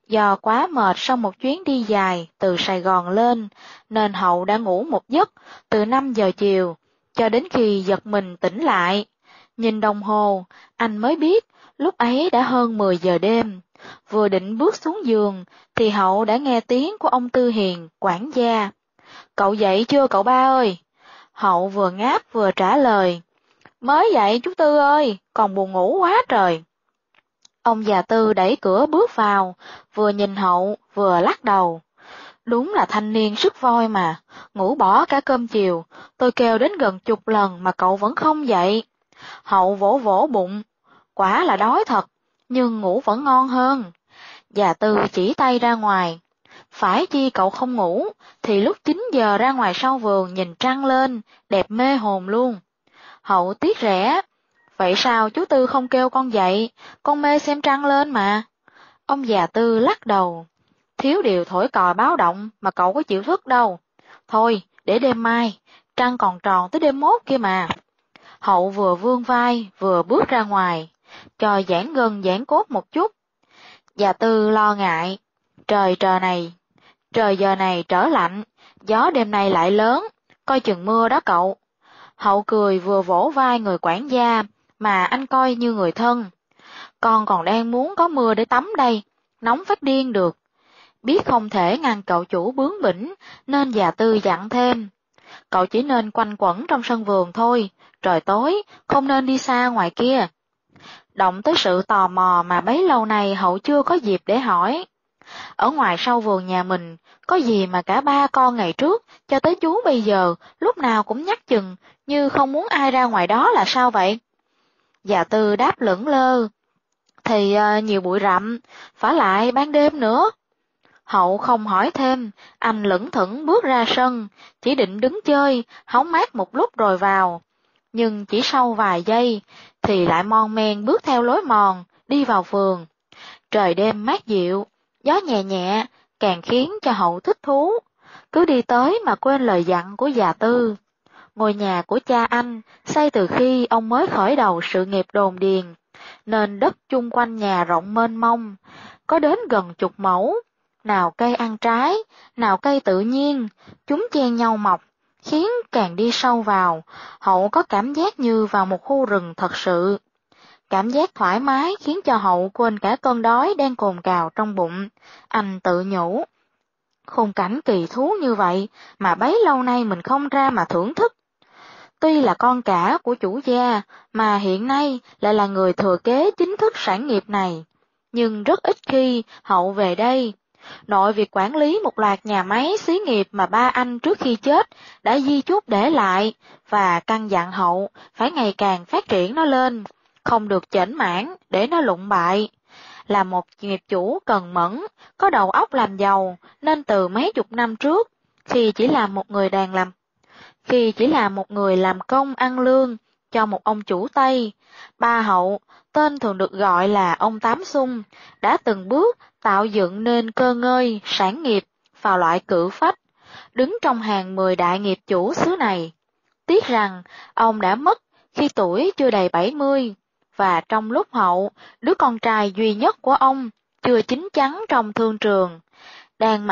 Do quá mệt sau một chuyến đi dài từ Sài Gòn lên, nên Hậu đã ngủ một giấc từ 5 giờ chiều, cho đến khi giật mình tỉnh lại. Nhìn đồng hồ, anh mới biết lúc ấy đã hơn 10 giờ đêm. Vừa định bước xuống giường, thì Hậu đã nghe tiếng của ông Tư Hiền, quản gia. "Cậu dậy chưa cậu ba ơi?" Hậu vừa ngáp vừa trả lời. "Mới dậy chú Tư ơi, còn buồn ngủ quá trời." Ông già Tư đẩy cửa bước vào, vừa nhìn Hậu vừa lắc đầu. "Đúng là thanh niên sức voi mà, ngủ bỏ cả cơm chiều, tôi kêu đến gần chục lần mà cậu vẫn không dậy." Hậu vỗ vỗ bụng, quả là đói thật, nhưng ngủ vẫn ngon hơn. Già Tư chỉ tay ra ngoài. "Phải chi cậu không ngủ, thì lúc 9 giờ ra ngoài sau vườn nhìn trăng lên, đẹp mê hồn luôn." Hậu tiếc rẻ. "Vậy sao chú Tư không kêu con dậy, con mê xem trăng lên mà." Ông già Tư lắc đầu. "Thiếu điều thổi còi báo động mà cậu có chịu thức đâu. Thôi, để đêm mai, trăng còn tròn tới đêm mốt kia mà." Hậu vừa vươn vai vừa bước ra ngoài, cho giãn gân giãn cốt một chút. Già Tư lo ngại. Trời giờ này trở lạnh, gió đêm nay lại lớn, coi chừng mưa đó cậu." Hậu cười vừa vỗ vai người quản gia, mà anh coi như người thân. "Con còn đang muốn có mưa để tắm đây, nóng phát điên được." Biết không thể ngăn cậu chủ bướng bỉnh, nên già Tư dặn thêm. "Cậu chỉ nên quanh quẩn trong sân vườn thôi, trời tối, không nên đi xa ngoài kia." Động tới sự tò mò mà bấy lâu nay Hậu chưa có dịp để hỏi. Ở ngoài sau vườn nhà mình, có gì mà cả ba con ngày trước, cho tới chú bây giờ, lúc nào cũng nhắc chừng, như không muốn ai ra ngoài đó là sao vậy? Già Tư đáp lững lơ. Thì nhiều bụi rậm, vả lại ban đêm nữa." Hậu không hỏi thêm, anh lững thững bước ra sân, chỉ định đứng chơi, hóng mát một lúc rồi vào. Nhưng chỉ sau vài giây, thì lại mon men bước theo lối mòn, đi vào vườn. Trời đêm mát dịu, gió nhẹ nhẹ, càng khiến cho Hậu thích thú. Cứ đi tới mà quên lời dặn của già Tư. Ngôi nhà của cha anh xây từ khi ông mới khởi đầu sự nghiệp đồn điền, nên đất chung quanh nhà rộng mênh mông, có đến gần 10 mẫu. Nào cây ăn trái, nào cây tự nhiên, chúng chen nhau mọc, khiến càng đi sâu vào, Hậu có cảm giác như vào một khu rừng thật sự. Cảm giác thoải mái khiến cho Hậu quên cả cơn đói đang cồn cào trong bụng. Anh tự nhủ, khung cảnh kỳ thú như vậy mà bấy lâu nay mình không ra mà thưởng thức. Tuy là con cả của chủ gia, mà hiện nay lại là người thừa kế chính thức sản nghiệp này, nhưng rất ít khi Hậu về đây. Nội việc quản lý một loạt nhà máy xí nghiệp mà ba anh trước khi chết đã di chúc để lại, và căn dặn Hậu phải ngày càng phát triển nó lên, không được chểnh mảng để nó lụng bại. Là một nghiệp chủ cần mẫn, có đầu óc làm giàu, nên từ mấy chục năm trước, khi chỉ là một người làm công ăn lương cho một ông chủ Tây, ba Hậu, tên thường được gọi là ông Tám Xung, đã từng bước tạo dựng nên cơ ngơi sản nghiệp vào loại cự phách, đứng trong hàng 10 đại nghiệp chủ xứ này. Tiếc rằng ông đã mất khi tuổi chưa đầy 70, và trong lúc Hậu, đứa con trai duy nhất của ông, chưa chín chắn trong thương trường, đang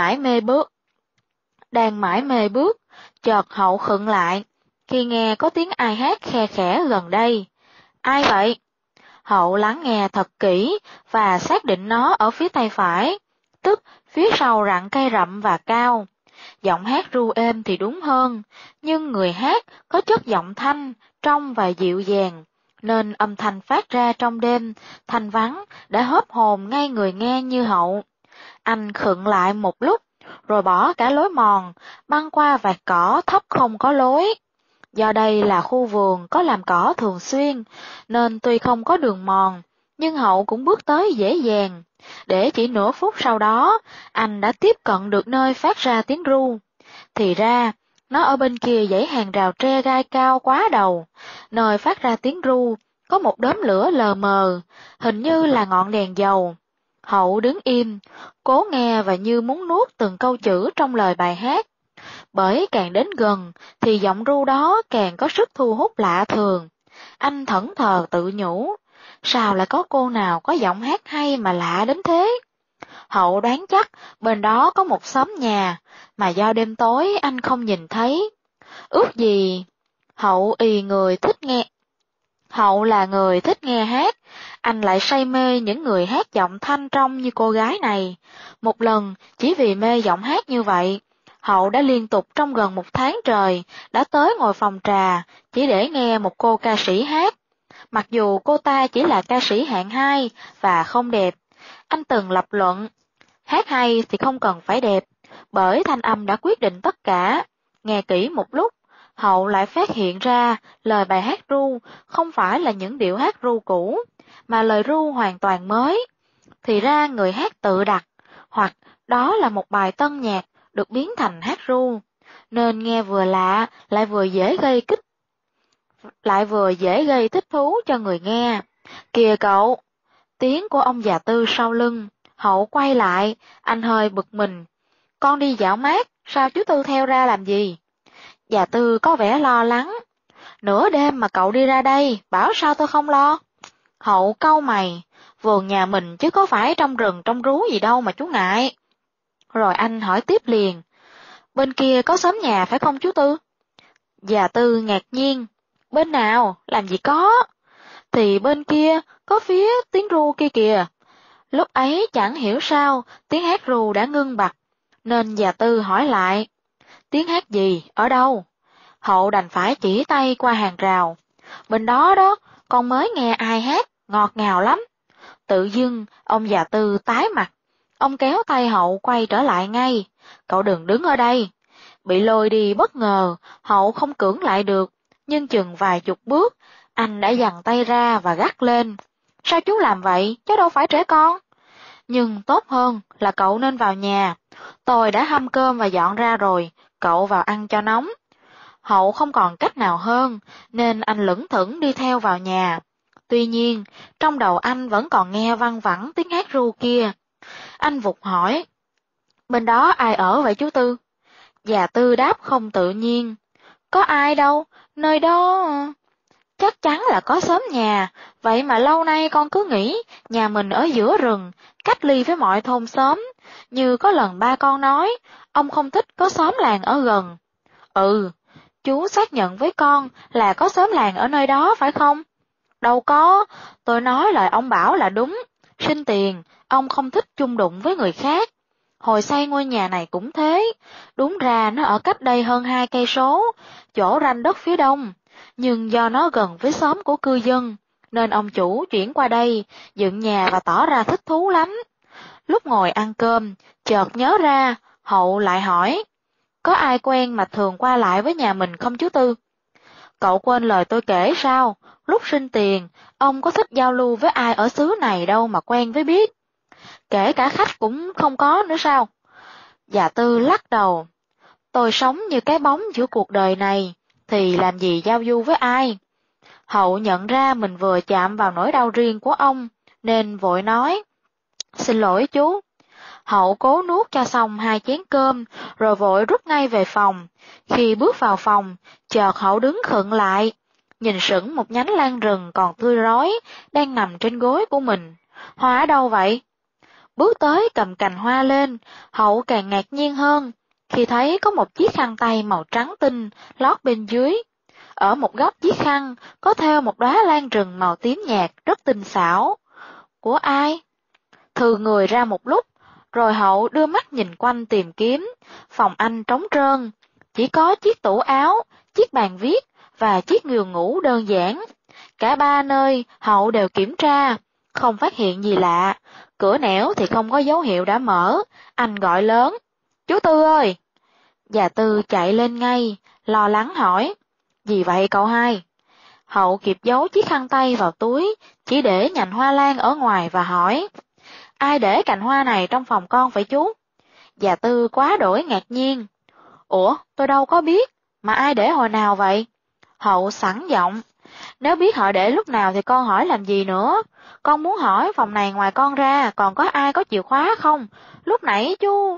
mãi mê bước, chợt Hậu khựng lại, khi nghe có tiếng ai hát khe khẽ gần đây. "Ai vậy?" Hậu lắng nghe thật kỹ và xác định nó ở phía tay phải, tức phía sau rặng cây rậm và cao. Giọng hát ru êm thì đúng hơn, nhưng người hát có chất giọng thanh, trong và dịu dàng, nên âm thanh phát ra trong đêm thanh vắng đã hớp hồn ngay người nghe như Hậu. Anh khựng lại một lúc, rồi bỏ cả lối mòn, băng qua vạt cỏ thấp không có lối. Do đây là khu vườn có làm cỏ thường xuyên, nên tuy không có đường mòn, nhưng Hậu cũng bước tới dễ dàng. Để chỉ nửa phút sau đó, anh đã tiếp cận được nơi phát ra tiếng ru. Thì ra, nó ở bên kia dãy hàng rào tre gai cao quá đầu, nơi phát ra tiếng ru, có một đốm lửa lờ mờ, hình như là ngọn đèn dầu. Hậu đứng im, cố nghe và như muốn nuốt từng câu chữ trong lời bài hát. Bởi càng đến gần, thì giọng ru đó càng có sức thu hút lạ thường. Anh thẫn thờ tự nhủ, sao lại có cô nào có giọng hát hay mà lạ đến thế? Hậu đoán chắc bên đó có một xóm nhà, mà do đêm tối anh không nhìn thấy. Ước gì Hậu Hậu là người thích nghe hát, anh lại say mê những người hát giọng thanh trong như cô gái này. Một lần, chỉ vì mê giọng hát như vậy, Hậu đã liên tục trong gần 1 tháng trời, đã tới ngồi phòng trà, chỉ để nghe một cô ca sĩ hát. Mặc dù cô ta chỉ là ca sĩ hạng 2 và không đẹp, anh từng lập luận, hát hay thì không cần phải đẹp, bởi thanh âm đã quyết định tất cả. Nghe kỹ một lúc, Hậu lại phát hiện ra lời bài hát ru không phải là những điệu hát ru cũ, mà lời ru hoàn toàn mới. Thì ra người hát tự đặt, hoặc đó là một bài tân nhạc được biến thành hát ru, nên nghe vừa lạ lại vừa dễ gây thích thú cho người nghe. Kìa cậu! Tiếng của ông già Tư sau lưng. Hậu quay lại, anh hơi bực mình. Con đi dạo mát, sao chú Tư theo ra làm gì? Già Tư có vẻ lo lắng. Nửa đêm mà cậu đi ra đây, bảo sao tôi không lo? Hậu cau mày, vườn nhà mình chứ có phải trong rừng trong rú gì đâu mà chú ngại. Rồi anh hỏi tiếp liền. Bên kia có xóm nhà phải không chú Tư? Già Tư ngạc nhiên. Bên nào? Làm gì có? Thì bên kia, có phía tiếng ru kia kìa. Lúc ấy chẳng hiểu sao, tiếng hát ru đã ngưng bặt, nên già Tư hỏi lại. Tiếng hát gì? Ở đâu? Hậu đành phải chỉ tay qua hàng rào. Bên đó đó, con mới nghe ai hát, ngọt ngào lắm. Tự dưng, ông già Tư tái mặt. Ông kéo tay Hậu quay trở lại ngay. Cậu đừng đứng ở đây. Bị lôi đi bất ngờ, Hậu không cưỡng lại được, nhưng chừng vài chục bước, anh đã giằng tay ra và gắt lên. Sao chú làm vậy, chứ đâu phải trẻ con. Nhưng tốt hơn là cậu nên vào nhà. Tôi đã hâm cơm và dọn ra rồi, cậu vào ăn cho nóng. Hậu không còn cách nào hơn, nên anh lững thững đi theo vào nhà. Tuy nhiên, trong đầu anh vẫn còn nghe văng vẳng tiếng hát ru kia. Anh vụt hỏi, bên đó ai ở vậy chú Tư? Già Tư đáp không tự nhiên, có ai đâu, nơi đó... Chắc chắn là có xóm nhà, vậy mà lâu nay con cứ nghĩ nhà mình ở giữa rừng, cách ly với mọi thôn xóm. Như có lần ba con nói, ông không thích có xóm làng ở gần. Ừ, chú xác nhận với con là có xóm làng ở nơi đó phải không? Đâu có, tôi nói lời ông bảo là đúng. Sinh tiền, ông không thích chung đụng với người khác. Hồi xây ngôi nhà này cũng thế, đúng ra nó ở cách đây hơn 2 cây số, chỗ ranh đất phía đông. Nhưng do nó gần với xóm của cư dân, nên ông chủ chuyển qua đây, dựng nhà và tỏ ra thích thú lắm. Lúc ngồi ăn cơm, chợt nhớ ra, Hậu lại hỏi, có ai quen mà thường qua lại với nhà mình không chú Tư? Cậu quên lời tôi kể sao, lúc sinh tiền, ông có thích giao lưu với ai ở xứ này đâu mà quen với biết. Kể cả khách cũng không có nữa sao? Già Tư lắc đầu, tôi sống như cái bóng giữa cuộc đời này, thì làm gì giao du với ai? Hậu nhận ra mình vừa chạm vào nỗi đau riêng của ông, nên vội nói, xin lỗi chú. Hậu cố nuốt cho xong 2 chén cơm, rồi vội rút ngay về phòng. Khi bước vào phòng, chợt Hậu đứng khựng lại, nhìn sững một nhánh lan rừng còn tươi rói, đang nằm trên gối của mình. Hoa ở đâu vậy? Bước tới cầm cành hoa lên, Hậu càng ngạc nhiên hơn, khi thấy có một chiếc khăn tay màu trắng tinh lót bên dưới. Ở một góc chiếc khăn có thêu một đóa lan rừng màu tím nhạt rất tinh xảo. Của ai? Thừ người ra một lúc, rồi Hậu đưa mắt nhìn quanh tìm kiếm. Phòng anh trống trơn, chỉ có chiếc tủ áo, chiếc bàn viết và chiếc giường ngủ đơn giản. Cả 3 nơi Hậu đều kiểm tra, không phát hiện gì lạ. Cửa nẻo thì không có dấu hiệu đã mở. Anh gọi lớn, chú Tư ơi! Già Tư chạy lên ngay, lo lắng hỏi, gì vậy cậu hai? Hậu kịp giấu chiếc khăn tay vào túi, chỉ để nhành hoa lan ở ngoài và hỏi, ai để cành hoa này trong phòng con vậy chú? Già Tư quá đổi ngạc nhiên, ủa tôi đâu có biết, mà ai để hồi nào vậy? Hậu sẵn giọng, nếu biết họ để lúc nào thì con hỏi làm gì nữa, con muốn hỏi phòng này ngoài con ra còn có ai có chìa khóa không, lúc nãy chú...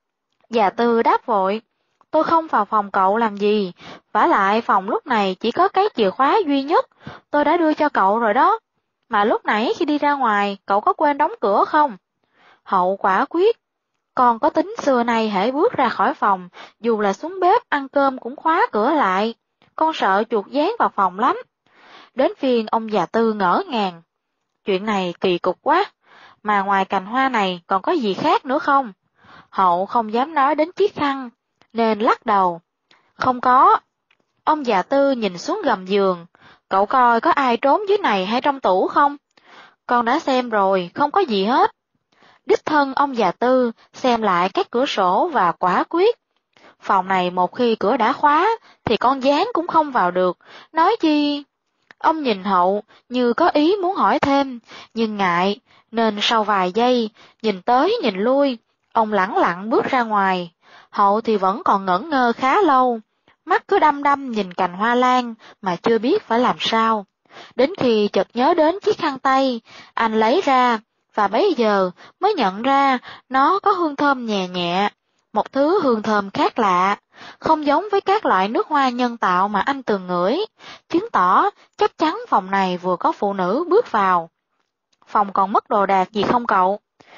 Già Tư đáp vội, tôi không vào phòng cậu làm gì, vả lại phòng lúc này chỉ có cái chìa khóa duy nhất, tôi đã đưa cho cậu rồi đó. Mà lúc nãy khi đi ra ngoài, cậu có quên đóng cửa không? Hậu quả quyết. Con có tính xưa nay hễ bước ra khỏi phòng, dù là xuống bếp ăn cơm cũng khóa cửa lại. Con sợ chuột dán vào phòng lắm. Đến phiên ông già Tư ngỡ ngàng. Chuyện này kỳ cục quá, mà ngoài cành hoa này còn có gì khác nữa không? Hậu không dám nói đến chiếc khăn, nên lắc đầu. Không có. Ông già Tư nhìn xuống gầm giường. Cậu coi có ai trốn dưới này hay trong tủ không? Con đã xem rồi, không có gì hết. Đích thân ông già Tư xem lại các cửa sổ và quả quyết. Phòng này một khi cửa đã khóa, thì con gián cũng không vào được, nói chi... Ông nhìn Hậu như có ý muốn hỏi thêm, nhưng ngại, nên sau vài giây, nhìn tới nhìn lui, ông lẳng lặng bước ra ngoài. Hậu thì vẫn còn ngẩn ngơ khá lâu, mắt cứ đăm đăm nhìn cành hoa lan mà chưa biết phải làm sao. Đến khi chợt nhớ đến chiếc khăn tay, anh lấy ra, và bấy giờ mới nhận ra nó có hương thơm nhẹ nhẹ, một thứ hương thơm khác lạ, không giống với các loại nước hoa nhân tạo mà anh từng ngửi, chứng tỏ chắc chắn phòng này vừa có phụ nữ bước vào. Phòng còn mất đồ đạc gì không cậu?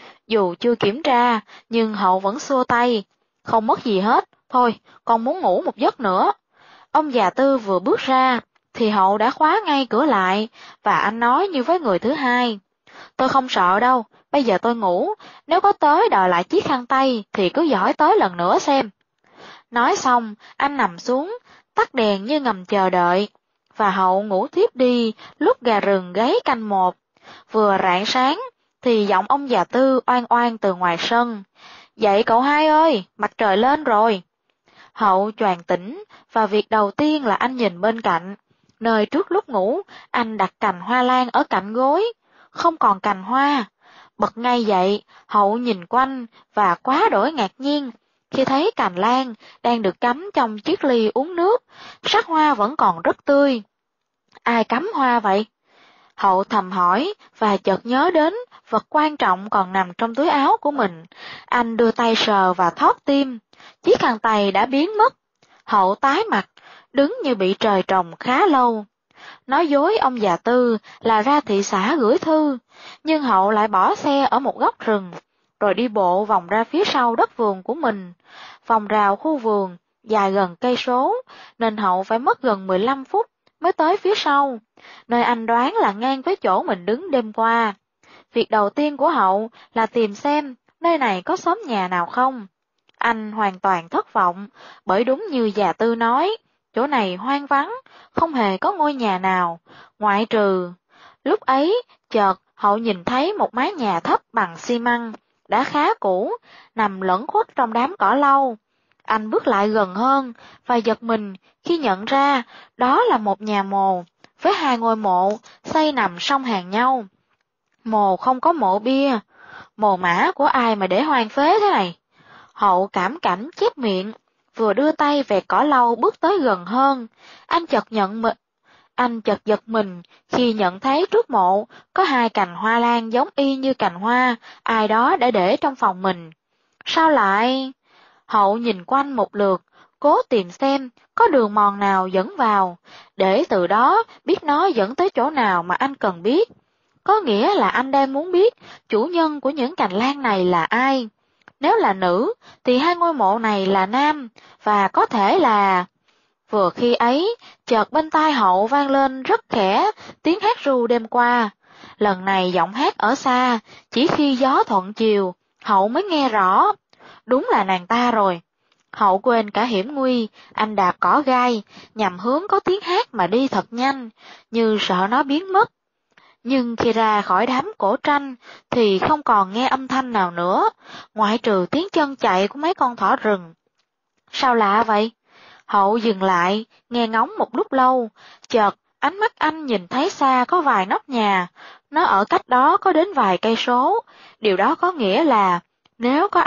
Dù chưa kiểm tra, nhưng Hậu vẫn xua tay. Không mất gì hết, thôi, con muốn ngủ một giấc nữa. Ông già Tư vừa bước ra, thì Hậu đã khóa ngay cửa lại, và anh nói như với người thứ hai. Tôi không sợ đâu, bây giờ tôi ngủ, nếu có tới đòi lại chiếc khăn tay thì cứ giỏi tới lần nữa xem. Nói xong, anh nằm xuống, tắt đèn như ngầm chờ đợi, và Hậu ngủ thiếp đi lúc gà rừng gáy canh một. Vừa rạng sáng, thì giọng ông già Tư oan oan từ ngoài sân. Dậy cậu hai ơi, mặt trời lên rồi. Hậu choàng tỉnh, và việc đầu tiên là anh nhìn bên cạnh. Nơi trước lúc ngủ, anh đặt cành hoa lan ở cạnh gối. Không còn cành hoa. Bật ngay dậy, Hậu nhìn quanh, và quá đổi ngạc nhiên, khi thấy cành lan đang được cắm trong chiếc ly uống nước, sắc hoa vẫn còn rất tươi. Ai cắm hoa vậy? Hậu thầm hỏi, và chợt nhớ đến vật quan trọng còn nằm trong túi áo của mình. Anh đưa tay sờ và thót tim, chiếc khăn tay đã biến mất. Hậu tái mặt, đứng như bị trời trồng khá lâu. Nói dối ông già Tư là ra thị xã gửi thư, nhưng Hậu lại bỏ xe ở một góc rừng, rồi đi bộ vòng ra phía sau đất vườn của mình. Vòng rào khu vườn dài gần cây số, nên Hậu phải mất gần 15 phút mới tới phía sau, nơi anh đoán là ngang với chỗ mình đứng đêm qua. Việc đầu tiên của Hậu là tìm xem nơi này có xóm nhà nào không. Anh hoàn toàn thất vọng, bởi đúng như già Tư nói, chỗ này hoang vắng, không hề có ngôi nhà nào, ngoại trừ... Lúc ấy, chợt Hậu nhìn thấy một mái nhà thấp bằng xi măng, đã khá cũ, nằm lẫn khuất trong đám cỏ lau. Anh bước lại gần hơn, và giật mình khi nhận ra đó là một nhà mồ, với hai ngôi mộ xây nằm song hàng nhau. Mồ không có mộ bia, mồ mả của ai mà để hoang phế thế này? Hậu cảm cảnh chép miệng, vừa đưa tay vẹt cỏ lau bước tới gần hơn. Anh chợt giật mình khi nhận thấy trước mộ có hai cành hoa lan giống y như cành hoa ai đó đã để trong phòng mình. Sao lại? Hậu nhìn quanh một lượt, cố tìm xem có đường mòn nào dẫn vào, để từ đó biết nó dẫn tới chỗ nào mà anh cần biết. Có nghĩa là anh đang muốn biết chủ nhân của những cành lan này là ai. Nếu là nữ, thì hai ngôi mộ này là nam, và có thể là... Vừa khi ấy, chợt bên tai Hậu vang lên rất khẽ tiếng hát ru đêm qua. Lần này giọng hát ở xa, chỉ khi gió thuận chiều, Hậu mới nghe rõ. Đúng là nàng ta rồi. Hậu quên cả hiểm nguy, anh đạp cỏ gai, nhằm hướng có tiếng hát mà đi thật nhanh, như sợ nó biến mất. Nhưng khi ra khỏi đám cổ tranh, thì không còn nghe âm thanh nào nữa, ngoại trừ tiếng chân chạy của mấy con thỏ rừng. Sao lạ vậy? Hậu dừng lại, nghe ngóng một lúc lâu, chợt ánh mắt anh nhìn thấy xa có vài nóc nhà, nó ở cách đó có đến vài cây số. Điều đó có nghĩa là nếu có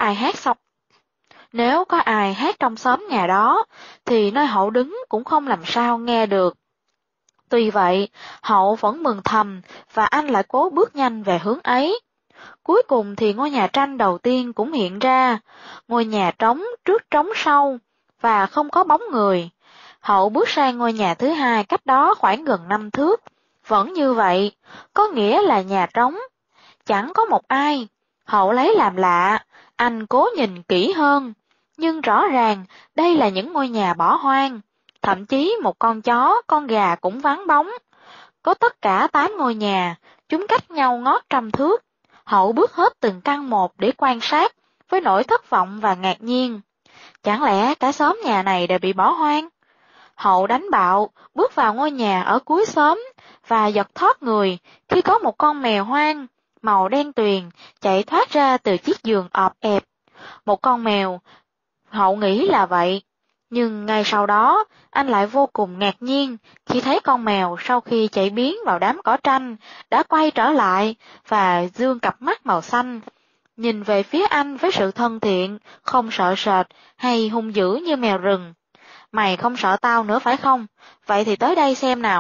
ai hát trong xóm nhà đó, thì nơi Hậu đứng cũng không làm sao nghe được. Tuy vậy, Hậu vẫn mừng thầm, và anh lại cố bước nhanh về hướng ấy. Cuối cùng thì ngôi nhà tranh đầu tiên cũng hiện ra, ngôi nhà trống trước trống sau, và không có bóng người. Hậu bước sang ngôi nhà thứ hai cách đó khoảng gần 5 thước, vẫn như vậy, có nghĩa là nhà trống. Chẳng có một ai, Hậu lấy làm lạ, anh cố nhìn kỹ hơn, nhưng rõ ràng đây là những ngôi nhà bỏ hoang, thậm chí một con chó, con gà cũng vắng bóng. Có tất cả 8 ngôi nhà, chúng cách nhau ngót trăm thước. Hậu bước hết từng căn một để quan sát, với nỗi thất vọng và ngạc nhiên. Chẳng lẽ cả xóm nhà này đều bị bỏ hoang? Hậu đánh bạo, bước vào ngôi nhà ở cuối xóm, và giật thót người khi có một con mèo hoang, màu đen tuyền, chạy thoát ra từ chiếc giường ọp ẹp. Một con mèo, Hậu nghĩ là vậy. Nhưng ngay sau đó, anh lại vô cùng ngạc nhiên khi thấy con mèo sau khi chạy biến vào đám cỏ tranh, đã quay trở lại và dương cặp mắt màu xanh, nhìn về phía anh với sự thân thiện, không sợ sệt hay hung dữ như mèo rừng. Mày không sợ tao nữa phải không? Vậy thì tới đây xem nào.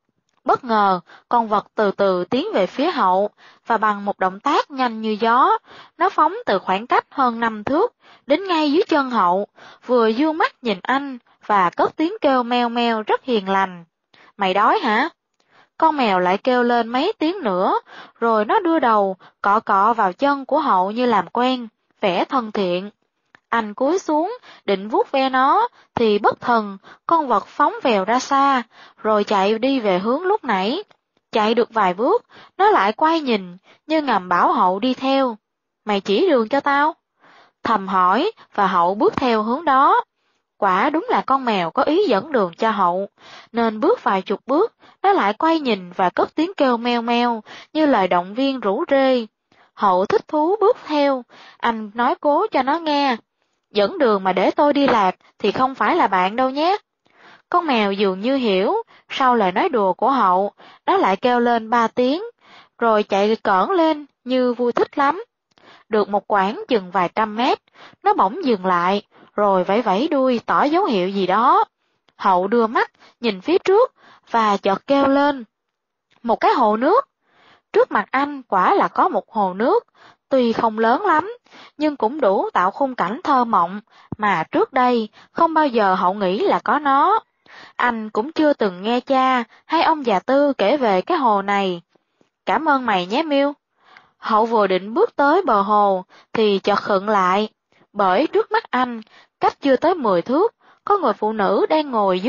Bất ngờ, con vật từ từ tiến về phía Hậu, và bằng một động tác nhanh như gió, nó phóng từ khoảng cách hơn 5 thước, đến ngay dưới chân Hậu, vừa dương mắt nhìn anh, và cất tiếng kêu meo meo rất hiền lành. Mày đói hả? Con mèo lại kêu lên mấy tiếng nữa, rồi nó đưa đầu, cọ cọ vào chân của Hậu như làm quen, vẻ thân thiện. Anh cúi xuống, định vuốt ve nó, thì bất thần, con vật phóng vèo ra xa, rồi chạy đi về hướng lúc nãy. Chạy được vài bước, nó lại quay nhìn, như ngầm bảo Hậu đi theo. Mày chỉ đường cho tao. Thầm hỏi, và Hậu bước theo hướng đó. Quả đúng là con mèo có ý dẫn đường cho Hậu, nên bước vài chục bước, nó lại quay nhìn và cất tiếng kêu meo meo, như lời động viên rủ rê. Hậu thích thú bước theo, anh nói cố cho nó nghe. Dẫn đường mà để tôi đi lạc thì không phải là bạn đâu nhé. Con mèo dường như hiểu, sau lời nói đùa của Hậu, nó lại kêu lên 3 tiếng, rồi chạy cỡn lên như vui thích lắm. Được một quãng chừng vài trăm mét, nó bỗng dừng lại, rồi vẫy vẫy đuôi tỏ dấu hiệu gì đó. Hậu đưa mắt, nhìn phía trước, và chợt kêu lên. Một cái hồ nước. Trước mặt anh quả là có một hồ nước, tuy không lớn lắm, nhưng cũng đủ tạo khung cảnh thơ mộng, mà trước đây không bao giờ Hậu nghĩ là có nó. Anh cũng chưa từng nghe cha hay ông già Tư kể về cái hồ này. Cảm ơn mày nhé Miu. Hậu vừa định bước tới bờ hồ, thì chợt khựng lại, bởi trước mắt anh, cách chưa tới 10 thước, có người phụ nữ đang ngồi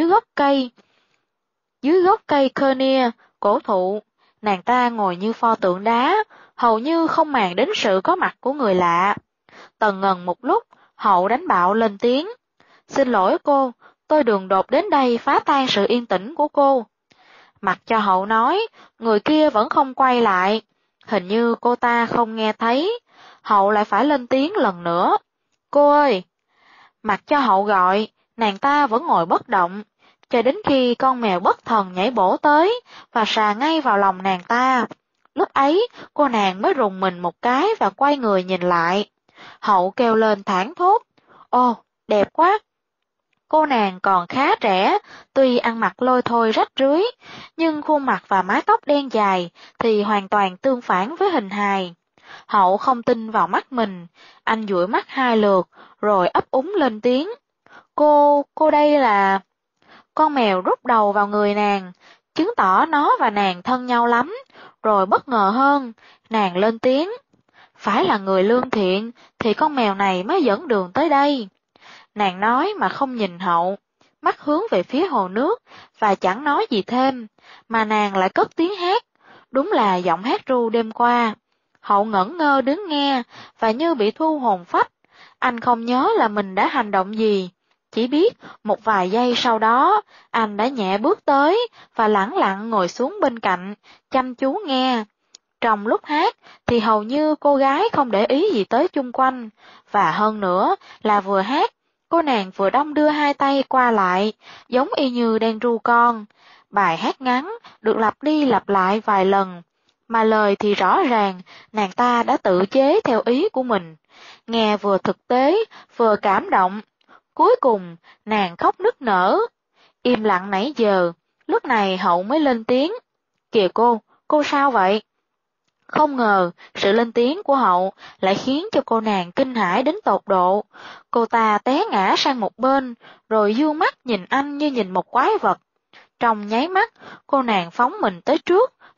dưới gốc cây Kernia, cổ thụ. Nàng ta ngồi như pho tượng đá, hầu như không màng đến sự có mặt của người lạ. Tần ngần một lúc, Hậu đánh bạo lên tiếng. Xin lỗi cô, tôi đường đột đến đây phá tan sự yên tĩnh của cô. Mặc cho Hậu nói, người kia vẫn không quay lại. Hình như cô ta không nghe thấy. Hậu lại phải lên tiếng lần nữa. Cô ơi! Mặc cho Hậu gọi, nàng ta vẫn ngồi bất động, cho đến khi con mèo bất thần nhảy bổ tới và sà ngay vào lòng nàng ta. Lúc ấy, cô nàng mới rùng mình một cái và quay người nhìn lại. Hậu kêu lên thảng thốt. Ồ, đẹp quá! Cô nàng còn khá trẻ, tuy ăn mặc lôi thôi rách rưới, nhưng khuôn mặt và mái tóc đen dài thì hoàn toàn tương phản với hình hài. Hậu không tin vào mắt mình, anh dụi mắt 2 lượt, rồi ấp úng lên tiếng. Cô đây là... Con mèo rút đầu vào người nàng, chứng tỏ nó và nàng thân nhau lắm, rồi bất ngờ hơn, nàng lên tiếng. Phải là người lương thiện, thì con mèo này mới dẫn đường tới đây. Nàng nói mà không nhìn Hậu, mắt hướng về phía hồ nước, và chẳng nói gì thêm, mà nàng lại cất tiếng hát, đúng là giọng hát ru đêm qua. Hậu ngẩn ngơ đứng nghe, và như bị thu hồn phách, anh không nhớ là mình đã hành động gì, chỉ biết một vài giây sau đó, anh đã nhẹ bước tới, và lẳng lặng ngồi xuống bên cạnh, chăm chú nghe. Trong lúc hát, thì hầu như cô gái không để ý gì tới chung quanh, và hơn nữa là vừa hát, cô nàng vừa đong đưa 2 tay qua lại, giống y như đang ru con. Bài hát ngắn, được lặp đi lặp lại vài lần, mà lời thì rõ ràng, nàng ta đã tự chế theo ý của mình. Nghe vừa thực tế, vừa cảm động. Cuối cùng, nàng khóc nức nở. Im lặng nãy giờ, lúc này Hậu mới lên tiếng. Kìa cô sao vậy? Không ngờ, sự lên tiếng của Hậu lại khiến cho cô nàng kinh hãi đến tột độ. Cô ta té ngã sang một bên, rồi dương mắt nhìn anh như nhìn một quái vật. Trong nháy mắt, cô nàng phóng mình tới trước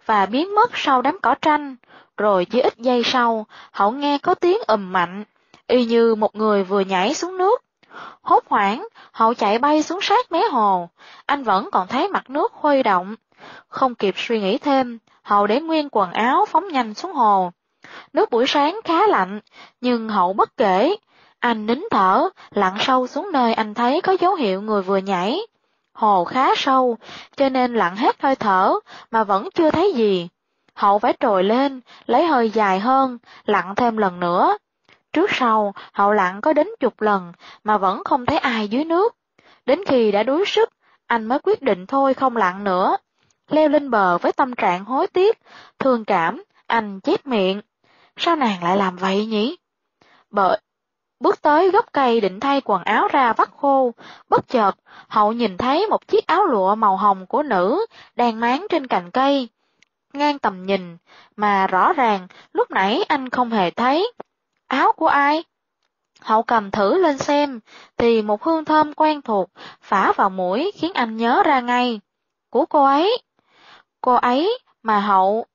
và biến mất sau đám cỏ tranh. Rồi chỉ ít giây sau, Hậu nghe có tiếng mạnh, y như một người vừa nhảy xuống nước. Hốt hoảng, Hậu chạy bay xuống sát mé hồ, anh vẫn còn thấy mặt nước khuấy động. Không kịp suy nghĩ thêm, Hậu để nguyên quần áo phóng nhanh xuống hồ. Nước buổi sáng khá lạnh, nhưng Hậu bất kể. Anh nín thở, lặn sâu xuống nơi anh thấy có dấu hiệu người vừa nhảy. Hồ khá sâu, cho nên lặn hết hơi thở, mà vẫn chưa thấy gì. Hậu phải trồi lên, lấy hơi dài hơn, lặn thêm lần nữa. Trước sau, Hậu lặn có đến 10 lần, mà vẫn không thấy ai dưới nước. Đến khi đã đuối sức, anh mới quyết định thôi không lặn nữa. Leo lên bờ với tâm trạng hối tiếc, thương cảm, anh chép miệng. Sao nàng lại làm vậy nhỉ? Bước tới gốc cây định thay quần áo ra vắt khô, bất chợt, Hậu nhìn thấy một chiếc áo lụa màu hồng của nữ đang máng trên cành cây, ngang tầm nhìn, mà rõ ràng lúc nãy anh không hề thấy. Áo của ai? Hậu cầm thử lên xem, thì một hương thơm quen thuộc phả vào mũi khiến anh nhớ ra ngay. Của cô ấy. Cô ấy mà Hậu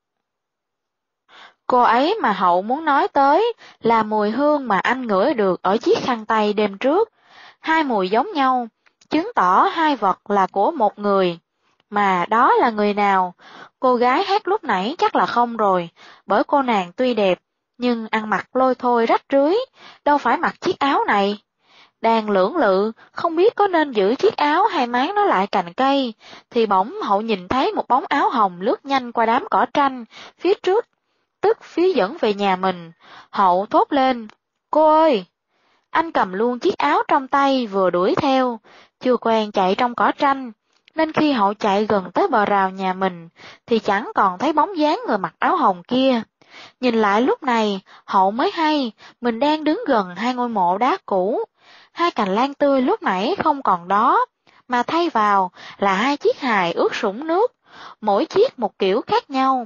Cô ấy mà Hậu muốn nói tới là mùi hương mà anh ngửi được ở chiếc khăn tay đêm trước. Hai mùi giống nhau, chứng tỏ hai vật là của một người. Mà đó là người nào? Cô gái hát lúc nãy chắc là không rồi, bởi cô nàng tuy đẹp, nhưng ăn mặc lôi thôi rách rưới, đâu phải mặc chiếc áo này. Đang lưỡng lự, không biết có nên giữ chiếc áo hay máng nó lại cành cây, thì bỗng Hậu nhìn thấy một bóng áo hồng lướt nhanh qua đám cỏ tranh, phía trước, tức phía dẫn về nhà mình. Hậu thốt lên, cô ơi! Anh cầm luôn chiếc áo trong tay vừa đuổi theo, chưa quen chạy trong cỏ tranh, nên khi Hậu chạy gần tới bờ rào nhà mình, thì chẳng còn thấy bóng dáng người mặc áo hồng kia. Nhìn lại lúc này, Hậu mới hay, mình đang đứng gần hai ngôi mộ đá cũ. Hai cành lan tươi lúc nãy không còn đó, mà thay vào là hai chiếc hài ướt sũng nước, mỗi chiếc một kiểu khác nhau.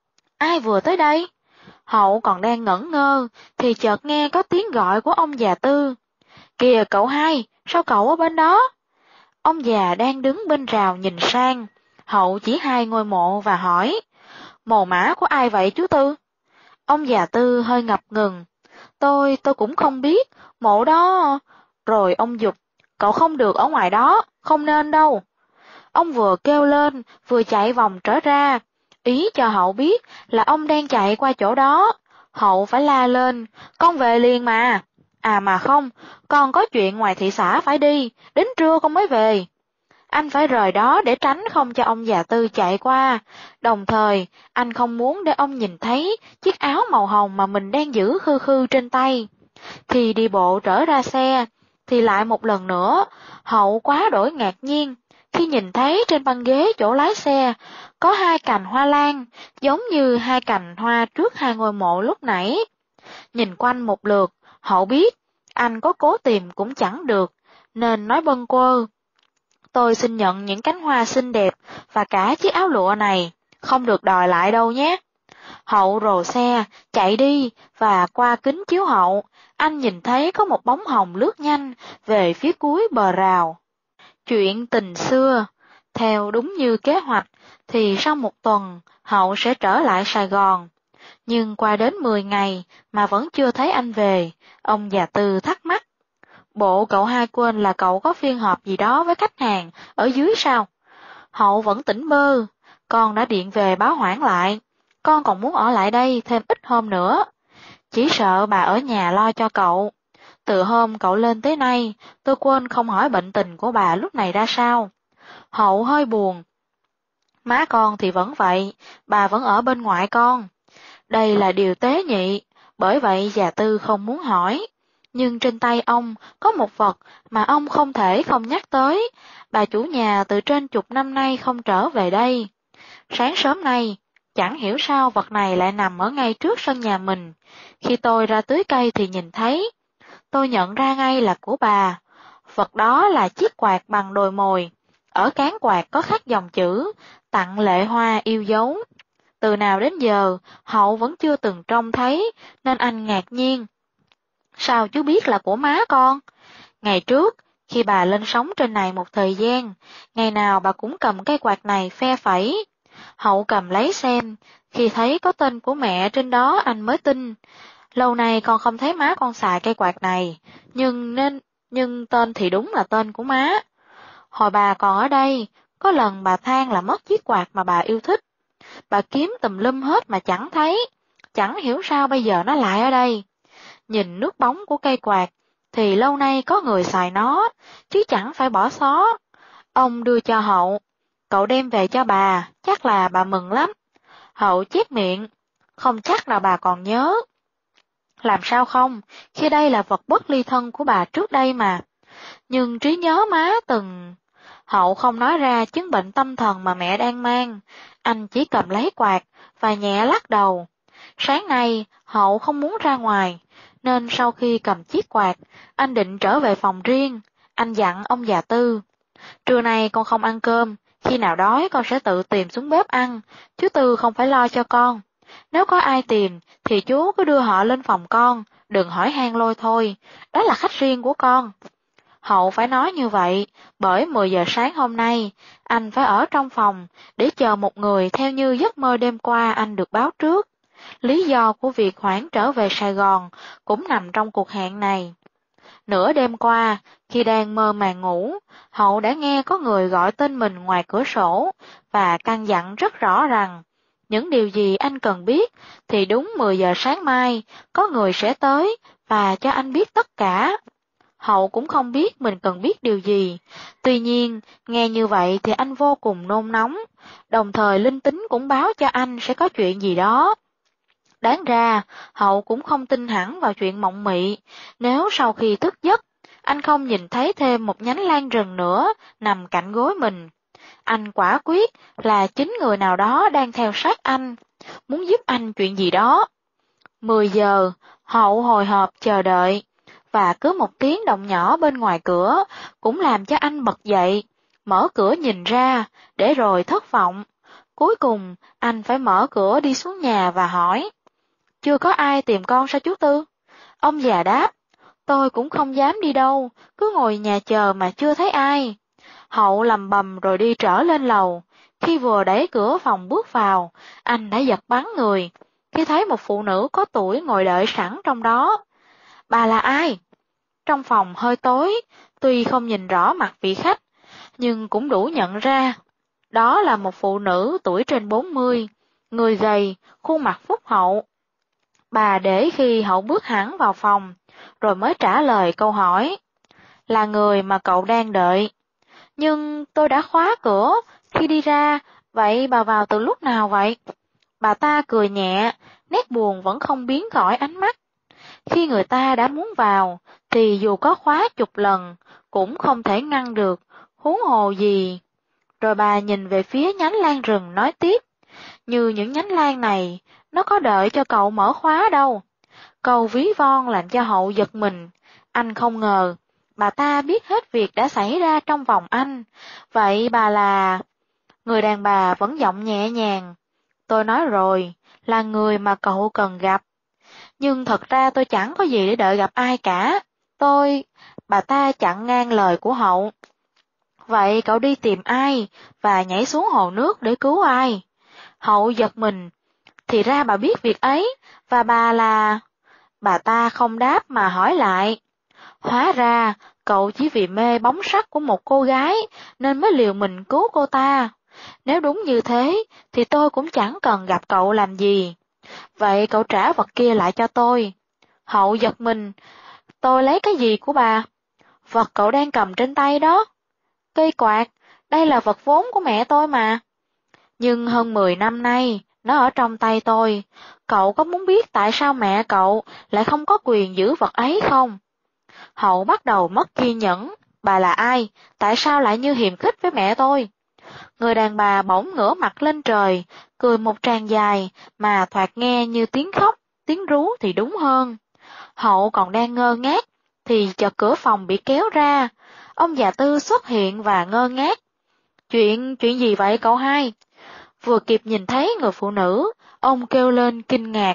Ai vừa tới đây? Hậu còn đang ngẩn ngơ, thì chợt nghe có tiếng gọi của ông già Tư. Kìa cậu hai, sao cậu ở bên đó? Ông già đang đứng bên rào nhìn sang. Hậu chỉ hai ngôi mộ và hỏi, mồ mả của ai vậy chú Tư? Ông già Tư hơi ngập ngừng. Tôi cũng không biết, mộ đó... Rồi ông giục, cậu không được ở ngoài đó, không nên đâu. Ông vừa kêu lên, vừa chạy vòng trở ra, ý cho Hậu biết là ông đang chạy qua chỗ đó. Hậu phải la lên, con về liền mà. À mà không, con có chuyện ngoài thị xã phải đi, đến trưa con mới về. Anh phải rời đó để tránh không cho ông già Tư chạy qua, đồng thời anh không muốn để ông nhìn thấy chiếc áo màu hồng mà mình đang giữ khư khư trên tay. Khi đi bộ trở ra xe, thì lại một lần nữa, Hậu quá đổi ngạc nhiên khi nhìn thấy trên băng ghế chỗ lái xe có hai cành hoa lan, giống như hai cành hoa trước hai ngôi mộ lúc nãy. Nhìn quanh một lượt, Hậu biết anh có cố tìm cũng chẳng được, nên nói bâng quơ. Tôi xin nhận những cánh hoa xinh đẹp và cả chiếc áo lụa này, không được đòi lại đâu nhé. Hậu rồ xe, chạy đi, và qua kính chiếu hậu, anh nhìn thấy có một bóng hồng lướt nhanh về phía cuối bờ rào. Chuyện tình xưa, theo đúng như kế hoạch, thì sau một tuần, Hậu sẽ trở lại Sài Gòn. Nhưng qua đến 10 ngày mà vẫn chưa thấy anh về, ông già Tư thắc mắc. Bộ cậu hai quên là cậu có phiên họp gì đó với khách hàng ở dưới sao? Hậu vẫn tỉnh bơ, con đã điện về báo hoãn lại, con còn muốn ở lại đây thêm ít hôm nữa. Chỉ sợ bà ở nhà lo cho cậu. Từ hôm cậu lên tới nay, tôi quên không hỏi bệnh tình của bà lúc này ra sao. Hậu hơi buồn. Má con thì vẫn vậy, bà vẫn ở bên ngoại con. Đây là điều tế nhị, bởi vậy già Tư không muốn hỏi. Nhưng trên tay ông có một vật mà ông không thể không nhắc tới. Bà chủ nhà từ trên 10 năm nay không trở về đây. Sáng sớm nay, chẳng hiểu sao vật này lại nằm ở ngay trước sân nhà mình. Khi tôi ra tưới cây thì nhìn thấy. Tôi nhận ra ngay là của bà. Vật đó là chiếc quạt bằng đồi mồi. Ở cán quạt có khắc dòng chữ, tặng Lệ Hoa yêu dấu. Từ nào đến giờ, Hậu vẫn chưa từng trông thấy, nên anh ngạc nhiên. Sao chú biết là của má con? Ngày trước, khi bà lên sống trên này một thời gian, ngày nào bà cũng cầm cây quạt này phe phẩy. Hậu cầm lấy xem, khi thấy có tên của mẹ trên đó anh mới tin. Lâu nay con không thấy má con xài cây quạt này, nhưng tên thì đúng là tên của má. Hồi bà còn ở đây, có lần bà than là mất chiếc quạt mà bà yêu thích. Bà kiếm tùm lum hết mà chẳng thấy, chẳng hiểu sao bây giờ nó lại ở đây. Nhìn nước bóng của cây quạt, thì lâu nay có người xài nó, chứ chẳng phải bỏ xó. Ông đưa cho Hậu, cậu đem về cho bà, chắc là bà mừng lắm. Hậu chép miệng, không chắc là bà còn nhớ. Làm sao không, khi đây là vật bất ly thân của bà trước đây mà. Nhưng trí nhớ má từng... Hậu không nói ra chứng bệnh tâm thần mà mẹ đang mang, anh chỉ cầm lấy quạt và nhẹ lắc đầu. Sáng nay, Hậu không muốn ra ngoài, nên sau khi cầm chiếc quạt, anh định trở về phòng riêng. Anh dặn ông già Tư, trưa nay con không ăn cơm, khi nào đói con sẽ tự tìm xuống bếp ăn, chú Tư không phải lo cho con. Nếu có ai tìm, thì chú cứ đưa họ lên phòng con, đừng hỏi han lôi thôi, đó là khách riêng của con. Hậu phải nói như vậy, bởi 10 giờ sáng hôm nay, anh phải ở trong phòng, để chờ một người theo như giấc mơ đêm qua anh được báo trước. Lý do của việc hoãn trở về Sài Gòn cũng nằm trong cuộc hẹn này. Nửa đêm qua, khi đang mơ màng ngủ, Hậu đã nghe có người gọi tên mình ngoài cửa sổ, và căn dặn rất rõ rằng, những điều gì anh cần biết, thì đúng 10 giờ sáng mai, có người sẽ tới, và cho anh biết tất cả. Hậu cũng không biết mình cần biết điều gì, tuy nhiên, nghe như vậy thì anh vô cùng nôn nóng, đồng thời linh tính cũng báo cho anh sẽ có chuyện gì đó. Đáng ra, Hậu cũng không tin hẳn vào chuyện mộng mị, nếu sau khi thức giấc, anh không nhìn thấy thêm một nhánh lan rừng nữa nằm cạnh gối mình. Anh quả quyết là chính người nào đó đang theo sát anh, muốn giúp anh chuyện gì đó. 10 giờ, Hậu hồi hộp chờ đợi, và cứ một tiếng động nhỏ bên ngoài cửa cũng làm cho anh bật dậy, mở cửa nhìn ra, để rồi thất vọng. Cuối cùng, anh phải mở cửa đi xuống nhà và hỏi, chưa có ai tìm con sao chú Tư? Ông già đáp, tôi cũng không dám đi đâu, cứ ngồi nhà chờ mà chưa thấy ai. Hậu lầm bầm rồi đi trở lên lầu. Khi vừa đẩy cửa phòng bước vào, anh đã giật bắn người, khi thấy một phụ nữ có tuổi ngồi đợi sẵn trong đó. Bà là ai? Trong phòng hơi tối, tuy không nhìn rõ mặt vị khách, nhưng cũng đủ nhận ra. Đó là một phụ nữ tuổi trên 40, người gầy, khuôn mặt phúc hậu. Bà để khi Hậu bước hẳn vào phòng, rồi mới trả lời câu hỏi. Là người mà cậu đang đợi. Nhưng tôi đã khóa cửa khi đi ra, vậy bà vào từ lúc nào vậy? Bà ta cười nhẹ, nét buồn vẫn không biến khỏi ánh mắt. Khi người ta đã muốn vào, thì dù có khóa chục lần, cũng không thể ngăn được, huống hồ gì. Rồi bà nhìn về phía nhánh lan rừng nói tiếp, như những nhánh lan này, nó có đợi cho cậu mở khóa đâu. Câu ví von làm cho Hậu giật mình, anh không ngờ, bà ta biết hết việc đã xảy ra trong vòng anh. Vậy bà là... Người đàn bà vẫn giọng nhẹ nhàng. Tôi nói rồi, là người mà cậu cần gặp. Nhưng thật ra tôi chẳng có gì để đợi gặp ai cả. Bà ta chặn ngang lời của Hậu. Vậy cậu đi tìm ai, và nhảy xuống hồ nước để cứu ai? Hậu giật mình. Thì ra bà biết việc ấy, và bà là... Bà ta không đáp mà hỏi lại. Hóa ra, cậu chỉ vì mê bóng sắc của một cô gái, nên mới liều mình cứu cô ta. Nếu đúng như thế, thì tôi cũng chẳng cần gặp cậu làm gì. Vậy cậu trả vật kia lại cho tôi. Hậu giật mình. Tôi lấy cái gì của bà? Vật cậu đang cầm trên tay đó. Cây quạt, đây là vật vốn của mẹ tôi mà. Nhưng hơn 10 năm nay, nó ở trong tay tôi. Cậu có muốn biết tại sao mẹ cậu lại không có quyền giữ vật ấy không? Hậu bắt đầu mất kiên nhẫn. Bà là ai? Tại sao lại như hiềm khích với mẹ tôi? Người đàn bà bỗng ngửa mặt lên trời, cười một tràng dài, mà thoạt nghe như tiếng khóc, tiếng rú thì đúng hơn. Hậu còn đang ngơ ngác, thì chợt cửa phòng bị kéo ra. Ông già Tư xuất hiện và ngơ ngác. Chuyện gì vậy cậu hai? Vừa kịp nhìn thấy người phụ nữ, ông kêu lên kinh ngạc.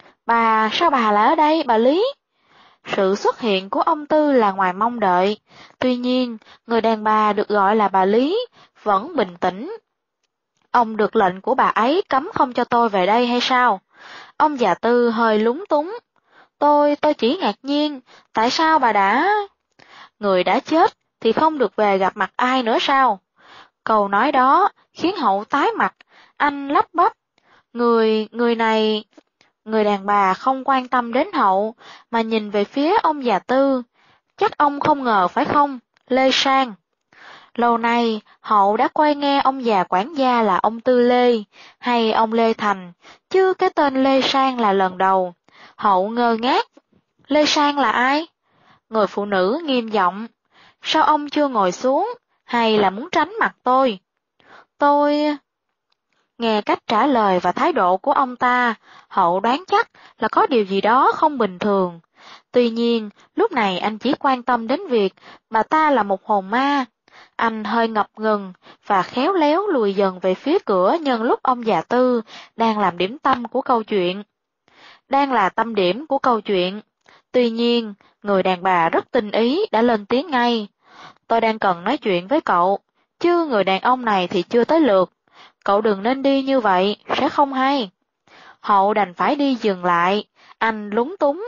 Sao bà lại ở đây, bà Lý? Sự xuất hiện của ông Tư là ngoài mong đợi, tuy nhiên, người đàn bà được gọi là bà Lý, vẫn bình tĩnh. Ông được lệnh của bà ấy cấm không cho tôi về đây hay sao? Ông già Tư hơi lúng túng. Tôi chỉ ngạc nhiên, tại sao bà đã... Người đã chết thì không được về gặp mặt ai nữa sao? Câu nói đó khiến Hậu tái mặt, anh lắp bắp. Người này... Người đàn bà không quan tâm đến Hậu, mà nhìn về phía ông già Tư. Chắc ông không ngờ phải không, Lê Sang? Lâu nay, Hậu đã quen nghe ông già quản gia là ông Tư Lê, hay ông Lê Thành, chứ cái tên Lê Sang là lần đầu. Hậu ngơ ngác. Lê Sang là ai? Người phụ nữ nghiêm giọng. Sao ông chưa ngồi xuống, hay là muốn tránh mặt tôi? Tôi... Nghe cách trả lời và thái độ của ông ta, Hậu đoán chắc là có điều gì đó không bình thường. Tuy nhiên, lúc này anh chỉ quan tâm đến việc bà ta là một hồn ma. Anh hơi ngập ngừng và khéo léo lùi dần về phía cửa nhân lúc ông già Tư đang làm điểm tâm của câu chuyện. Đang là tâm điểm của câu chuyện. Tuy nhiên, người đàn bà rất tinh ý đã lên tiếng ngay. Tôi đang cần nói chuyện với cậu, chứ người đàn ông này thì chưa tới lượt. Cậu đừng nên đi như vậy, sẽ không hay. Hậu đành phải đi dừng lại, anh lúng túng.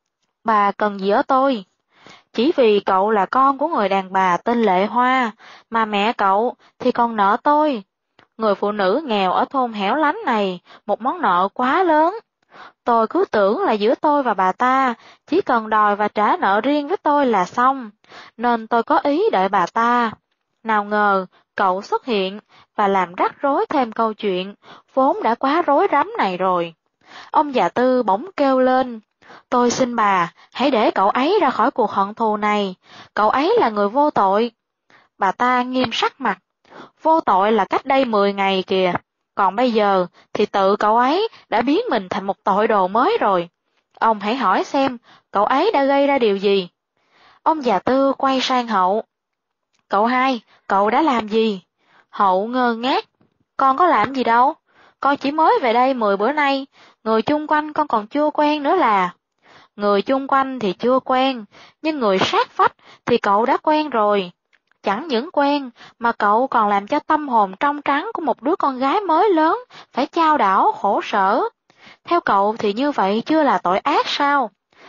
Bà cần gì ở tôi? Chỉ vì cậu là con của người đàn bà tên Lệ Hoa, mà mẹ cậu thì còn nợ tôi. Người phụ nữ nghèo ở thôn hẻo lánh này, một món nợ quá lớn. Tôi cứ tưởng là giữa tôi và bà ta, chỉ cần đòi và trả nợ riêng với tôi là xong, nên tôi có ý đợi bà ta. Nào ngờ, cậu xuất hiện và làm rắc rối thêm câu chuyện, vốn đã quá rối rắm này rồi. Ông già Tư bỗng kêu lên, tôi xin bà, hãy để cậu ấy ra khỏi cuộc hận thù này, cậu ấy là người vô tội. Bà ta nghiêm sắc mặt, vô tội là cách đây 10 ngày kìa, còn bây giờ thì tự cậu ấy đã biến mình thành một tội đồ mới rồi. Ông hãy hỏi xem, cậu ấy đã gây ra điều gì? Ông già Tư quay sang Hậu. Cậu hai, cậu đã làm gì? Hậu ngơ ngác. Con có làm gì đâu, con chỉ mới về đây 10 bữa nay, người chung quanh con còn chưa quen nữa là. Người chung quanh thì chưa quen, nhưng người sát vách thì cậu đã quen rồi. Chẳng những quen, mà cậu còn làm cho tâm hồn trong trắng của một đứa con gái mới lớn phải chao đảo khổ sở. Theo cậu thì như vậy chưa là tội ác sao?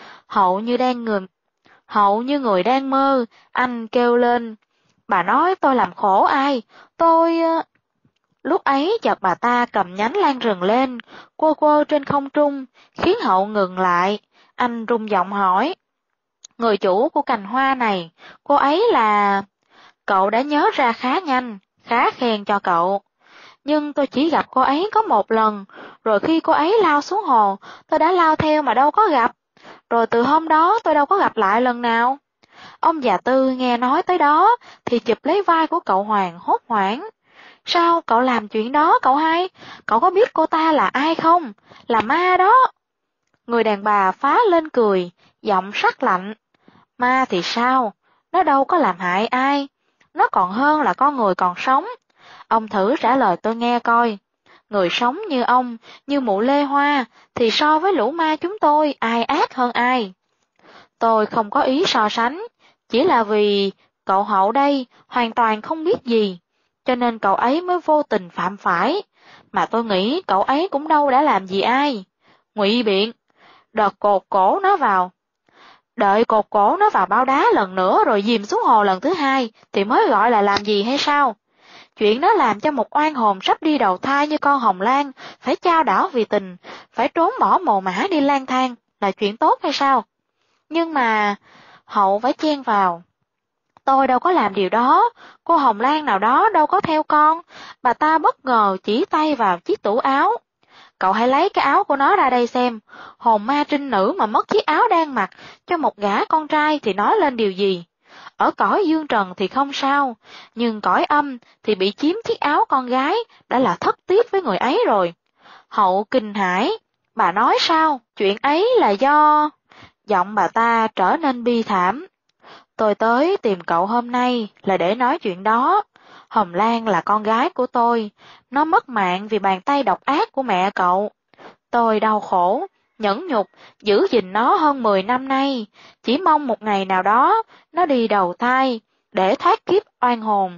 Hậu như người đang mơ, anh kêu lên. Bà nói tôi làm khổ ai? Tôi... Lúc ấy chợt bà ta cầm nhánh lan rừng lên, quơ quơ trên không trung, khiến Hậu ngừng lại. Anh rung giọng hỏi. Người chủ của cành hoa này, cô ấy là... Cậu đã nhớ ra khá nhanh, khá khen cho cậu. Nhưng tôi chỉ gặp cô ấy có một lần, rồi khi cô ấy lao xuống hồ, tôi đã lao theo mà đâu có gặp. Rồi từ hôm đó tôi đâu có gặp lại lần nào. Ông già Tư nghe nói tới đó, thì chụp lấy vai của cậu Hoàng hốt hoảng. Sao cậu làm chuyện đó cậu hai? Cậu có biết cô ta là ai không? Là ma đó. Người đàn bà phá lên cười, giọng sắc lạnh. Ma thì sao? Nó đâu có làm hại ai. Nó còn hơn là con người còn sống. Ông thử trả lời tôi nghe coi. Người sống như ông, như mụ Lê Hoa, thì so với lũ ma chúng tôi, ai ác hơn ai? Tôi không có ý so sánh, chỉ là vì cậu Hậu đây hoàn toàn không biết gì, cho nên cậu ấy mới vô tình phạm phải, mà tôi nghĩ cậu ấy cũng đâu đã làm gì ai. Ngụy biện, đợt cột cổ nó vào. Đợi cột cổ nó vào bao đá lần nữa rồi dìm xuống hồ lần thứ hai thì mới gọi là làm gì hay sao? Chuyện đó làm cho một oan hồn sắp đi đầu thai như con Hồng Lan phải chao đảo vì tình, phải trốn bỏ mồ mả đi lang thang là chuyện tốt hay sao? Nhưng mà... Hậu phải chen vào. Tôi đâu có làm điều đó, cô Hồng Lan nào đó đâu có theo con. Bà ta bất ngờ chỉ tay vào chiếc tủ áo. Cậu hãy lấy cái áo của nó ra đây xem, hồn ma trinh nữ mà mất chiếc áo đang mặc cho một gã con trai thì nói lên điều gì. Ở cõi dương trần thì không sao, nhưng cõi âm thì bị chiếm chiếc áo con gái đã là thất tiếc với người ấy rồi. Hậu kinh hãi, bà nói sao, chuyện ấy là do... Giọng bà ta trở nên bi thảm. Tôi tới tìm cậu hôm nay là để nói chuyện đó. Hồng Lan là con gái của tôi, nó mất mạng vì bàn tay độc ác của mẹ cậu. Tôi đau khổ, nhẫn nhục, giữ gìn nó hơn 10 năm nay, chỉ mong một ngày nào đó nó đi đầu thai, để thoát kiếp oan hồn.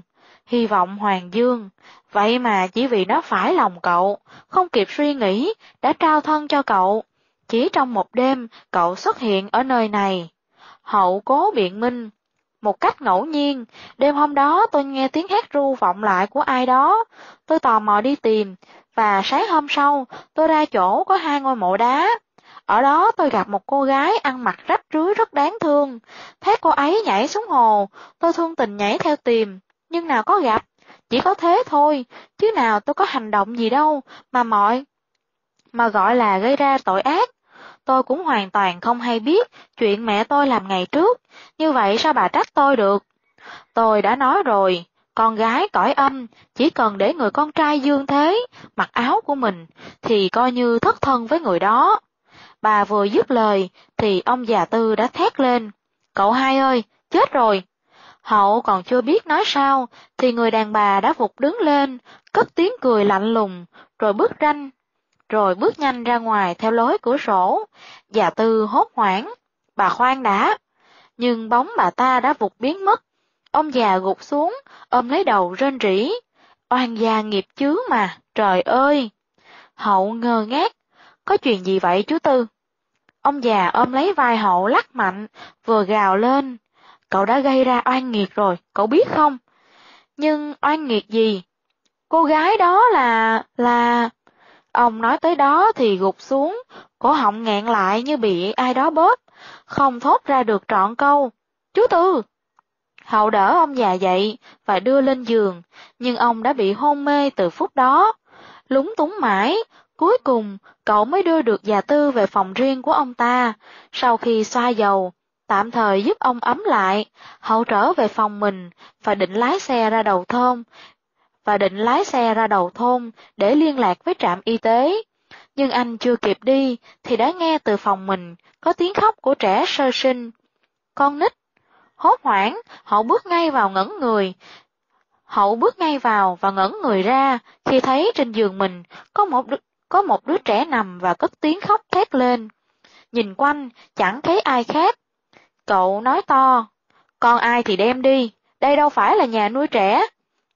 hy vọng Hoàng Dương. Vậy mà chỉ vì nó phải lòng cậu, không kịp suy nghĩ, đã trao thân cho cậu. Chỉ trong một đêm, cậu xuất hiện ở nơi này. Hậu cố biện minh. Một cách ngẫu nhiên, đêm hôm đó tôi nghe tiếng hét ru vọng lại của ai đó. Tôi tò mò đi tìm, và sáng hôm sau, tôi ra chỗ có 2 ngôi mộ đá. Ở đó tôi gặp một cô gái ăn mặc rách rưới rất đáng thương. Thấy cô ấy nhảy xuống hồ, tôi thương tình nhảy theo tìm, nhưng nào có gặp. Chỉ có thế thôi, chứ nào tôi có hành động gì đâu, mà gọi là gây ra tội ác. Tôi cũng hoàn toàn không hay biết chuyện mẹ tôi làm ngày trước, như vậy sao bà trách tôi được? Tôi đã nói rồi, con gái cõi âm, chỉ cần để người con trai dương thế, mặc áo của mình, thì coi như thất thân với người đó. Bà vừa dứt lời, thì ông già Tư đã thét lên, cậu hai ơi, chết rồi! Hậu còn chưa biết nói sao, thì người đàn bà đã vụt đứng lên, cất tiếng cười lạnh lùng, rồi bước nhanh ra ngoài theo lối cửa sổ. Già Tư hốt hoảng, bà khoan đã. Nhưng bóng bà ta đã vụt biến mất. Ông già gục xuống, ôm lấy đầu rên rỉ. Oan gia nghiệp chướng mà, trời ơi! Hậu ngơ ngác, có chuyện gì vậy chú Tư? Ông già ôm lấy vai Hậu lắc mạnh, vừa gào lên. Cậu đã gây ra oan nghiệt rồi, cậu biết không? Nhưng oan nghiệt gì? Cô gái đó là... Ông nói tới đó thì gục xuống, cổ họng nghẹn lại như bị ai đó bóp, không thốt ra được trọn câu. Chú Tư! Hậu đỡ ông già dậy và đưa lên giường, nhưng ông đã bị hôn mê từ phút đó. Lúng túng mãi, cuối cùng cậu mới đưa được già Tư về phòng riêng của ông ta. Sau khi xoa dầu, tạm thời giúp ông ấm lại, Hậu trở về phòng mình và định lái xe ra đầu thôn để liên lạc với trạm y tế. Nhưng anh chưa kịp đi thì đã nghe từ phòng mình có tiếng khóc của trẻ sơ sinh. Con nít. Hốt hoảng, Hậu bước ngay vào và ngẩn người ra khi thấy trên giường mình có một đứa trẻ nằm và cất tiếng khóc thét lên. Nhìn quanh, chẳng thấy ai khác. Cậu nói to, con ai thì đem đi, đây đâu phải là nhà nuôi trẻ.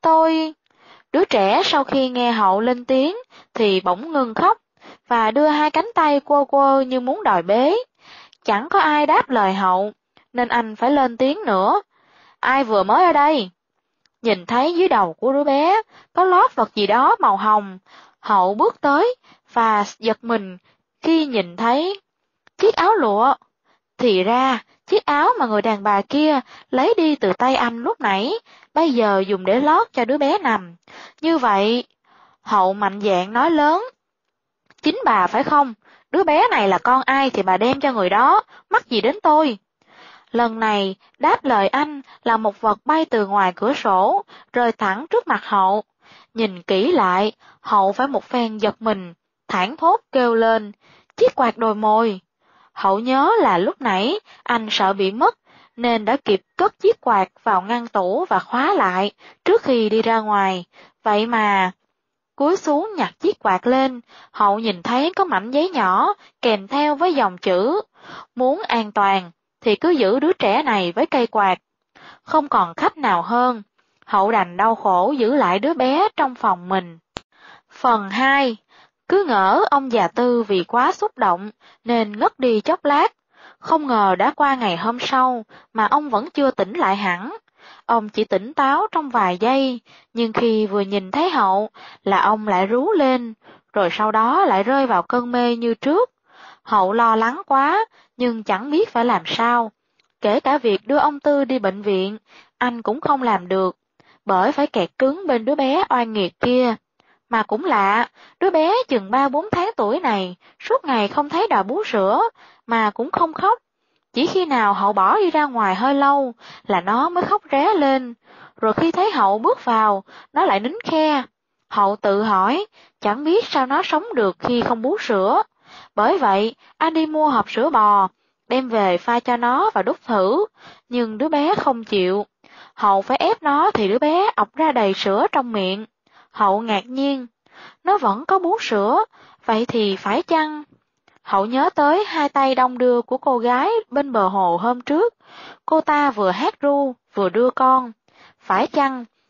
Đứa trẻ sau khi nghe Hậu lên tiếng thì bỗng ngừng khóc và đưa 2 cánh tay quơ quơ như muốn đòi bế. Chẳng có ai đáp lời Hậu, nên anh phải lên tiếng nữa. Ai vừa mới ở đây? Nhìn thấy dưới đầu của đứa bé có lót vật gì đó màu hồng, Hậu bước tới và giật mình khi nhìn thấy chiếc áo lụa. Thì ra, chiếc áo mà người đàn bà kia lấy đi từ tay anh lúc nãy, bây giờ dùng để lót cho đứa bé nằm. Như vậy, Hậu mạnh dạn nói lớn. Chính bà phải không? Đứa bé này là con ai thì bà đem cho người đó, mắc gì đến tôi? Lần này, đáp lời anh là một vật bay từ ngoài cửa sổ, rơi thẳng trước mặt Hậu. Nhìn kỹ lại, Hậu phải một phen giật mình, thảng thốt kêu lên, chiếc quạt đồi mồi. Hậu nhớ là lúc nãy anh sợ bị mất, nên đã kịp cất chiếc quạt vào ngăn tủ và khóa lại trước khi đi ra ngoài. Vậy mà, cúi xuống nhặt chiếc quạt lên, Hậu nhìn thấy có mảnh giấy nhỏ kèm theo với dòng chữ, muốn an toàn thì cứ giữ đứa trẻ này với cây quạt. Không còn cách nào hơn, Hậu đành đau khổ giữ lại đứa bé trong phòng mình. Phần 2. Cứ ngỡ ông già Tư vì quá xúc động nên ngất đi chốc lát. Không ngờ đã qua ngày hôm sau mà ông vẫn chưa tỉnh lại hẳn. Ông chỉ tỉnh táo trong vài giây, nhưng khi vừa nhìn thấy Hậu là ông lại rú lên, rồi sau đó lại rơi vào cơn mê như trước. Hậu lo lắng quá, nhưng chẳng biết phải làm sao. Kể cả việc đưa ông Tư đi bệnh viện, anh cũng không làm được, bởi phải kẹt cứng bên đứa bé oan nghiệt kia. Mà cũng lạ, đứa bé chừng 3-4 tháng tuổi này, suốt ngày không thấy đòi bú sữa, mà cũng không khóc. Chỉ khi nào Hậu bỏ đi ra ngoài hơi lâu là nó mới khóc ré lên, rồi khi thấy Hậu bước vào, nó lại nín khe. Hậu tự hỏi, chẳng biết sao nó sống được khi không bú sữa. Bởi vậy, anh đi mua hộp sữa bò, đem về pha cho nó và đút thử, nhưng đứa bé không chịu. Hậu phải ép nó thì đứa bé ọc ra đầy sữa trong miệng. Hậu ngạc nhiên, nó vẫn có bú sữa, vậy thì phải chăng? Hậu nhớ tới 2 tay đong đưa của cô gái bên bờ hồ hôm trước, cô ta vừa hát ru, vừa đưa con. Phải chăng,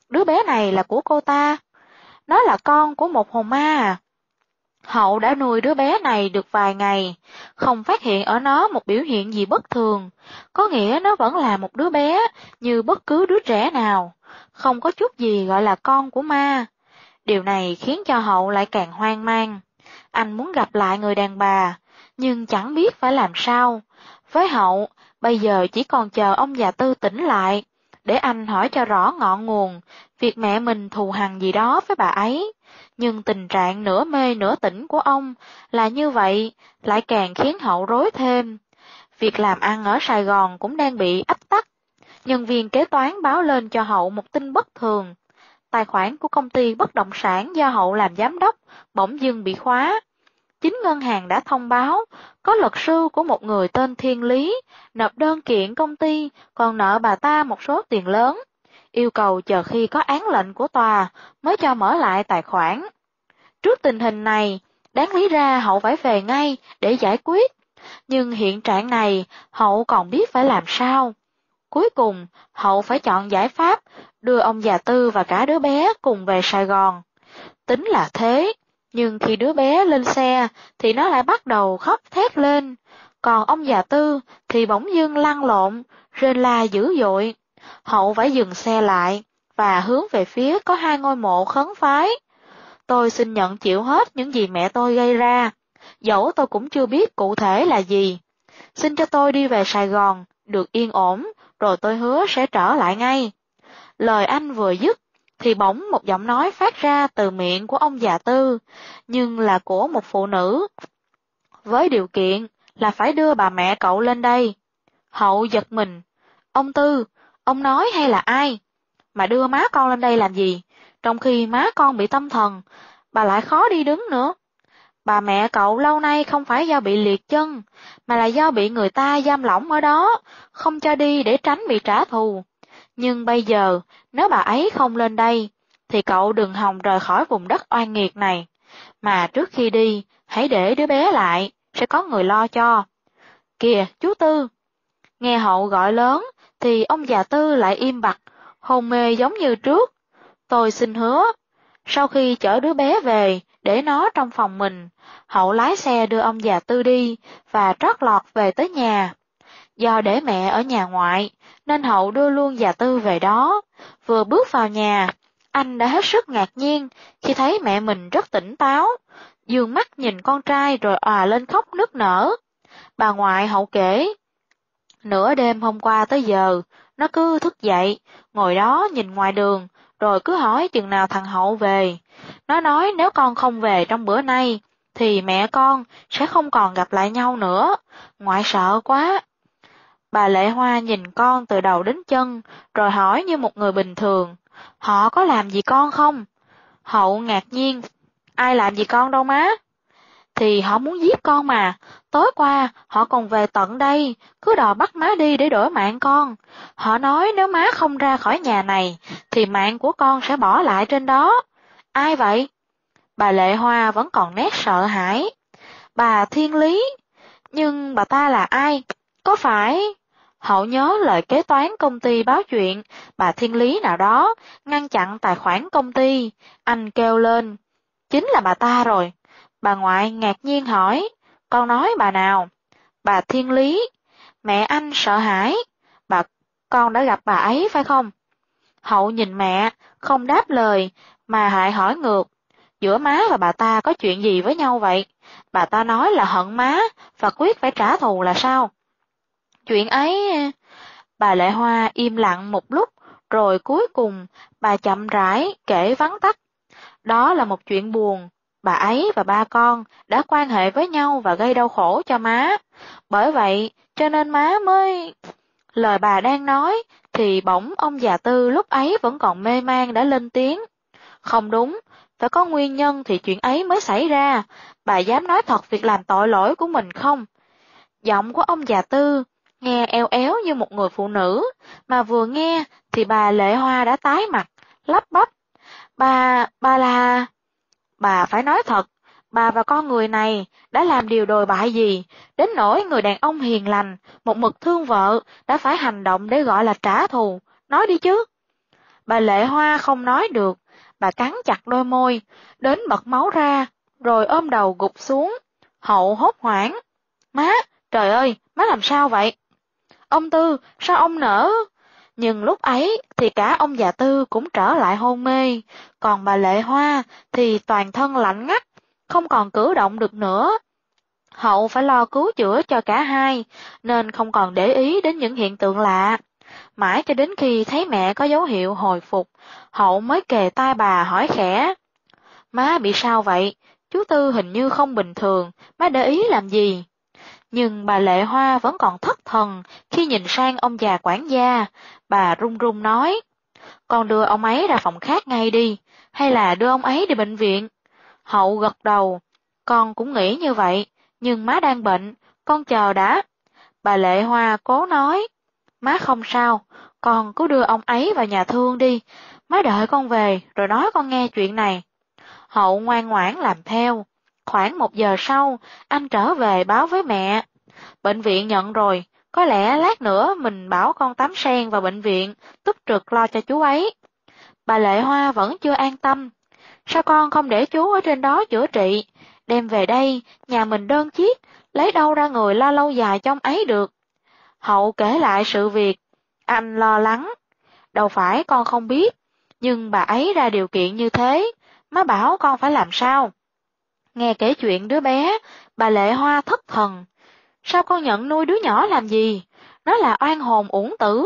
đứa bé này là của cô ta. Nó là con của một hồn ma à? Hậu đã nuôi đứa bé này được vài ngày, không phát hiện ở nó một biểu hiện gì bất thường, có nghĩa nó vẫn là một đứa bé như bất cứ đứa trẻ nào, không có chút gì gọi là con của ma. Điều này khiến cho Hậu lại càng hoang mang. Anh muốn gặp lại người đàn bà, nhưng chẳng biết phải làm sao. Với Hậu, bây giờ chỉ còn chờ ông già Tư tỉnh lại, để anh hỏi cho rõ ngọn nguồn, việc mẹ mình thù hằn gì đó với bà ấy. Nhưng tình trạng nửa mê nửa tỉnh của ông là như vậy, lại càng khiến Hậu rối thêm. Việc làm ăn ở Sài Gòn cũng đang bị ách tắc. Nhân viên kế toán báo lên cho Hậu một tin bất thường. Tài khoản của công ty bất động sản do Hậu làm giám đốc bỗng dưng bị khóa. Chính ngân hàng đã thông báo, có luật sư của một người tên Thiên Lý nộp đơn kiện công ty còn nợ bà ta một số tiền lớn, yêu cầu chờ khi có án lệnh của tòa mới cho mở lại tài khoản. Trước tình hình này, đáng lý ra Hậu phải về ngay để giải quyết, nhưng hiện trạng này Hậu còn biết phải làm sao. Cuối cùng, Hậu phải chọn giải pháp đưa ông già Tư và cả đứa bé cùng về Sài Gòn. Tính là thế, nhưng khi đứa bé lên xe thì nó lại bắt đầu khóc thét lên, còn ông già Tư thì bỗng dưng lăn lộn, rên la dữ dội. Hậu phải dừng xe lại và hướng về phía có 2 ngôi mộ khấn phái. Tôi xin nhận chịu hết những gì mẹ tôi gây ra, dẫu tôi cũng chưa biết cụ thể là gì. Xin cho tôi đi về Sài Gòn, được yên ổn, rồi tôi hứa sẽ trở lại ngay. Lời anh vừa dứt, thì bỗng một giọng nói phát ra từ miệng của ông già Tư, nhưng là của một phụ nữ. Với điều kiện là phải đưa bà mẹ cậu lên đây. Hậu giật mình. Ông Tư, ông nói hay là ai? Mà đưa má con lên đây làm gì? Trong khi má con bị tâm thần, bà lại khó đi đứng nữa. Bà mẹ cậu lâu nay không phải do bị liệt chân, mà là do bị người ta giam lỏng ở đó, không cho đi để tránh bị trả thù. Nhưng bây giờ, nếu bà ấy không lên đây, thì cậu đừng hòng rời khỏi vùng đất oan nghiệt này. Mà trước khi đi, hãy để đứa bé lại, sẽ có người lo cho. Kìa, chú Tư! Nghe Hậu gọi lớn, thì ông già Tư lại im bặt, hôn mê giống như trước. Tôi xin hứa, sau khi chở đứa bé về, để nó trong phòng mình, Hậu lái xe đưa ông già Tư đi, và trót lọt về tới nhà. Do để mẹ ở nhà ngoại, nên Hậu đưa luôn già Tư về đó. Vừa bước vào nhà, anh đã hết sức ngạc nhiên khi thấy mẹ mình rất tỉnh táo, dương mắt nhìn con trai rồi òa lên khóc nức nở. Bà ngoại Hậu kể, nửa đêm hôm qua tới giờ, nó cứ thức dậy, ngồi đó nhìn ngoài đường, rồi cứ hỏi chừng nào thằng Hậu về. Nó nói nếu con không về trong bữa nay, thì mẹ con sẽ không còn gặp lại nhau nữa. Ngoại sợ quá. Bà Lệ Hoa nhìn con từ đầu đến chân, rồi hỏi như một người bình thường, họ có làm gì con không? Hậu ngạc nhiên, ai làm gì con đâu má? Thì họ muốn giết con mà, tối qua họ còn về tận đây, cứ đòi bắt má đi để đổi mạng con. Họ nói nếu má không ra khỏi nhà này, thì mạng của con sẽ bỏ lại trên đó. Ai vậy? Bà Lệ Hoa vẫn còn nét sợ hãi. Bà Thiên Lý. Nhưng bà ta là ai? Có phải... Hậu nhớ lời kế toán công ty báo chuyện, bà Thiên Lý nào đó, ngăn chặn tài khoản công ty. Anh kêu lên, chính là bà ta rồi. Bà ngoại ngạc nhiên hỏi, con nói bà nào? Bà Thiên Lý. Mẹ anh sợ hãi. Con đã gặp bà ấy phải không? Hậu nhìn mẹ, không đáp lời, mà lại hỏi ngược, giữa má và bà ta có chuyện gì với nhau vậy? Bà ta nói là hận má, và quyết phải trả thù là sao? Chuyện ấy... Bà Lệ Hoa im lặng một lúc, rồi cuối cùng bà chậm rãi kể vắn tắt. Đó là một chuyện buồn, bà ấy và ba con đã quan hệ với nhau và gây đau khổ cho má. Bởi vậy, cho nên má mới... Lời bà đang nói, thì bỗng ông già Tư lúc ấy vẫn còn mê man đã lên tiếng. Không đúng, phải có nguyên nhân thì chuyện ấy mới xảy ra. Bà dám nói thật việc làm tội lỗi của mình không? Giọng của ông già Tư nghe eo éo như một người phụ nữ, mà vừa nghe thì bà Lệ Hoa đã tái mặt, lắp bắp. Bà là... Bà phải nói thật, bà và con người này đã làm điều đồi bại gì, đến nỗi người đàn ông hiền lành, một mực thương vợ, đã phải hành động để gọi là trả thù, nói đi chứ. Bà Lệ Hoa không nói được, bà cắn chặt đôi môi, đến bật máu ra, rồi ôm đầu gục xuống. Hậu hốt hoảng. Má, trời ơi, má làm sao vậy? Ông Tư, sao ông nỡ? Nhưng lúc ấy thì cả ông già Tư cũng trở lại hôn mê, còn bà Lệ Hoa thì toàn thân lạnh ngắt, không còn cử động được nữa. Hậu phải lo cứu chữa cho cả hai, nên không còn để ý đến những hiện tượng lạ. Mãi cho đến khi thấy mẹ có dấu hiệu hồi phục, Hậu mới kề tai bà hỏi khẽ. Má bị sao vậy? Chú Tư hình như không bình thường, má để ý làm gì? Nhưng bà Lệ Hoa vẫn còn thất thần khi nhìn sang ông già quản gia. Bà run run nói, con đưa ông ấy ra phòng khác ngay đi, hay là đưa ông ấy đi bệnh viện? Hậu gật đầu, con cũng nghĩ như vậy, nhưng má đang bệnh, con chờ đã. Bà Lệ Hoa cố nói, má không sao, con cứ đưa ông ấy vào nhà thương đi, má đợi con về rồi nói con nghe chuyện này. Hậu ngoan ngoãn làm theo. Khoảng 1 giờ sau, anh trở về báo với mẹ. Bệnh viện nhận rồi, có lẽ lát nữa mình bảo con Tám Sen vào bệnh viện, túc trực lo cho chú ấy. Bà Lệ Hoa vẫn chưa an tâm. Sao con không để chú ở trên đó chữa trị? Đem về đây, nhà mình đơn chiếc, lấy đâu ra người lo lâu dài trong ấy được. Hậu kể lại sự việc. Anh lo lắng. Đâu phải con không biết, nhưng bà ấy ra điều kiện như thế, má bảo con phải làm sao? Nghe kể chuyện đứa bé, bà Lệ Hoa thất thần. Sao con nhận nuôi đứa nhỏ làm gì? Nó là oan hồn uổng tử.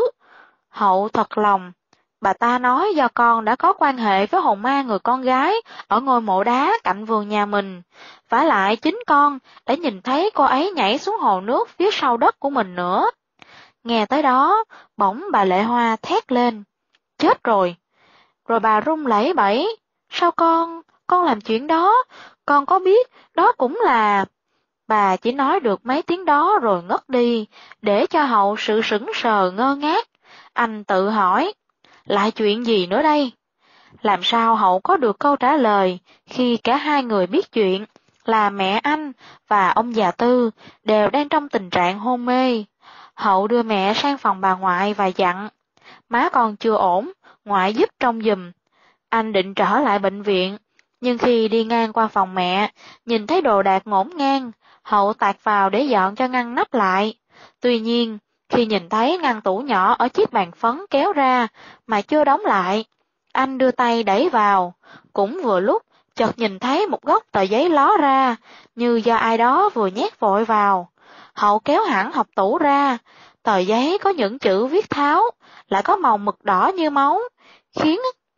Hậu thật lòng. Bà ta nói do con đã có quan hệ với hồn ma người con gái ở ngôi mộ đá cạnh vườn nhà mình. Vả lại chính con đã nhìn thấy cô ấy nhảy xuống hồ nước phía sau đất của mình nữa. Nghe tới đó, bỗng bà Lệ Hoa thét lên. Chết rồi! Rồi bà run lẩy bẩy. Sao con làm chuyện đó? Con có biết đó cũng là... Bà chỉ nói được mấy tiếng đó rồi ngất đi, để cho Hậu sự sững sờ ngơ ngác. Anh tự hỏi, lại chuyện gì nữa đây? Làm sao Hậu có được câu trả lời khi cả hai người biết chuyện là mẹ anh và ông già Tư đều đang trong tình trạng hôn mê. Hậu đưa mẹ sang phòng bà ngoại và dặn, má con chưa ổn, ngoại giúp trông giùm. Anh định trở lại bệnh viện, nhưng khi đi ngang qua phòng mẹ, nhìn thấy đồ đạc ngổn ngang, Hậu tạt vào để dọn cho ngăn nắp lại. Tuy nhiên, khi nhìn thấy ngăn tủ nhỏ ở chiếc bàn phấn kéo ra mà chưa đóng lại, anh đưa tay đẩy vào. Cũng vừa lúc, chợt nhìn thấy một góc tờ giấy ló ra, như do ai đó vừa nhét vội vào. Hậu kéo hẳn hộc tủ ra, tờ giấy có những chữ viết tháo, lại có màu mực đỏ như máu, khiến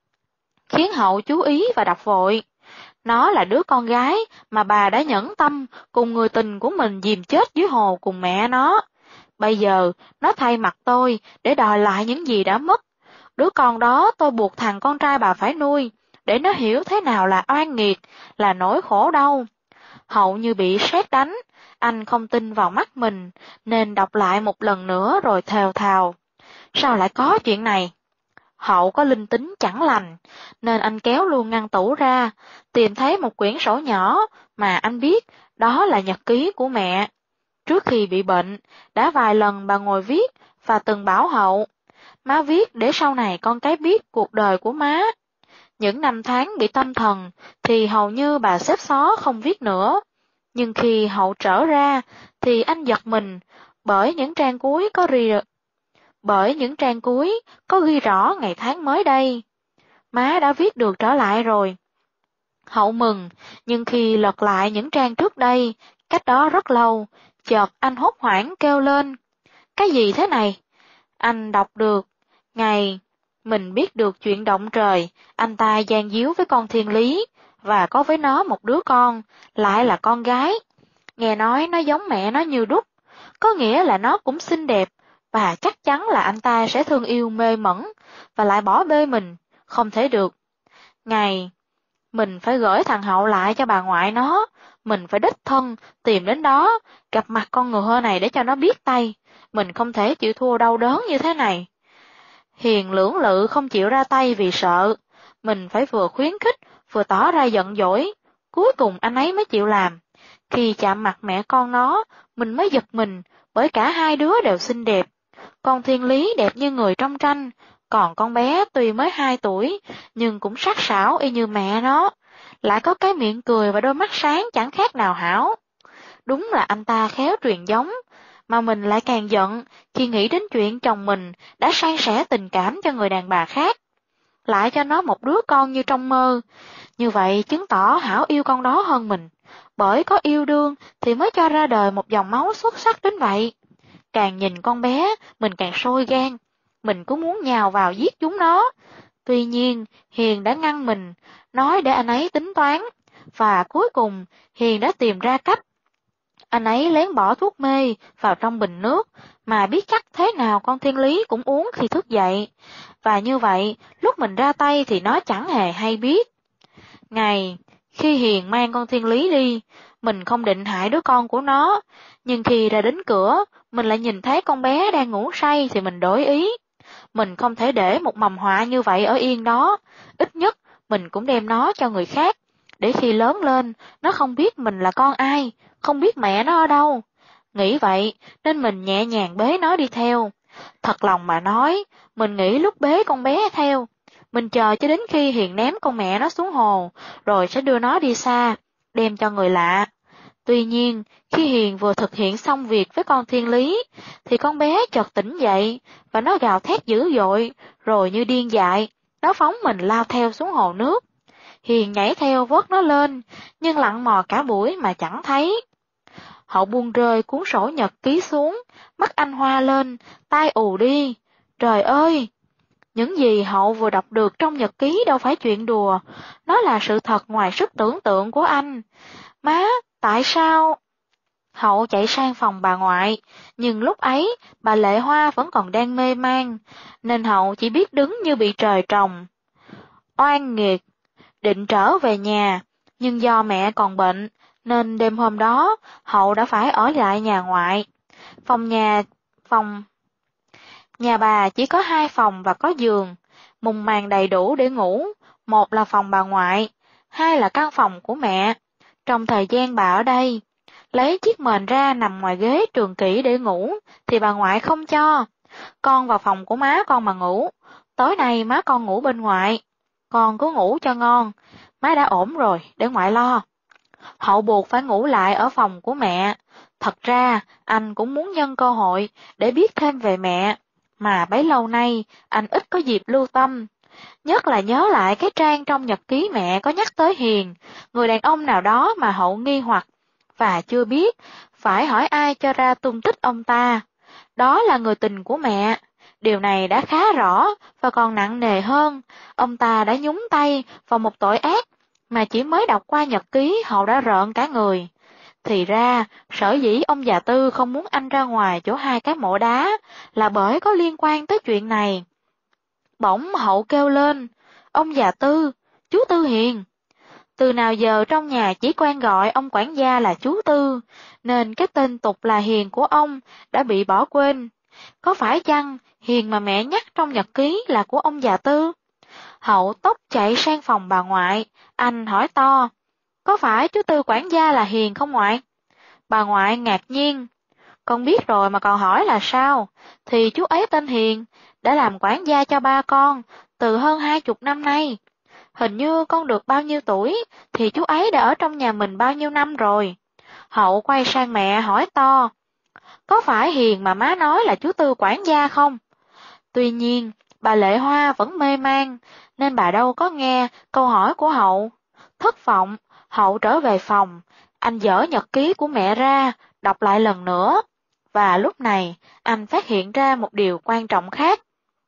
Hậu chú ý và đọc vội. Nó là đứa con gái mà bà đã nhẫn tâm cùng người tình của mình dìm chết dưới hồ cùng mẹ nó. Bây giờ, nó thay mặt tôi để đòi lại những gì đã mất. Đứa con đó tôi buộc thằng con trai bà phải nuôi, để nó hiểu thế nào là oan nghiệt, là nỗi khổ đau. Hậu như bị sét đánh, anh không tin vào mắt mình, nên đọc lại một lần nữa rồi thều thào. Sao lại có chuyện này? Hậu có linh tính chẳng lành, nên anh kéo luôn ngăn tủ ra, tìm thấy một quyển sổ nhỏ mà anh biết đó là nhật ký của mẹ. Trước khi bị bệnh, đã vài lần bà ngồi viết và từng bảo Hậu, má viết để sau này con cái biết cuộc đời của má. Những năm tháng bị tâm thần thì hầu như bà xếp xó không viết nữa. Nhưng khi Hậu trở ra thì anh giật mình bởi những trang cuối có ghi rõ ngày tháng mới đây. Má đã viết được trở lại rồi. Hậu mừng, nhưng khi lật lại những trang trước đây, cách đó rất lâu, chợt anh hốt hoảng kêu lên. Cái gì thế này? Anh đọc được. Ngày mình biết được chuyện động trời, anh ta gian díu với con Thiên Lý, và có với nó một đứa con, lại là con gái. Nghe nói nó giống mẹ nó như đúc, có nghĩa là nó cũng xinh đẹp, và chắc chắn là anh ta sẽ thương yêu mê mẩn, và lại bỏ bê mình, không thể được. Ngày, mình phải gửi thằng Hậu lại cho bà ngoại nó, mình phải đích thân, tìm đến đó, gặp mặt con ngựa này để cho nó biết tay, mình không thể chịu thua đau đớn như thế này. Hiền lưỡng lự không chịu ra tay vì sợ, mình phải vừa khuyến khích, vừa tỏ ra giận dỗi, cuối cùng anh ấy mới chịu làm. Khi chạm mặt mẹ con nó, mình mới giật mình, bởi cả hai đứa đều xinh đẹp. Con Thiên Lý đẹp như người trong tranh, Còn con bé tuy mới 2 tuổi, nhưng cũng sắc sảo y như mẹ nó, lại có cái miệng cười và đôi mắt sáng chẳng khác nào Hảo. Đúng là anh ta khéo truyền giống, mà mình lại càng giận khi nghĩ đến chuyện chồng mình đã san sẻ tình cảm cho người đàn bà khác, lại cho nó một đứa con như trong mơ. Như vậy chứng tỏ Hảo yêu con đó hơn mình, bởi có yêu đương thì mới cho ra đời một dòng máu xuất sắc đến vậy. Càng nhìn con bé, mình càng sôi gan, mình cứ muốn nhào vào giết chúng nó. Tuy nhiên, Hiền đã ngăn mình, nói để anh ấy tính toán, và cuối cùng Hiền đã tìm ra cách. Anh ấy lén bỏ thuốc mê vào trong bình nước, mà biết chắc thế nào con Thiên Lý cũng uống khi thức dậy. Và như vậy, lúc mình ra tay thì nó chẳng hề hay biết. Ngày, khi Hiền mang con Thiên Lý đi, mình không định hại đứa con của nó, nhưng khi ra đến cửa, mình lại nhìn thấy con bé đang ngủ say thì mình đổi ý. Mình không thể để một mầm họa như vậy ở yên đó, ít nhất mình cũng đem nó cho người khác, để khi lớn lên, nó không biết mình là con ai, không biết mẹ nó ở đâu. Nghĩ vậy, nên mình nhẹ nhàng bế nó đi theo. Thật lòng mà nói, mình nghĩ lúc bế con bé theo, mình chờ cho đến khi Hiền ném con mẹ nó xuống hồ, rồi sẽ đưa nó đi xa, đem cho người lạ. Tuy nhiên, khi Hiền vừa thực hiện xong việc với con Thiên Lý, thì con bé chợt tỉnh dậy, và nó gào thét dữ dội, rồi như điên dại, nó phóng mình lao theo xuống hồ nước. Hiền nhảy theo vớt nó lên, nhưng lặn mò cả buổi mà chẳng thấy. Hậu buông rơi cuốn sổ nhật ký xuống, mắt anh hoa lên, tai ù đi. Trời ơi! Những gì Hậu vừa đọc được trong nhật ký đâu phải chuyện đùa, nó là sự thật ngoài sức tưởng tượng của anh. Má, tại sao? Hậu chạy sang phòng bà ngoại, nhưng lúc ấy bà Lệ Hoa vẫn còn đang mê man, nên Hậu chỉ biết đứng như bị trời trồng. Oan nghiệt, định trở về nhà, nhưng do mẹ còn bệnh, nên đêm hôm đó Hậu đã phải ở lại nhà ngoại. Phòng nhà bà chỉ có 2 phòng và có giường, mùng màn đầy đủ để ngủ, một là phòng bà ngoại, 2 là căn phòng của mẹ. Trong thời gian bà ở đây, lấy chiếc mền ra nằm ngoài ghế trường kỷ để ngủ, thì bà ngoại không cho. Con vào phòng của má con mà ngủ, tối nay má con ngủ bên ngoại. Con cứ ngủ cho ngon, má đã ổn rồi, để ngoại lo. Hậu buộc phải ngủ lại ở phòng của mẹ. Thật ra, anh cũng muốn nhân cơ hội để biết thêm về mẹ, mà bấy lâu nay anh ít có dịp lưu tâm. Nhất là nhớ lại cái trang trong nhật ký mẹ có nhắc tới Hiền, người đàn ông nào đó mà Hậu nghi hoặc, và chưa biết phải hỏi ai cho ra tung tích ông ta. Đó là người tình của mẹ. Điều này đã khá rõ, và còn nặng nề hơn, ông ta đã nhúng tay vào một tội ác mà chỉ mới đọc qua nhật ký Hậu đã rợn cả người. Thì ra, sở dĩ ông già Tư không muốn anh ra ngoài chỗ 2 cái mộ đá là bởi có liên quan tới chuyện này. Bỗng Hậu kêu lên, ông già Tư, chú Tư Hiền. Từ nào giờ trong nhà chỉ quen gọi ông quản gia là chú Tư, nên cái tên tục là Hiền của ông đã bị bỏ quên. Có phải chăng Hiền mà mẹ nhắc trong nhật ký là của ông già Tư? Hậu tốc chạy sang phòng bà ngoại, anh hỏi to, có phải chú Tư quản gia là Hiền không ngoại? Bà ngoại ngạc nhiên, con biết rồi mà còn hỏi là sao? Thì chú ấy tên Hiền, đã làm quản gia cho ba con từ hơn 20 năm nay. Hình như con được bao nhiêu tuổi thì chú ấy đã ở trong nhà mình bao nhiêu năm rồi. Hậu quay sang mẹ hỏi to, có phải Hiền mà má nói là chú Tư quản gia không? Tuy nhiên, bà Lệ Hoa vẫn mê man, nên bà đâu có nghe câu hỏi của Hậu. Thất vọng, Hậu trở về phòng, anh dở nhật ký của mẹ ra, đọc lại lần nữa. Và lúc này, anh phát hiện ra một điều quan trọng khác.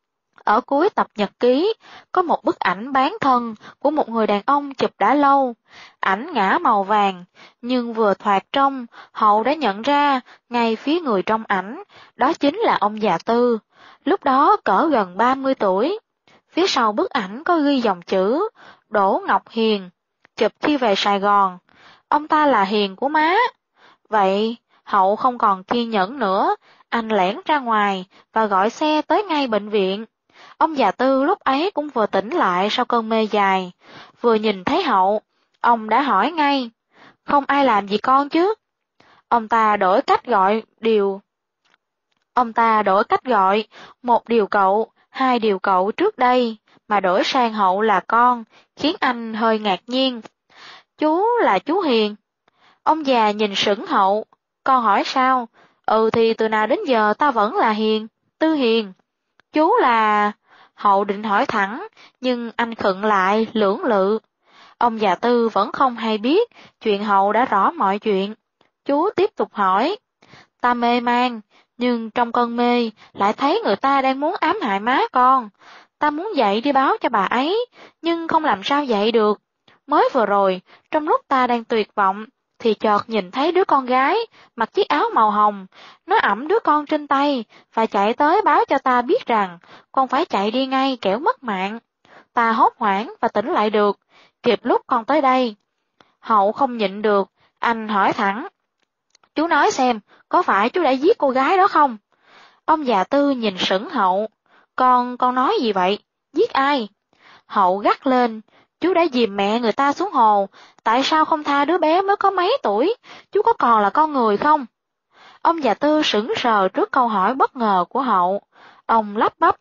Ở cuối tập nhật ký, có một bức ảnh bán thân của một người đàn ông chụp đã lâu. Ảnh ngã màu vàng, nhưng vừa thoạt trông, Hậu đã nhận ra ngay phía người trong ảnh, đó chính là ông già Tư, lúc đó cỡ gần 30 tuổi. Phía sau bức ảnh có ghi dòng chữ, Đỗ Ngọc Hiền, chụp khi về Sài Gòn. Ông ta là Hiền của má. Vậy, Hậu không còn kiên nhẫn nữa, anh lẻn ra ngoài và gọi xe tới ngay bệnh viện. Ông già Tư lúc ấy cũng vừa tỉnh lại sau cơn mê dài, vừa nhìn thấy Hậu, ông đã hỏi ngay, không ai làm gì con chứ? Ông ta đổi cách gọi, một điều cậu, Hai điều cậu trước đây mà đổi sang Hậu là con, khiến anh hơi ngạc nhiên. Chú là chú Hiền. Ông già nhìn sững Hậu. Con hỏi sao? Ừ thì từ nào đến giờ ta vẫn là Hiền, Tư Hiền. Chú là... Hậu định hỏi thẳng, nhưng anh khựng lại, lưỡng lự. Ông già Tư vẫn không hay biết, chuyện Hậu đã rõ mọi chuyện. Chú tiếp tục hỏi. Ta mê man, nhưng trong cơn mê lại thấy người ta đang muốn ám hại má con. Ta muốn dậy đi báo cho bà ấy, nhưng không làm sao dậy được. Mới vừa rồi, trong lúc ta đang tuyệt vọng, thì chợt nhìn thấy đứa con gái, mặc chiếc áo màu hồng, nó ẵm đứa con trên tay, và chạy tới báo cho ta biết rằng, con phải chạy đi ngay kẻo mất mạng. Ta hốt hoảng và tỉnh lại được, kịp lúc con tới đây. Hậu không nhịn được, anh hỏi thẳng. Chú nói xem, có phải chú đã giết cô gái đó không? Ông già Tư nhìn sững Hậu. Con nói gì vậy? Giết ai? Hậu gắt lên. Chú đã dìm mẹ người ta xuống hồ, tại sao không tha đứa bé mới có mấy tuổi? Chú có còn là con người không? Ông già Tư sững sờ trước câu hỏi bất ngờ của Hậu. Ông lắp bắp.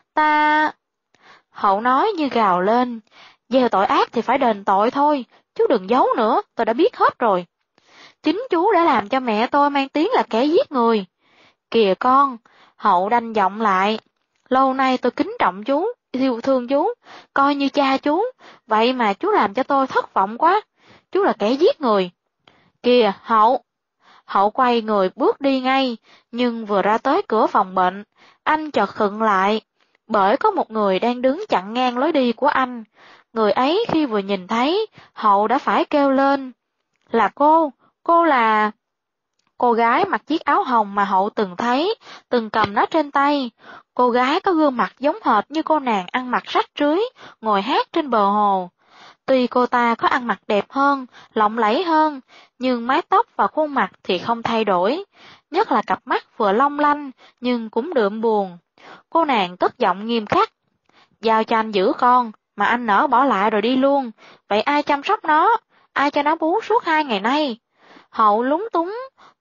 Ta... Hậu nói như gào lên. Gieo tội ác thì phải đền tội thôi, chú đừng giấu nữa, tôi đã biết hết rồi. Chính chú đã làm cho mẹ tôi mang tiếng là kẻ giết người. Kìa con, Hậu đanh giọng lại. Lâu nay tôi kính trọng chú, yêu thương chú, coi như cha chú, vậy mà chú làm cho tôi thất vọng quá. Chú là kẻ giết người. Kìa, Hậu. Hậu quay người bước đi ngay, nhưng vừa ra tới cửa phòng bệnh, anh chợt khựng lại, bởi có một người đang đứng chặn ngang lối đi của anh. Người ấy khi vừa nhìn thấy, Hậu đã phải kêu lên. Là cô là... Cô gái mặc chiếc áo hồng mà Hậu từng thấy, từng cầm nó trên tay. Cô gái có gương mặt giống hệt như cô nàng ăn mặc rách rưới, ngồi hát trên bờ hồ. Tuy cô ta có ăn mặc đẹp hơn, lộng lẫy hơn, nhưng mái tóc và khuôn mặt thì không thay đổi, nhất là cặp mắt vừa long lanh nhưng cũng đượm buồn. Cô nàng cất giọng nghiêm khắc. Giao cho anh giữ con, mà anh nỡ bỏ lại rồi đi luôn, vậy ai chăm sóc nó, ai cho nó bú suốt 2 ngày nay? Hậu lúng túng,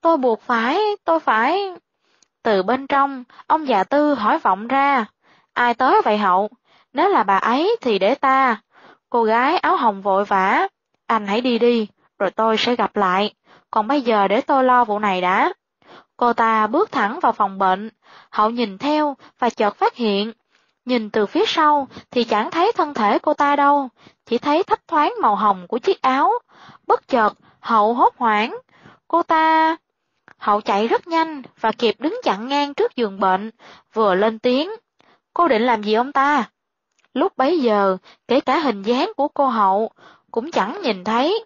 tôi phải... Từ bên trong, ông già Tư hỏi vọng ra. Ai tới vậy Hậu? Nếu là bà ấy thì để ta. Cô gái áo hồng vội vã. Anh hãy đi đi, rồi tôi sẽ gặp lại. Còn bây giờ để tôi lo vụ này đã. Cô ta bước thẳng vào phòng bệnh. Hậu nhìn theo và chợt phát hiện. Nhìn từ phía sau thì chẳng thấy thân thể cô ta đâu, chỉ thấy thấp thoáng màu hồng của chiếc áo. Bất chợt, Hậu hốt hoảng. Cô ta... Hậu chạy rất nhanh và kịp đứng chặn ngang trước giường bệnh, vừa lên tiếng. Cô định làm gì ông ta? Lúc bấy giờ, kể cả hình dáng của cô Hậu cũng chẳng nhìn thấy.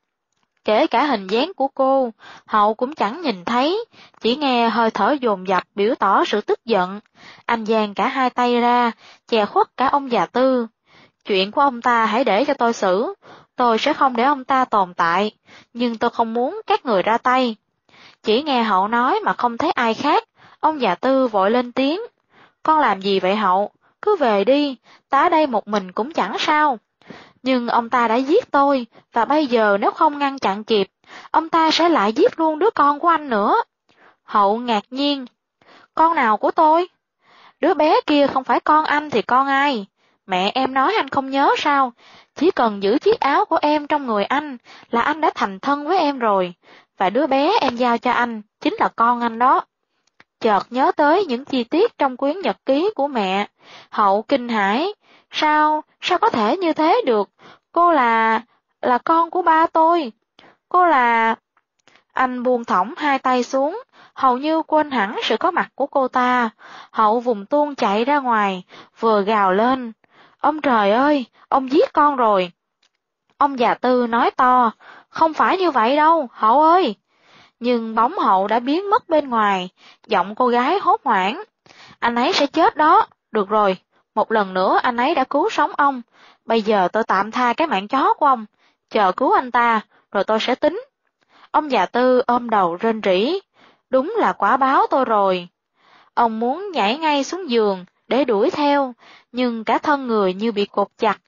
Kể cả hình dáng của cô, Hậu cũng chẳng nhìn thấy, chỉ nghe hơi thở dồn dập biểu tỏ sự tức giận. Anh giang cả hai tay ra, chè khuất cả ông già Tư. Chuyện của ông ta hãy để cho tôi xử, tôi sẽ không để ông ta tồn tại, nhưng tôi không muốn các người ra tay. Chỉ nghe Hậu nói mà không thấy ai khác, ông già Tư vội lên tiếng. Con làm gì vậy Hậu? Cứ về đi, ta ở đây một mình cũng chẳng sao. Nhưng ông ta đã giết tôi, và bây giờ nếu không ngăn chặn kịp, ông ta sẽ lại giết luôn đứa con của anh nữa. Hậu ngạc nhiên. Con nào của tôi? Đứa bé kia không phải con anh thì con ai? Mẹ em nói anh không nhớ sao? Chỉ cần giữ chiếc áo của em trong người anh là anh đã thành thân với em rồi, và đứa bé em giao cho anh chính là con anh đó. Chợt nhớ tới những chi tiết trong quyển nhật ký của mẹ, Hậu kinh hãi. Sao có thể như thế được? Cô là con của ba tôi. Cô là... Anh buông thõng hai tay xuống, hầu như quên hẳn sự có mặt của cô ta. Hậu vùng tuôn chạy ra ngoài, vừa gào lên. Ông trời ơi, ông giết con rồi. Ông già Tư nói to, không phải như vậy đâu, Hậu ơi. Nhưng bóng Hậu đã biến mất bên ngoài, giọng cô gái hốt hoảng. Anh ấy sẽ chết đó, được rồi, một lần nữa anh ấy đã cứu sống ông. Bây giờ tôi tạm tha cái mạng chó của ông, chờ cứu anh ta, rồi tôi sẽ tính. Ông già Tư ôm đầu rên rỉ. Đúng là quả báo tôi rồi. Ông muốn nhảy ngay xuống giường để đuổi theo, nhưng cả thân người như bị cột chặt,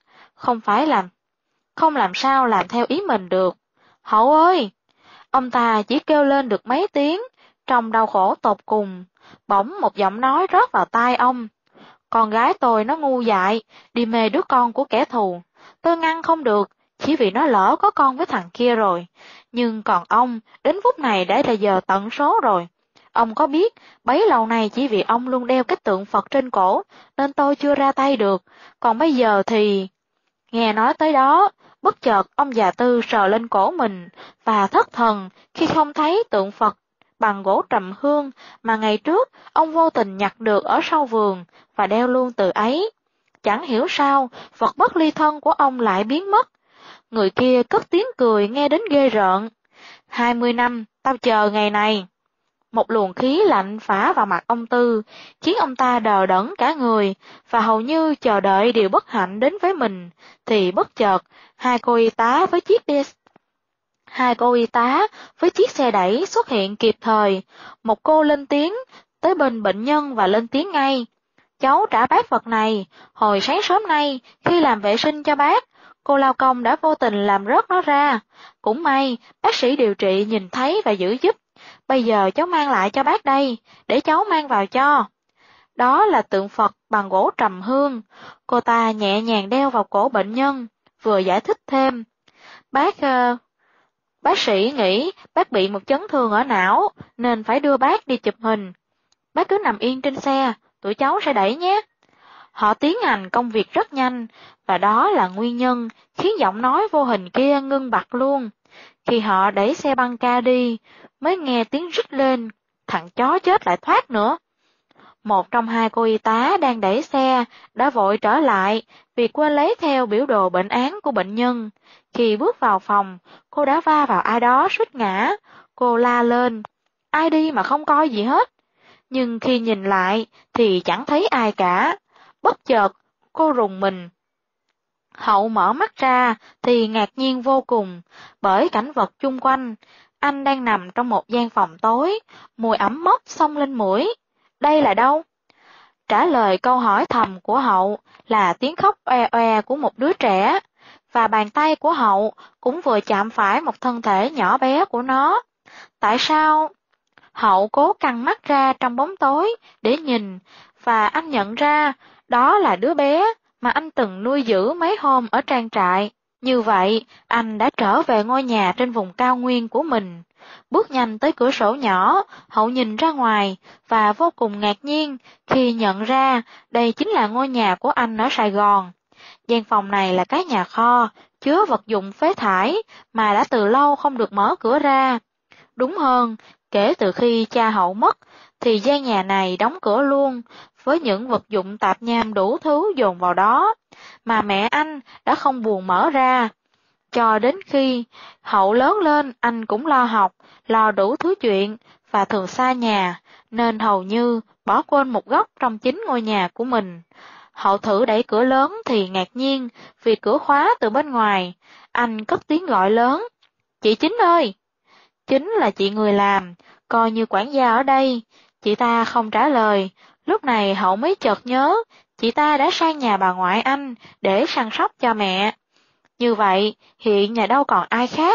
không làm sao làm theo ý mình được. Hậu ơi! Ông ta chỉ kêu lên được mấy tiếng, trong đau khổ tột cùng. Bỗng một giọng nói rót vào tai ông. Con gái tôi nó ngu dại, đi mê đứa con của kẻ thù. Tôi ngăn không được, chỉ vì nó lỡ có con với thằng kia rồi. Nhưng còn ông, đến phút này đã là giờ tận số rồi. Ông có biết, bấy lâu nay chỉ vì ông luôn đeo cái tượng Phật trên cổ, nên tôi chưa ra tay được. Còn bây giờ thì... Nghe nói tới đó, bất chợt ông già Tư sờ lên cổ mình, và thất thần khi không thấy tượng Phật bằng gỗ trầm hương mà ngày trước ông vô tình nhặt được ở sau vườn và đeo luôn từ ấy. Chẳng hiểu sao, vật bất ly thân của ông lại biến mất. Người kia cất tiếng cười nghe đến ghê rợn. 20 năm, tao chờ ngày này. Một luồng khí lạnh phả vào mặt ông Tư, khiến ông ta đờ đẫn cả người, và hầu như chờ đợi điều bất hạnh đến với mình, thì bất chợt, hai cô y tá với chiếc xe đẩy xuất hiện kịp thời. Một cô lên tiếng tới bên bệnh nhân và lên tiếng ngay. Cháu trả bác vật này, hồi sáng sớm nay, khi làm vệ sinh cho bác, cô lao công đã vô tình làm rớt nó ra. Cũng may, bác sĩ điều trị nhìn thấy và giữ giúp. Bây giờ cháu mang lại cho bác đây, để cháu mang vào cho. Đó là tượng Phật bằng gỗ trầm hương. Cô ta nhẹ nhàng đeo vào cổ bệnh nhân, vừa giải thích thêm. Bác sĩ nghĩ bác bị một chấn thương ở não, nên phải đưa bác đi chụp hình. Bác cứ nằm yên trên xe, tụi cháu sẽ đẩy nhé. Họ tiến hành công việc rất nhanh, và đó là nguyên nhân khiến giọng nói vô hình kia ngưng bặt luôn. Khi họ đẩy xe băng ca đi, mới nghe tiếng rít lên, thằng chó chết lại thoát nữa. Một trong hai cô y tá đang đẩy xe đã vội trở lại vì quên lấy theo biểu đồ bệnh án của bệnh nhân. Khi bước vào phòng, cô đã va vào ai đó suýt ngã. Cô la lên, ai đi mà không coi gì hết. Nhưng khi nhìn lại thì chẳng thấy ai cả. Bất chợt, cô rùng mình. Hậu mở mắt ra thì ngạc nhiên vô cùng bởi cảnh vật chung quanh. Anh đang nằm trong một gian phòng tối, mùi ẩm mốc xông lên mũi. Đây là đâu? Trả lời câu hỏi thầm của Hậu là tiếng khóc oe oe của một đứa trẻ, và bàn tay của Hậu cũng vừa chạm phải một thân thể nhỏ bé của nó. Tại sao? Hậu cố căng mắt ra trong bóng tối để nhìn, và anh nhận ra đó là đứa bé mà anh từng nuôi giữ mấy hôm ở trang trại. Như vậy, anh đã trở về ngôi nhà trên vùng cao nguyên của mình. Bước nhanh tới cửa sổ nhỏ, Hậu nhìn ra ngoài, và vô cùng ngạc nhiên khi nhận ra đây chính là ngôi nhà của anh ở Sài Gòn. Gian phòng này là cái nhà kho, chứa vật dụng phế thải, mà đã từ lâu không được mở cửa ra. Đúng hơn, kể từ khi cha Hậu mất, thì gian nhà này đóng cửa luôn, với những vật dụng tạp nham đủ thứ dồn vào đó, mà mẹ anh đã không buồn mở ra. Cho đến khi Hậu lớn lên, anh cũng lo học, lo đủ thứ chuyện, và thường xa nhà, nên hầu như bỏ quên một góc trong chính ngôi nhà của mình. Hậu thử đẩy cửa lớn thì ngạc nhiên vì cửa khóa từ bên ngoài. Anh cất tiếng gọi lớn, chị Chính ơi! Chính là chị người làm, coi như quản gia ở đây. Chị ta không trả lời. Lúc này Hậu mới chợt nhớ, chị ta đã sang nhà bà ngoại anh để săn sóc cho mẹ. Như vậy, hiện nhà đâu còn ai khác.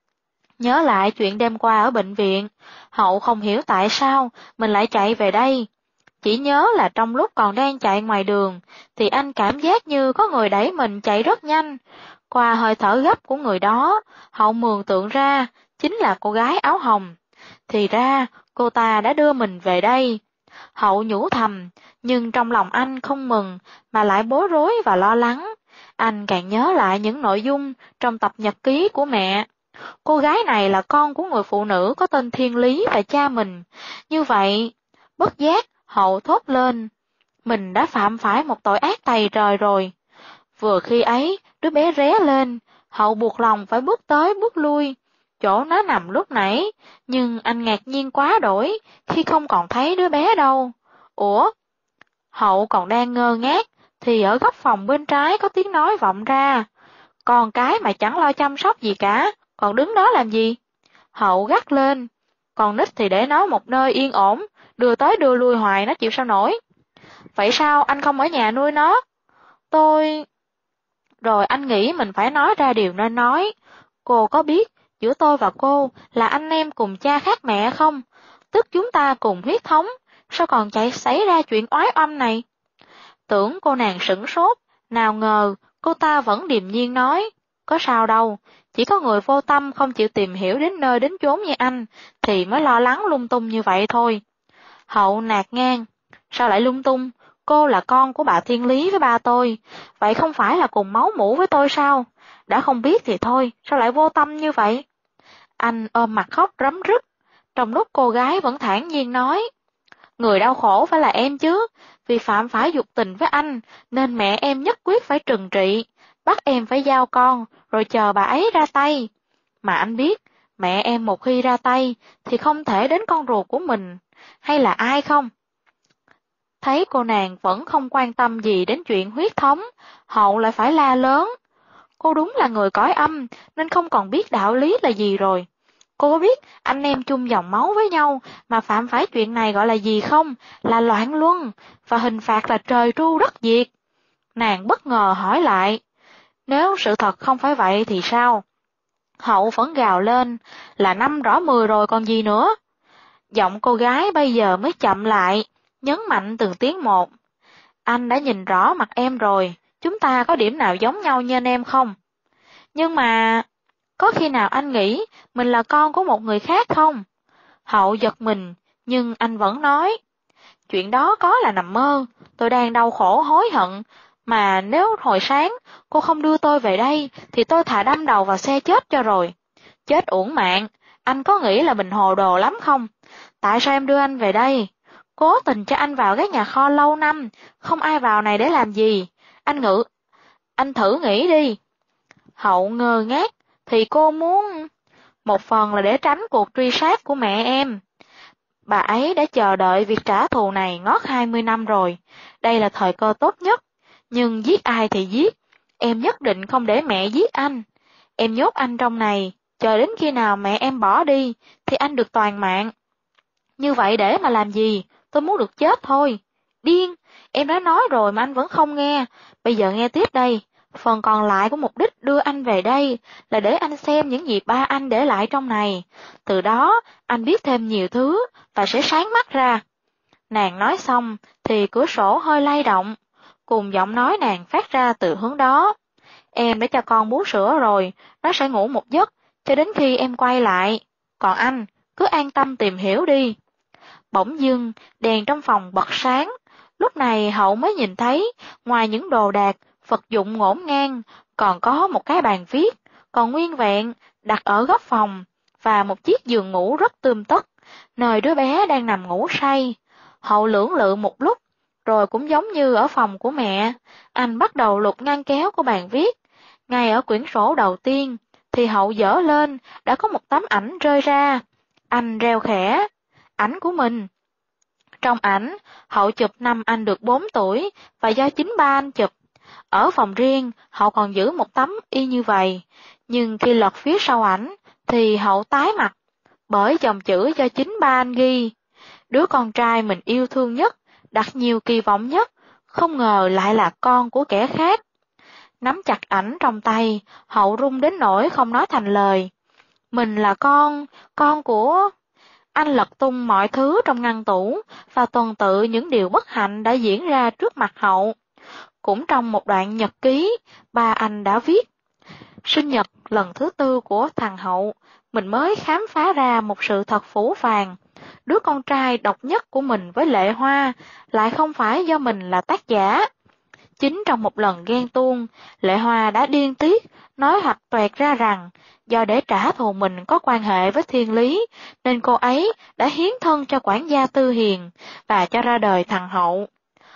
Nhớ lại chuyện đêm qua ở bệnh viện, Hậu không hiểu tại sao mình lại chạy về đây. Chỉ nhớ là trong lúc còn đang chạy ngoài đường, thì anh cảm giác như có người đẩy mình chạy rất nhanh. Qua hơi thở gấp của người đó, Hậu mường tượng ra, chính là cô gái áo hồng. Thì ra, cô ta đã đưa mình về đây. Hậu nhủ thầm, nhưng trong lòng anh không mừng, mà lại bối rối và lo lắng. Anh càng nhớ lại những nội dung trong tập nhật ký của mẹ. Cô gái này là con của người phụ nữ có tên Thiên Lý và cha mình. Như vậy, bất giác, Hậu thốt lên, mình đã phạm phải một tội ác tày trời rồi. Vừa khi ấy, đứa bé ré lên, Hậu buộc lòng phải bước tới bước lui, chỗ nó nằm lúc nãy, nhưng anh ngạc nhiên quá đổi khi không còn thấy đứa bé đâu. Ủa? Hậu còn đang ngơ ngác, thì ở góc phòng bên trái có tiếng nói vọng ra. Con cái mà chẳng lo chăm sóc gì cả, còn đứng đó làm gì? Hậu gắt lên, còn nít thì để nó một nơi yên ổn, đưa tới đưa lui hoài nó chịu sao nổi. Vậy sao anh không ở nhà nuôi nó? Tôi... Rồi anh nghĩ mình phải nói ra điều nên nói. Cô có biết giữa tôi và cô là anh em cùng cha khác mẹ không? Tức chúng ta cùng huyết thống, sao còn xảy ra chuyện oái oăm này? Tưởng cô nàng sửng sốt, nào ngờ cô ta vẫn điềm nhiên nói, có sao đâu, chỉ có người vô tâm không chịu tìm hiểu đến nơi đến chốn như anh, thì mới lo lắng lung tung như vậy thôi. Hậu nạt ngang, sao lại lung tung, cô là con của bà Thiên Lý với ba tôi, vậy không phải là cùng máu mủ với tôi sao? Đã không biết thì thôi, sao lại vô tâm như vậy? Anh ôm mặt khóc rấm rứt, trong lúc cô gái vẫn thản nhiên nói, người đau khổ phải là em chứ, vì phạm phải dục tình với anh, nên mẹ em nhất quyết phải trừng trị, bắt em phải giao con, rồi chờ bà ấy ra tay. Mà anh biết, mẹ em một khi ra tay, thì không thể đến con ruột của mình, hay là ai không? Thấy cô nàng vẫn không quan tâm gì đến chuyện huyết thống, Hậu lại phải la lớn. Cô đúng là người cõi âm, nên không còn biết đạo lý là gì rồi. Cô có biết anh em chung dòng máu với nhau mà phạm phải chuyện này gọi là gì không? Là loạn luân, và hình phạt là trời tru đất diệt. Nàng bất ngờ hỏi lại, nếu sự thật không phải vậy thì sao? Hậu vẫn gào lên, là 5 rõ 10 rồi còn gì nữa. Giọng cô gái bây giờ mới chậm lại, nhấn mạnh từng tiếng một. Anh đã nhìn rõ mặt em rồi, chúng ta có điểm nào giống nhau như anh em không? Nhưng mà, có khi nào anh nghĩ mình là con của một người khác không? Hậu giật mình, nhưng anh vẫn nói. Chuyện đó có là nằm mơ, tôi đang đau khổ hối hận, mà nếu hồi sáng cô không đưa tôi về đây, thì tôi thà đâm đầu vào xe chết cho rồi. Chết uổng mạng, anh có nghĩ là mình hồ đồ lắm không? Tại sao em đưa anh về đây? Cố tình cho anh vào cái nhà kho lâu năm, không ai vào này để làm gì? Anh thử nghĩ đi. Hậu ngơ ngác, thì cô muốn... Một phần là để tránh cuộc truy sát của mẹ em. Bà ấy đã chờ đợi việc trả thù này ngót 20 năm rồi. Đây là thời cơ tốt nhất. Nhưng giết ai thì giết. Em nhất định không để mẹ giết anh. Em nhốt anh trong này, chờ đến khi nào mẹ em bỏ đi, thì anh được toàn mạng. Như vậy để mà làm gì? Tôi muốn được chết thôi. Điên, em đã nói rồi mà anh vẫn không nghe. Bây giờ nghe tiếp đây. Phần còn lại của mục đích đưa anh về đây là để anh xem những gì ba anh để lại trong này. Từ đó, anh biết thêm nhiều thứ và sẽ sáng mắt ra. Nàng nói xong thì cửa sổ hơi lay động. Cùng giọng nói nàng phát ra từ hướng đó. Em đã cho con bú sữa rồi, nó sẽ ngủ một giấc cho đến khi em quay lại. Còn anh, cứ an tâm tìm hiểu đi. Bỗng dưng, đèn trong phòng bật sáng. Lúc này Hậu mới nhìn thấy, ngoài những đồ đạc, vật dụng ngổn ngang, còn có một cái bàn viết, còn nguyên vẹn, đặt ở góc phòng, và một chiếc giường ngủ rất tươm tất, nơi đứa bé đang nằm ngủ say. Hậu lưỡng lự một lúc, rồi cũng giống như ở phòng của mẹ, anh bắt đầu lục ngăn kéo của bàn viết. Ngay ở quyển sổ đầu tiên, thì Hậu dở lên, đã có một tấm ảnh rơi ra. Anh reo khẽ, ảnh của mình. Trong ảnh, Hậu chụp năm anh được 4 tuổi, và do chính ba anh chụp. Ở phòng riêng, Hậu còn giữ một tấm y như vậy, nhưng khi lật phía sau ảnh, thì Hậu tái mặt, bởi dòng chữ do chính ba anh ghi. Đứa con trai mình yêu thương nhất, đặt nhiều kỳ vọng nhất, không ngờ lại là con của kẻ khác. Nắm chặt ảnh trong tay, Hậu run đến nỗi không nói thành lời. Mình là con của... Anh lật tung mọi thứ trong ngăn tủ, và tuần tự những điều bất hạnh đã diễn ra trước mặt Hậu. Cũng trong một đoạn nhật ký, ba anh đã viết. Sinh nhật lần thứ 4 của thằng Hậu, mình mới khám phá ra một sự thật phũ phàng. Đứa con trai độc nhất của mình với Lệ Hoa lại không phải do mình là tác giả. Chính trong một lần ghen tuông, Lệ Hoa đã điên tiết, nói hạch toẹt ra rằng, do để trả thù mình có quan hệ với Thiên Lý, nên cô ấy đã hiến thân cho quản gia Tư Hiền, và cho ra đời thằng Hậu.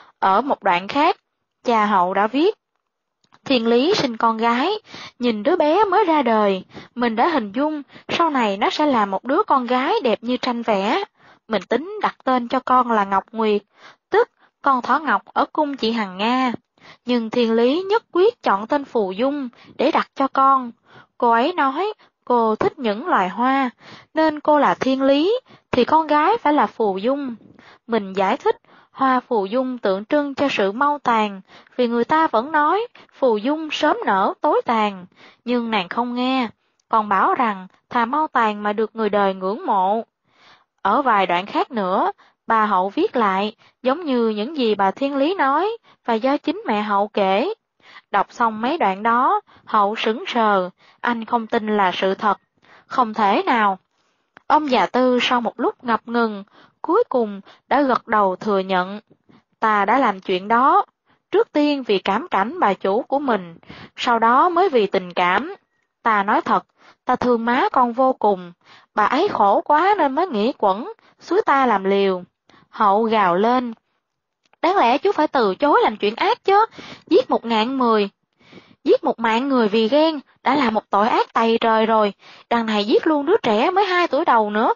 Ở một đoạn khác, cha Hậu đã viết, Thiên Lý sinh con gái, nhìn đứa bé mới ra đời, mình đã hình dung sau này nó sẽ là một đứa con gái đẹp như tranh vẽ. Mình tính đặt tên cho con là Ngọc Nguyệt, tức con thỏ ngọc ở cung chị Hằng Nga. Nhưng Thiên Lý nhất quyết chọn tên Phù Dung để đặt cho con. Cô ấy nói cô thích những loài hoa, nên cô là Thiên Lý, thì con gái phải là Phù Dung. Mình giải thích, hoa phù dung tượng trưng cho sự mau tàn, vì người ta vẫn nói phù dung sớm nở tối tàn, nhưng nàng không nghe, còn bảo rằng thà mau tàn mà được người đời ngưỡng mộ. Ở vài đoạn khác nữa, Bà Hậu viết lại, giống như những gì bà Thiên Lý nói, và do chính mẹ Hậu kể. Đọc xong mấy đoạn đó, Hậu sững sờ, anh không tin là sự thật. Không thể nào. Ông già Tư sau một lúc ngập ngừng, cuối cùng đã gật đầu thừa nhận. Ta đã làm chuyện đó, trước tiên vì cảm cảnh bà chủ của mình, sau đó mới vì tình cảm. Ta nói thật, ta thương má con vô cùng, bà ấy khổ quá nên mới nghĩ quẩn, xúi ta làm liều. Hậu gào lên. Đáng lẽ chú phải từ chối làm chuyện ác chứ, giết 1.000 người. Giết một mạng người vì ghen đã là một tội ác tày trời rồi, đằng này giết luôn đứa trẻ mới 2 tuổi đầu nữa.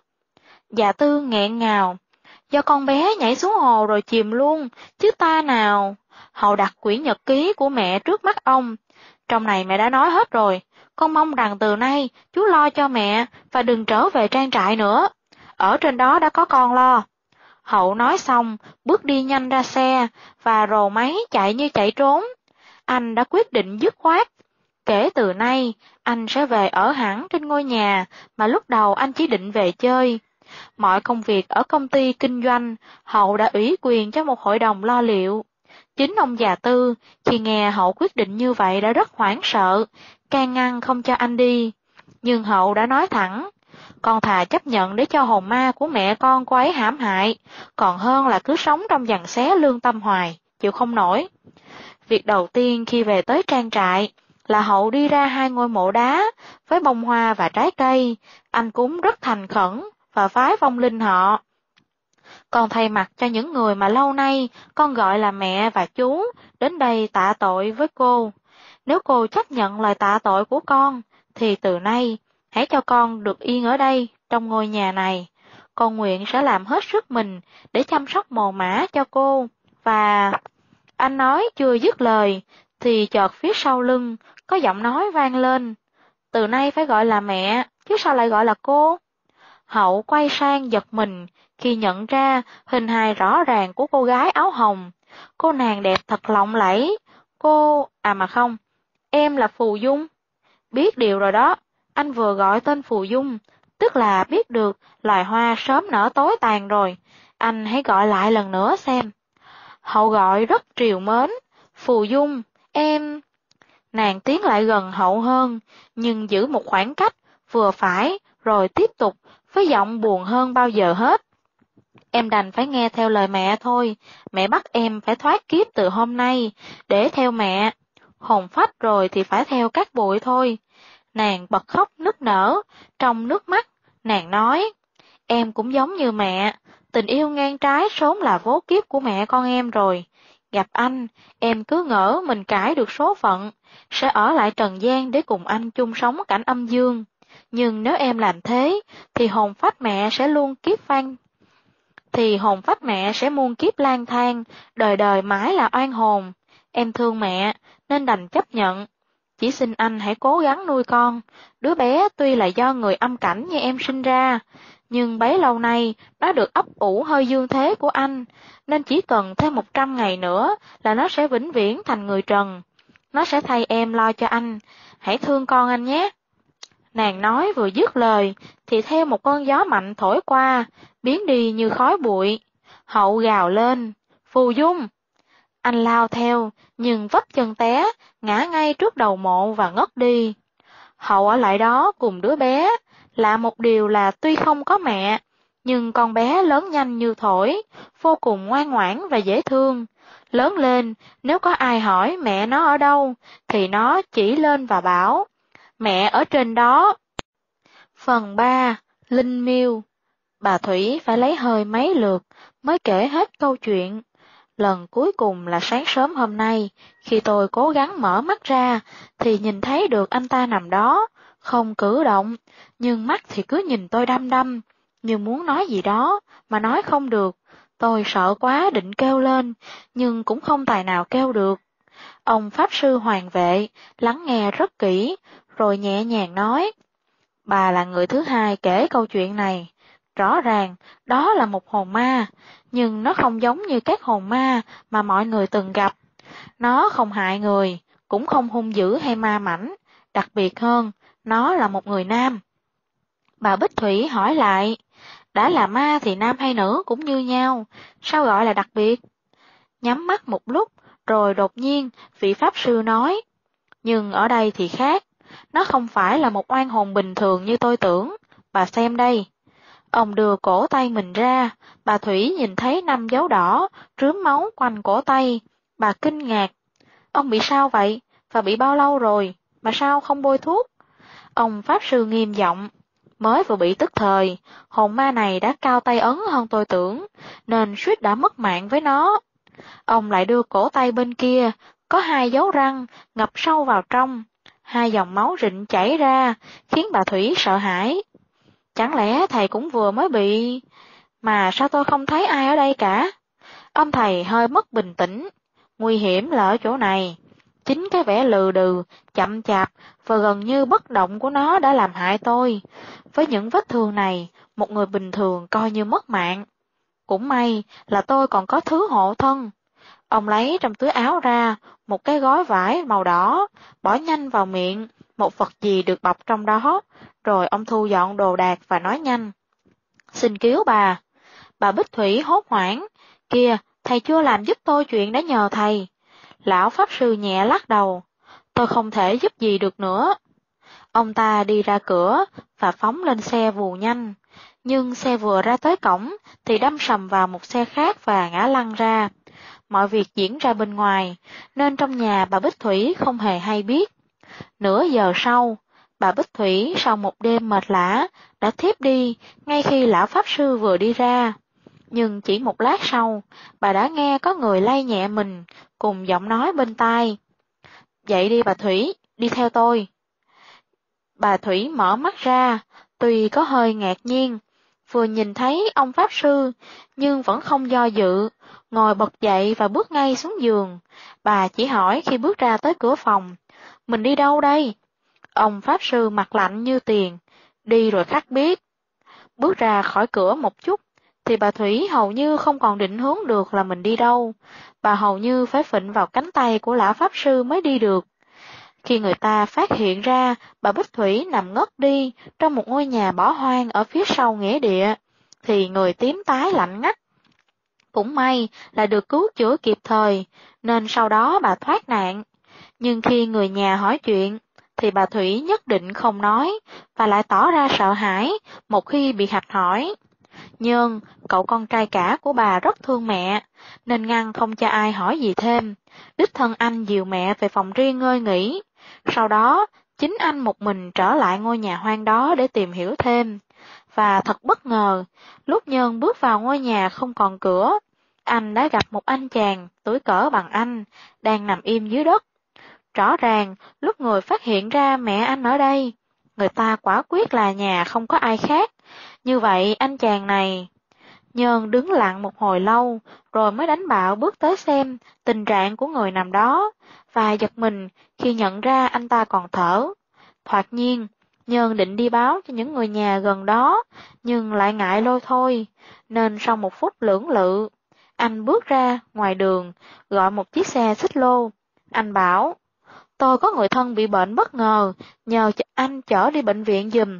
Dạ Tư nghẹn ngào. Do con bé nhảy xuống hồ rồi chìm luôn, chứ ta nào. Hậu đặt quyển nhật ký của mẹ trước mắt ông. Trong này mẹ đã nói hết rồi, con mong rằng từ nay chú lo cho mẹ và đừng trở về trang trại nữa. Ở trên đó đã có con lo. Hậu nói xong, bước đi nhanh ra xe, và rồ máy chạy như chạy trốn. Anh đã quyết định dứt khoát. Kể từ nay, anh sẽ về ở hẳn trên ngôi nhà mà lúc đầu anh chỉ định về chơi. Mọi công việc ở công ty kinh doanh, Hậu đã ủy quyền cho một hội đồng lo liệu. Chính ông già Tư, khi nghe Hậu quyết định như vậy đã rất hoảng sợ, can ngăn không cho anh đi. Nhưng Hậu đã nói thẳng, con thà chấp nhận để cho hồn ma của mẹ con cô ấy hãm hại, còn hơn là cứ sống trong giằng xé lương tâm hoài, chịu không nổi. Việc đầu tiên khi về tới trang trại là Hậu đi ra 2 ngôi mộ đá với bông hoa và trái cây, anh cúng rất thành khẩn và vái vong linh họ. Con thay mặt cho những người mà lâu nay con gọi là mẹ và chú đến đây tạ tội với cô. Nếu cô chấp nhận lời tạ tội của con, thì từ nay hãy cho con được yên ở đây trong ngôi nhà này. Con nguyện sẽ làm hết sức mình để chăm sóc mồ mả cho cô. Và anh nói chưa dứt lời thì chợt phía sau lưng có giọng nói vang lên. Từ nay phải gọi là mẹ, chứ sao lại gọi là cô? Hậu quay sang giật mình khi nhận ra hình hài rõ ràng của cô gái áo hồng. Cô nàng đẹp thật lộng lẫy. Mà không, em là Phù Dung. Biết điều rồi đó, anh vừa gọi tên Phù Dung, tức là biết được loài hoa sớm nở tối tàn rồi. Anh hãy gọi lại lần nữa xem. Hậu gọi rất trìu mến. Phù Dung, em... Nàng tiến lại gần Hậu hơn, nhưng giữ một khoảng cách vừa phải, rồi tiếp tục với giọng buồn hơn bao giờ hết. Em đành phải nghe theo lời mẹ thôi, mẹ bắt em phải thoát kiếp từ hôm nay, để theo mẹ. Hồn phách rồi thì phải theo các bụi thôi. Nàng bật khóc nức nở, trong nước mắt, nàng nói, em cũng giống như mẹ, tình yêu ngang trái sớm là vố kiếp của mẹ con em rồi. Gặp anh, em cứ ngỡ mình cải được số phận, sẽ ở lại trần gian để cùng anh chung sống cảnh âm dương. Nhưng nếu em làm thế, thì hồn phách mẹ sẽ muôn kiếp lang thang, đời đời mãi là oan hồn. Em thương mẹ, nên đành chấp nhận. Chỉ xin anh hãy cố gắng nuôi con. Đứa bé tuy là do người âm cảnh như em sinh ra, nhưng bấy lâu nay nó được ấp ủ hơi dương thế của anh, nên chỉ cần thêm 100 ngày nữa là nó sẽ vĩnh viễn thành người trần. Nó sẽ thay em lo cho anh. Hãy thương con anh nhé. Nàng nói vừa dứt lời, thì theo một cơn gió mạnh thổi qua, biến đi như khói bụi. Hậu gào lên, Phù Dung! Anh lao theo, nhưng vấp chân té, ngã ngay trước đầu mộ và ngất đi. Hậu ở lại đó cùng đứa bé, lạ một điều là tuy không có mẹ, nhưng con bé lớn nhanh như thổi, vô cùng ngoan ngoãn và dễ thương. Lớn lên, nếu có ai hỏi mẹ nó ở đâu, thì nó chỉ lên và bảo, mẹ ở trên đó. Phần 3. Linh Miêu. Bà Thủy phải lấy hơi mấy lượt mới kể hết câu chuyện. Lần cuối cùng là sáng sớm hôm nay, khi tôi cố gắng mở mắt ra, thì nhìn thấy được anh ta nằm đó, không cử động, nhưng mắt thì cứ nhìn tôi đăm đăm, như muốn nói gì đó, mà nói không được. Tôi sợ quá định kêu lên, nhưng cũng không tài nào kêu được. Ông Pháp Sư Hoàng Vệ lắng nghe rất kỹ, rồi nhẹ nhàng nói, bà là người thứ hai kể câu chuyện này. Rõ ràng, đó là một hồn ma, nhưng nó không giống như các hồn ma mà mọi người từng gặp. Nó không hại người, cũng không hung dữ hay ma mảnh, đặc biệt hơn, nó là một người nam. Bà Bích Thủy hỏi lại, đã là ma thì nam hay nữ cũng như nhau, sao gọi là đặc biệt? Nhắm mắt một lúc, rồi đột nhiên vị Pháp Sư nói, nhưng ở đây thì khác, nó không phải là một oan hồn bình thường như tôi tưởng, bà xem đây. Ông đưa cổ tay mình ra, bà Thủy nhìn thấy 5 dấu đỏ, rướm máu quanh cổ tay, bà kinh ngạc. Ông bị sao vậy? Và bị bao lâu rồi? Mà sao không bôi thuốc? Ông Pháp Sư nghiêm giọng, mới vừa bị tức thời, hồn ma này đã cao tay ấn hơn tôi tưởng, nên suýt đã mất mạng với nó. Ông lại đưa cổ tay bên kia, có 2 dấu răng, ngập sâu vào trong, 2 dòng máu rịn chảy ra, khiến bà Thủy sợ hãi. Chẳng lẽ thầy cũng vừa mới bị... Mà sao tôi không thấy ai ở đây cả? Ông thầy hơi mất bình tĩnh, nguy hiểm là ở chỗ này. Chính cái vẻ lừ đừ, chậm chạp và gần như bất động của nó đã làm hại tôi. Với những vết thương này, một người bình thường coi như mất mạng. Cũng may là tôi còn có thứ hộ thân. Ông lấy trong túi áo ra một cái gói vải màu đỏ, bỏ nhanh vào miệng, một vật gì được bọc trong đó, rồi ông thu dọn đồ đạc và nói nhanh. Xin cứu bà. Bà Bích Thủy hốt hoảng. Kìa, thầy chưa làm giúp tôi chuyện đã nhờ thầy. Lão Pháp Sư nhẹ lắc đầu. Tôi không thể giúp gì được nữa. Ông ta đi ra cửa và phóng lên xe vù nhanh. Nhưng xe vừa ra tới cổng thì đâm sầm vào một xe khác và ngã lăn ra. Mọi việc diễn ra bên ngoài, nên trong nhà bà Bích Thủy không hề hay biết. Nửa giờ sau, bà Bích Thủy sau một đêm mệt lả đã thiếp đi ngay khi lão Pháp Sư vừa đi ra. Nhưng chỉ một lát sau, bà đã nghe có người lay nhẹ mình cùng giọng nói bên tai. Dậy đi bà Thủy, đi theo tôi. Bà Thủy mở mắt ra, tuy có hơi ngạc nhiên, vừa nhìn thấy ông Pháp Sư, nhưng vẫn không do dự, ngồi bật dậy và bước ngay xuống giường. Bà chỉ hỏi khi bước ra tới cửa phòng, mình đi đâu đây? Ông Pháp Sư mặt lạnh như tiền, đi rồi khắc biết. Bước ra khỏi cửa một chút, thì bà Thủy hầu như không còn định hướng được là mình đi đâu. Bà hầu như phải phịnh vào cánh tay của lão Pháp Sư mới đi được. Khi người ta phát hiện ra bà Bích Thủy nằm ngất đi trong một ngôi nhà bỏ hoang ở phía sau nghĩa địa, thì người tím tái lạnh ngắt. Cũng may là được cứu chữa kịp thời, nên sau đó bà thoát nạn. Nhưng khi người nhà hỏi chuyện, thì bà Thủy nhất định không nói, và lại tỏ ra sợ hãi một khi bị hạch hỏi. Nhưng cậu con trai cả của bà rất thương mẹ, nên ngăn không cho ai hỏi gì thêm. Đích thân anh dìu mẹ về phòng riêng ngơi nghỉ. Sau đó, chính anh một mình trở lại ngôi nhà hoang đó để tìm hiểu thêm. Và thật bất ngờ, lúc Nhân bước vào ngôi nhà không còn cửa, anh đã gặp một anh chàng tuổi cỡ bằng anh, đang nằm im dưới đất. Rõ ràng, lúc người phát hiện ra mẹ anh ở đây, người ta quả quyết là nhà không có ai khác. Như vậy anh chàng này... Nhân đứng lặng một hồi lâu, rồi mới đánh bạo bước tới xem tình trạng của người nằm đó, và giật mình khi nhận ra anh ta còn thở. Thoạt nhiên, Nhân định đi báo cho những người nhà gần đó, nhưng lại ngại lôi thôi, nên sau một phút lưỡng lự, anh bước ra ngoài đường, gọi một chiếc xe xích lô. Anh bảo, tôi có người thân bị bệnh bất ngờ, nhờ anh chở đi bệnh viện giùm.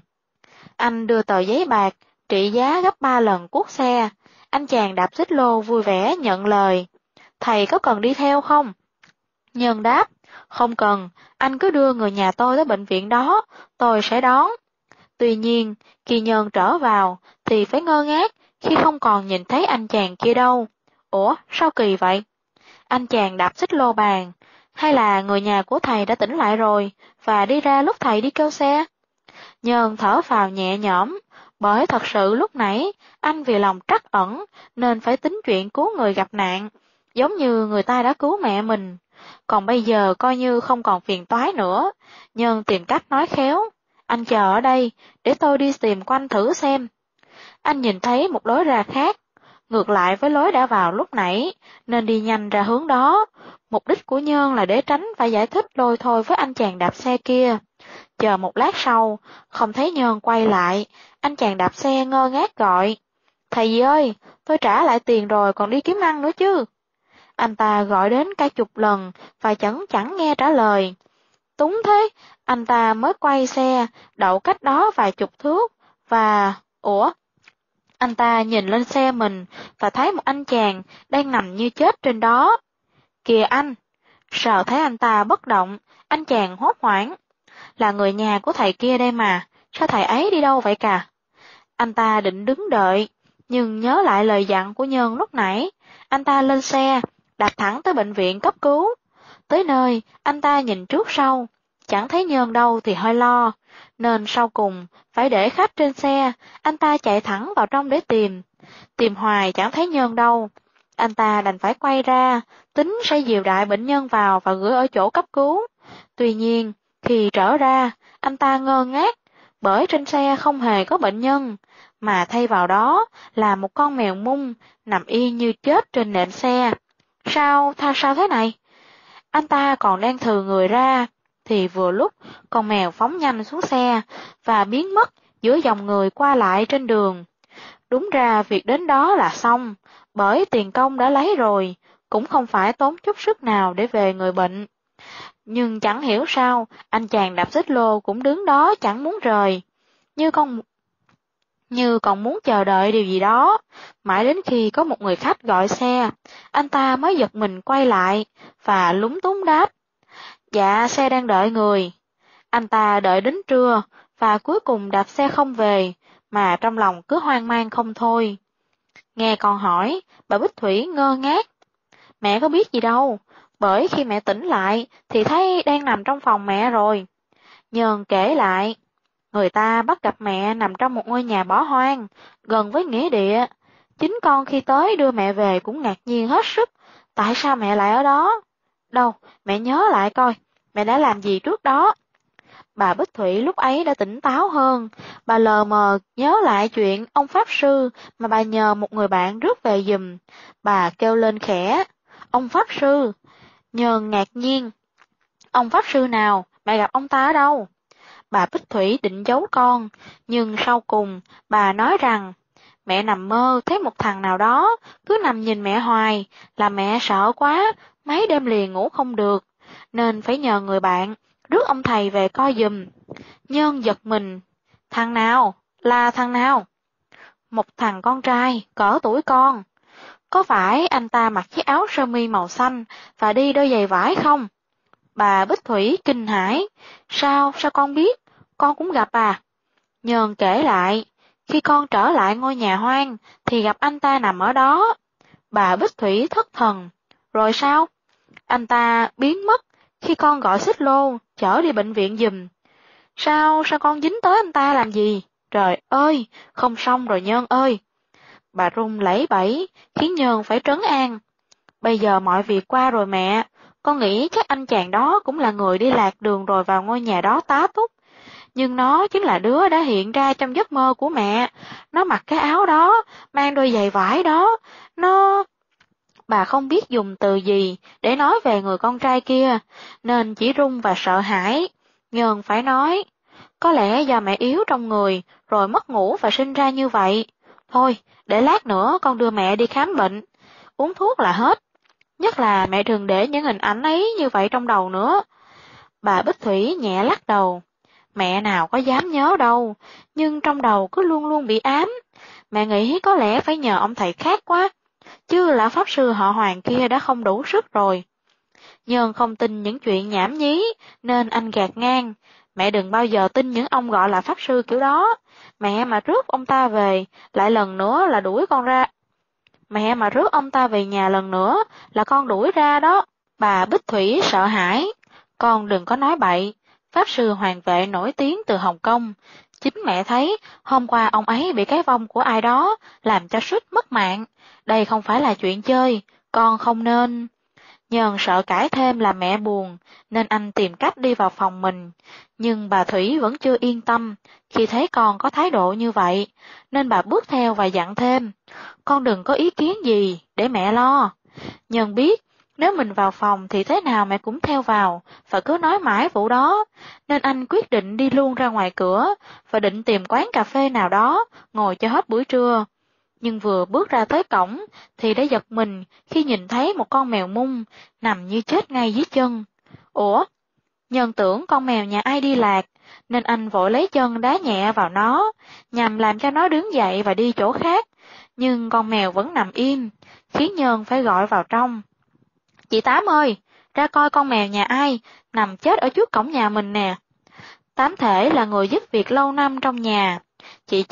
Anh đưa tờ giấy bạc, trị giá gấp 3 lần cuốc xe. Anh chàng đạp xích lô vui vẻ nhận lời. Thầy có cần đi theo không? Nhân đáp, không cần, anh cứ đưa người nhà tôi tới bệnh viện đó, tôi sẽ đón. Tuy nhiên, khi Nhân trở vào, thì phải ngơ ngác khi không còn nhìn thấy anh chàng kia đâu. Ủa, sao kỳ vậy? Anh chàng đạp xích lô bàn, hay là người nhà của thầy đã tỉnh lại rồi, và đi ra lúc thầy đi kêu xe? Nhân thở phào nhẹ nhõm, bởi thật sự lúc nãy anh vì lòng trắc ẩn nên phải tính chuyện cứu người gặp nạn, giống như người ta đã cứu mẹ mình. Còn bây giờ coi như không còn phiền toái nữa, Nhân tìm cách nói khéo, anh chờ ở đây, để tôi đi tìm quanh thử xem. Anh nhìn thấy một lối ra khác, ngược lại với lối đã vào lúc nãy, nên đi nhanh ra hướng đó. Mục đích của Nhân là để tránh phải giải thích lôi thôi với anh chàng đạp xe kia. Chờ một lát sau, không thấy Nhân quay lại, anh chàng đạp xe ngơ ngác gọi. Thầy gì ơi, tôi trả lại tiền rồi còn đi kiếm ăn nữa chứ. Anh ta gọi đến cả chục lần và chẳng nghe trả lời. Túng thế, anh ta mới quay xe, đậu cách đó vài chục thước, và... Ủa? Anh ta nhìn lên xe mình và thấy một anh chàng đang nằm như chết trên đó. Kìa anh! Sợ thấy anh ta bất động, anh chàng hốt hoảng. Là người nhà của thầy kia đây mà, sao thầy ấy đi đâu vậy cả? Anh ta định đứng đợi, nhưng nhớ lại lời dặn của Nhân lúc nãy. Anh ta lên xe, đạp thẳng tới bệnh viện cấp cứu. Tới nơi, anh ta nhìn trước sau, chẳng thấy Nhân đâu thì hơi lo, nên sau cùng phải để khách trên xe, anh ta chạy thẳng vào trong để tìm. Tìm hoài chẳng thấy Nhân đâu. Anh ta đành phải quay ra, tính sẽ dìu đại bệnh nhân vào và gửi ở chỗ cấp cứu. Tuy nhiên, khi trở ra, anh ta ngơ ngác, bởi trên xe không hề có bệnh nhân, mà thay vào đó là một con mèo mung nằm yên như chết trên nệm xe. Sao thế này? Anh ta còn đang thừ người ra, thì vừa lúc con mèo phóng nhanh xuống xe và biến mất giữa dòng người qua lại trên đường. Đúng ra việc đến đó là xong, bởi tiền công đã lấy rồi, cũng không phải tốn chút sức nào để về người bệnh. Nhưng chẳng hiểu sao, anh chàng đạp xích lô cũng đứng đó chẳng muốn rời, như còn muốn chờ đợi điều gì đó. Mãi đến khi có một người khách gọi xe, anh ta mới giật mình quay lại và lúng túng đáp: Dạ, xe đang đợi người. Anh ta đợi đến trưa và cuối cùng đạp xe không về, mà trong lòng cứ hoang mang không thôi. Nghe con hỏi, bà Bích Thủy ngơ ngác. Mẹ có biết gì đâu, bởi khi mẹ tỉnh lại thì thấy đang nằm trong phòng mẹ rồi. Nhờn kể lại, người ta bắt gặp mẹ nằm trong một ngôi nhà bỏ hoang, gần với nghĩa địa. Chính con khi tới đưa mẹ về cũng ngạc nhiên hết sức, tại sao mẹ lại ở đó? Đâu, mẹ nhớ lại coi, mẹ đã làm gì trước đó? Bà Bích Thủy lúc ấy đã tỉnh táo hơn, bà lờ mờ nhớ lại chuyện ông Pháp Sư mà bà nhờ một người bạn rước về giùm. Bà kêu lên khẽ, ông Pháp Sư. Nhờn ngạc nhiên, ông Pháp Sư nào, mẹ gặp ông ta ở đâu? Bà Bích Thủy định giấu con, nhưng sau cùng bà nói rằng, mẹ nằm mơ thấy một thằng nào đó cứ nằm nhìn mẹ hoài, làm mẹ sợ quá, mấy đêm liền ngủ không được, nên phải nhờ người bạn rước ông thầy về coi giùm. Nhân giật mình, thằng nào? Là thằng nào? Một thằng con trai, cỡ tuổi con. Có phải anh ta mặc chiếc áo sơ mi màu xanh và đi đôi giày vải không? Bà Bích Thủy kinh hãi, sao con biết? Con cũng gặp à? Nhờn kể lại, khi con trở lại ngôi nhà hoang thì gặp anh ta nằm ở đó. Bà Bích Thủy thất thần, rồi sao? Anh ta biến mất khi con gọi xích lô chở đi bệnh viện giùm. Sao con dính tới anh ta làm gì? Trời ơi, không xong rồi Nhân ơi. Bà run lẩy bẩy, khiến Nhân phải trấn an. Bây giờ mọi việc qua rồi mẹ, con nghĩ chắc anh chàng đó cũng là người đi lạc đường rồi vào ngôi nhà đó tá túc. Nhưng nó chính là đứa đã hiện ra trong giấc mơ của mẹ. Nó mặc cái áo đó, mang đôi giày vải đó. Bà không biết dùng từ gì để nói về người con trai kia, nên chỉ run và sợ hãi. Nhờn phải nói, có lẽ do mẹ yếu trong người, rồi mất ngủ và sinh ra như vậy. Thôi, để lát nữa con đưa mẹ đi khám bệnh. Uống thuốc là hết. Nhất là mẹ đừng để những hình ảnh ấy như vậy trong đầu nữa. Bà Bích Thủy nhẹ lắc đầu. Mẹ nào có dám nhớ đâu, nhưng trong đầu cứ luôn luôn bị ám. Mẹ nghĩ có lẽ phải nhờ ông thầy khác quá, chứ là pháp sư họ Hoàng kia đã không đủ sức rồi. Nhơn không tin những chuyện nhảm nhí, nên anh gạt ngang. Mẹ đừng bao giờ tin những ông gọi là pháp sư kiểu đó. Mẹ mà rước ông ta về, lại lần nữa là đuổi con ra. Mẹ mà rước ông ta về nhà lần nữa, là con đuổi ra đó. Bà Bích Thủy sợ hãi. Con đừng có nói bậy. Pháp sư Hoàng Vệ nổi tiếng từ Hồng Kông. Chính mẹ thấy, hôm qua ông ấy bị cái vong của ai đó, làm cho suýt mất mạng. Đây không phải là chuyện chơi, con không nên. Nhờn sợ cãi thêm làm mẹ buồn, nên anh tìm cách đi vào phòng mình. Nhưng bà Thủy vẫn chưa yên tâm khi thấy con có thái độ như vậy, nên bà bước theo và dặn thêm. Con đừng có ý kiến gì, để mẹ lo. Nhờn biết, nếu mình vào phòng thì thế nào mẹ cũng theo vào, và cứ nói mãi vụ đó, nên anh quyết định đi luôn ra ngoài cửa, và định tìm quán cà phê nào đó, ngồi cho hết buổi trưa. Nhưng vừa bước ra tới cổng, thì đã giật mình khi nhìn thấy một con mèo mung, nằm như chết ngay dưới chân. Ủa? Nhân tưởng con mèo nhà ai đi lạc, nên anh vội lấy chân đá nhẹ vào nó, nhằm làm cho nó đứng dậy và đi chỗ khác, nhưng con mèo vẫn nằm im, khiến Nhân phải gọi vào trong. Chị Tám ơi, ra coi con mèo nhà ai, nằm chết ở trước cổng nhà mình nè. Tám Thể là người giúp việc lâu năm trong nhà. Chị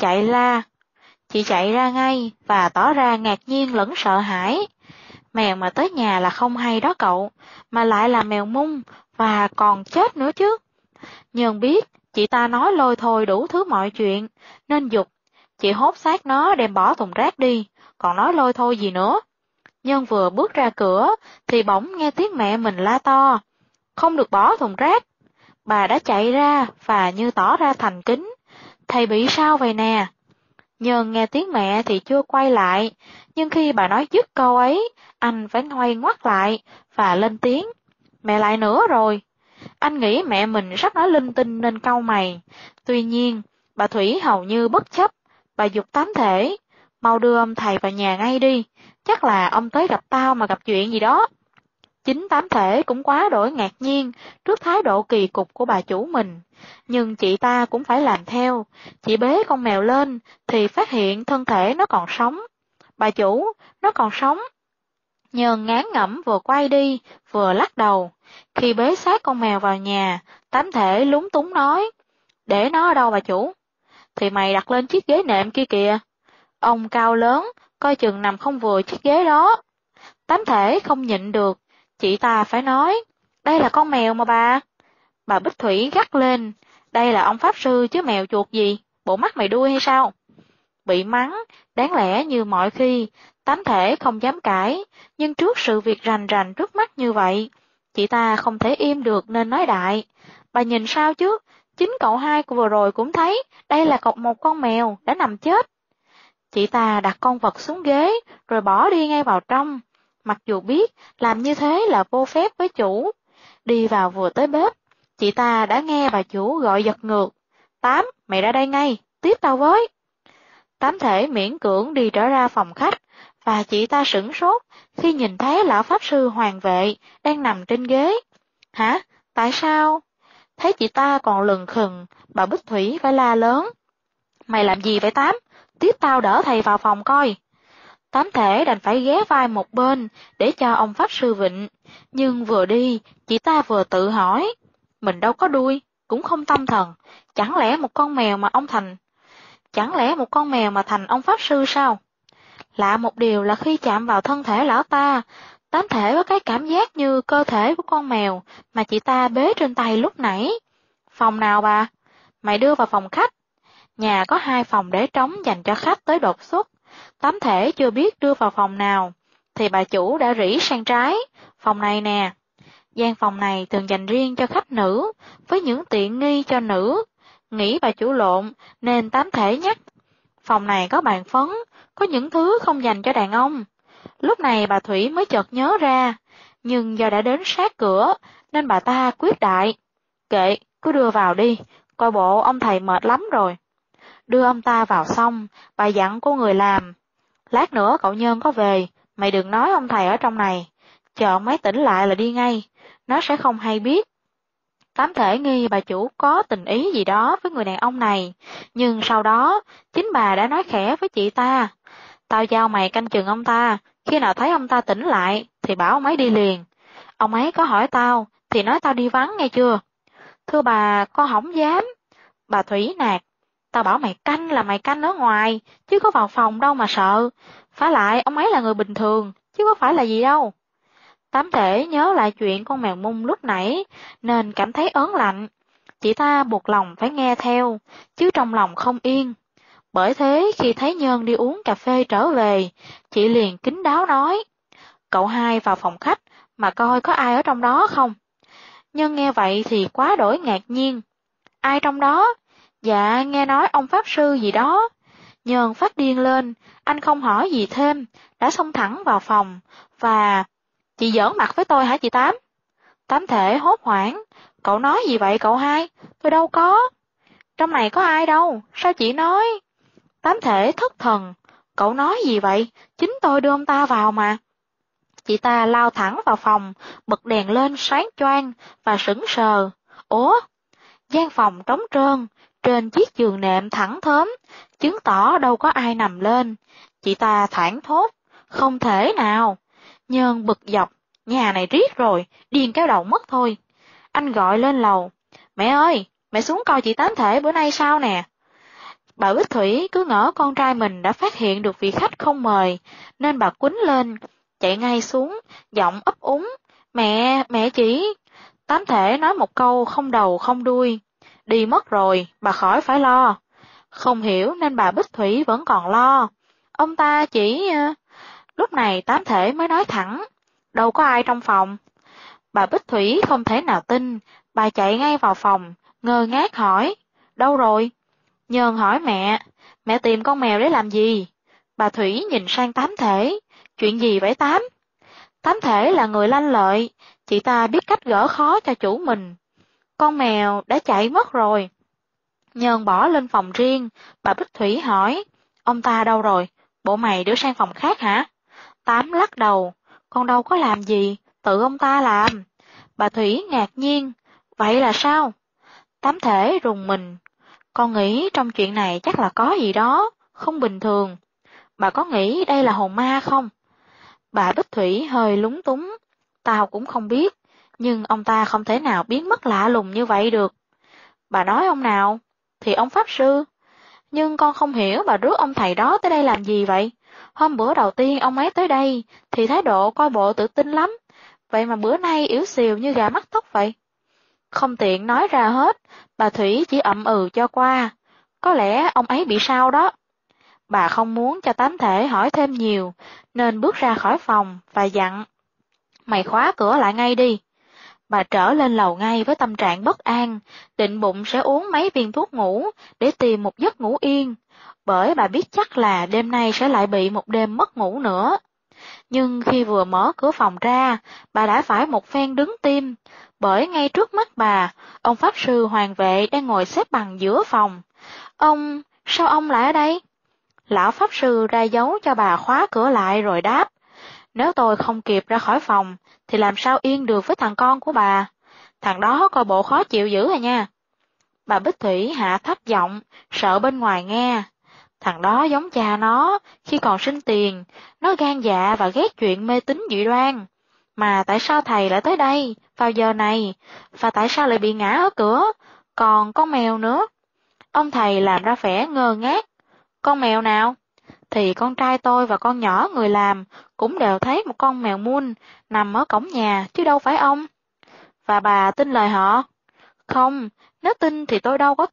chạy ra ngay và tỏ ra ngạc nhiên lẫn sợ hãi. Mèo mà tới nhà là không hay đó cậu, mà lại là mèo mung và còn chết nữa chứ. Nhân biết chị ta nói lôi thôi đủ thứ mọi chuyện, nên giục. Chị hốt xác nó đem bỏ thùng rác đi, còn nói lôi thôi gì nữa. Nhân vừa bước ra cửa, thì bỗng nghe tiếng mẹ mình la to. Không được bỏ thùng rác. Bà đã chạy ra và như tỏ ra thành kính. Thầy bị sao vậy nè? Nhân nghe tiếng mẹ thì chưa quay lại, nhưng khi bà nói dứt câu ấy, anh phải ngoay ngoắt lại và lên tiếng. Mẹ lại nữa rồi. Anh nghĩ mẹ mình sắp nói linh tinh nên cau mày. Tuy nhiên, bà Thủy hầu như bất chấp. Bà giục Tám Thể. Mau đưa ông thầy vào nhà ngay đi. Chắc là ông tới gặp tao mà gặp chuyện gì đó. Chính Tám Thể cũng quá đổi ngạc nhiên trước thái độ kỳ cục của bà chủ mình. Nhưng chị ta cũng phải làm theo. Chị bế con mèo lên thì phát hiện thân thể nó còn sống. Bà chủ, nó còn sống. Nhân ngán ngẩm vừa quay đi, vừa lắc đầu. Khi bế xác con mèo vào nhà, Tám Thể lúng túng nói. Để nó ở đâu bà chủ? Thì mày đặt lên chiếc ghế nệm kia kìa. Ông cao lớn, coi chừng nằm không vừa chiếc ghế đó. Tám Thể không nhịn được, chị ta phải nói. Đây là con mèo mà bà. Bà Bích Thủy gắt lên. Đây là ông Pháp Sư chứ mèo chuột gì, bộ mắt mày đuôi hay sao? Bị mắng, đáng lẽ như mọi khi, Tám Thể không dám cãi, nhưng trước sự việc rành rành trước mắt như vậy, chị ta không thể im được nên nói đại. Bà nhìn sao chứ, chính cậu hai vừa rồi cũng thấy, đây là một con mèo đã nằm chết. Chị ta đặt con vật xuống ghế, rồi bỏ đi ngay vào trong, mặc dù biết làm như thế là vô phép với chủ. Đi vào vừa tới bếp, chị ta đã nghe bà chủ gọi giật ngược. Tám, mày ra đây ngay, tiếp tao với. Tám Thể miễn cưỡng đi trở ra phòng khách, và chị ta sửng sốt khi nhìn thấy lão Pháp Sư Hoàng Vệ đang nằm trên ghế. Hả? Tại sao? Thấy chị ta còn lừng khừng, bà Bích Thủy phải la lớn. Mày làm gì vậy Tám? Tiếp tao đỡ thầy vào phòng coi. Tám Thể đành phải ghé vai một bên để cho ông Pháp Sư vịn, nhưng vừa đi, chị ta vừa tự hỏi. Mình đâu có đuôi, cũng không tâm thần, chẳng lẽ một con mèo mà thành ông Pháp Sư sao? Lạ một điều là khi chạm vào thân thể lão ta, Tám Thể có cái cảm giác như cơ thể của con mèo mà chị ta bế trên tay lúc nãy. Phòng nào bà? Mày đưa vào phòng khách. Nhà có 2 phòng để trống dành cho khách tới đột xuất. Tám Thể chưa biết đưa vào phòng nào, thì bà chủ đã rỉ sang trái. Phòng này nè. Gian phòng này thường dành riêng cho khách nữ, với những tiện nghi cho nữ. Nghĩ bà chủ lộn, nên Tám Thể nhắc. Phòng này có bàn phấn, có những thứ không dành cho đàn ông. Lúc này bà Thủy mới chợt nhớ ra, nhưng do đã đến sát cửa, nên bà ta quyết đại. Kệ, cứ đưa vào đi, coi bộ ông thầy mệt lắm rồi. Đưa ông ta vào xong, bà dặn cô người làm. Lát nữa cậu Nhân có về, mày đừng nói ông thầy ở trong này. Chờ ông ấy tỉnh lại là đi ngay, nó sẽ không hay biết. Tám Thể nghi bà chủ có tình ý gì đó với người đàn ông này, nhưng sau đó, chính bà đã nói khẽ với chị ta. Tao giao mày canh chừng ông ta, khi nào thấy ông ta tỉnh lại, thì bảo ông ấy đi liền. Ông ấy có hỏi tao, thì nói tao đi vắng nghe chưa? Thưa bà, con không dám. Bà Thủy nạt, tao bảo mày canh là mày canh ở ngoài, chứ có vào phòng đâu mà sợ. Phải lại, ông ấy là người bình thường, chứ có phải là gì đâu. Tám Thể nhớ lại chuyện con mèo mung lúc nãy, nên cảm thấy ớn lạnh. Chị ta buộc lòng phải nghe theo, chứ trong lòng không yên. Bởi thế khi thấy Nhân đi uống cà phê trở về, chị liền kín đáo nói. Cậu hai vào phòng khách, mà coi có ai ở trong đó không? Nhân nghe vậy thì quá đổi ngạc nhiên. Ai trong đó? Dạ, nghe nói ông Pháp Sư gì đó. Nhân phát điên lên, anh không hỏi gì thêm, đã xông thẳng vào phòng, và... Chị giỡn mặt với tôi hả chị Tám? Tám Thể hốt hoảng. Cậu nói gì vậy cậu hai? Tôi đâu có. Trong này có ai đâu, sao chị nói? Tám Thể thất thần. Cậu nói gì vậy? Chính tôi đưa ông ta vào mà. Chị ta lao thẳng vào phòng, bật đèn lên sáng choang và sững sờ. Ủa? Gian phòng trống trơn, trên chiếc giường nệm thẳng thớm, chứng tỏ đâu có ai nằm lên. Chị ta thảng thốt, không thể nào. Nhơn bực dọc, nhà này riết rồi, điên kéo đầu mất thôi. Anh gọi lên lầu, mẹ ơi, mẹ xuống coi chị Tám Thể bữa nay sao nè. Bà Bích Thủy cứ ngỡ con trai mình đã phát hiện được vị khách không mời, nên bà quýnh lên, chạy ngay xuống, giọng ấp úng, mẹ chỉ. Tám Thể nói một câu không đầu không đuôi, đi mất rồi, bà khỏi phải lo. Không hiểu nên bà Bích Thủy vẫn còn lo. Ông ta chỉ... Lúc này Tám Thể mới nói thẳng, đâu có ai trong phòng. Bà Bích Thủy không thể nào tin, bà chạy ngay vào phòng, ngơ ngác hỏi, đâu rồi? Nhơn hỏi mẹ tìm con mèo để làm gì? Bà Thủy nhìn sang Tám Thể, chuyện gì vậy Tám? Tám Thể là người lanh lợi, chị ta biết cách gỡ khó cho chủ mình. Con mèo đã chạy mất rồi. Nhơn bỏ lên phòng riêng, bà Bích Thủy hỏi, ông ta đâu rồi? Bộ mày đưa sang phòng khác hả? Tám lắc đầu, con đâu có làm gì, tự ông ta làm. Bà Thủy ngạc nhiên, vậy là sao? Tám Thể rùng mình, con nghĩ trong chuyện này chắc là có gì đó, không bình thường. Bà có nghĩ đây là hồn ma không? Bà Bích Thủy hơi lúng túng, tao cũng không biết, nhưng ông ta không thể nào biến mất lạ lùng như vậy được. Bà nói ông nào? Thì ông Pháp Sư. Nhưng con không hiểu bà rước ông thầy đó tới đây làm gì vậy? Hôm bữa đầu tiên ông ấy tới đây, thì thái độ coi bộ tự tin lắm, vậy mà bữa nay yếu xìu như gà mắc tóc vậy. Không tiện nói ra hết, bà Thủy chỉ ậm ừ cho qua. Có lẽ ông ấy bị sao đó. Bà không muốn cho Tám Thể hỏi thêm nhiều, nên bước ra khỏi phòng và dặn, mày khóa cửa lại ngay đi. Bà trở lên lầu ngay với tâm trạng bất an, định bụng sẽ uống mấy viên thuốc ngủ để tìm một giấc ngủ yên, bởi bà biết chắc là đêm nay sẽ lại bị một đêm mất ngủ nữa. Nhưng khi vừa mở cửa phòng ra, bà đã phải một phen đứng tim, bởi ngay trước mắt bà, ông Pháp Sư Hoàng Vệ đang ngồi xếp bằng giữa phòng. Sao ông lại ở đây? Lão Pháp Sư ra dấu cho bà khóa cửa lại rồi đáp, nếu tôi không kịp ra khỏi phòng, thì làm sao yên được với thằng con của bà? Thằng đó coi bộ khó chịu dữ à nha. Bà Bích Thủy hạ thấp giọng, sợ bên ngoài nghe. Thằng đó giống cha nó, khi còn sinh tiền, nó gan dạ và ghét chuyện mê tín dị đoan. Mà tại sao thầy lại tới đây, vào giờ này, và tại sao lại bị ngã ở cửa, còn con mèo nữa? Ông thầy làm ra vẻ ngơ ngác. Con mèo nào? Thì con trai tôi và con nhỏ người làm cũng đều thấy một con mèo mun nằm ở cổng nhà, chứ đâu phải ông. Và bà tin lời họ? Không, nếu tin thì tôi đâu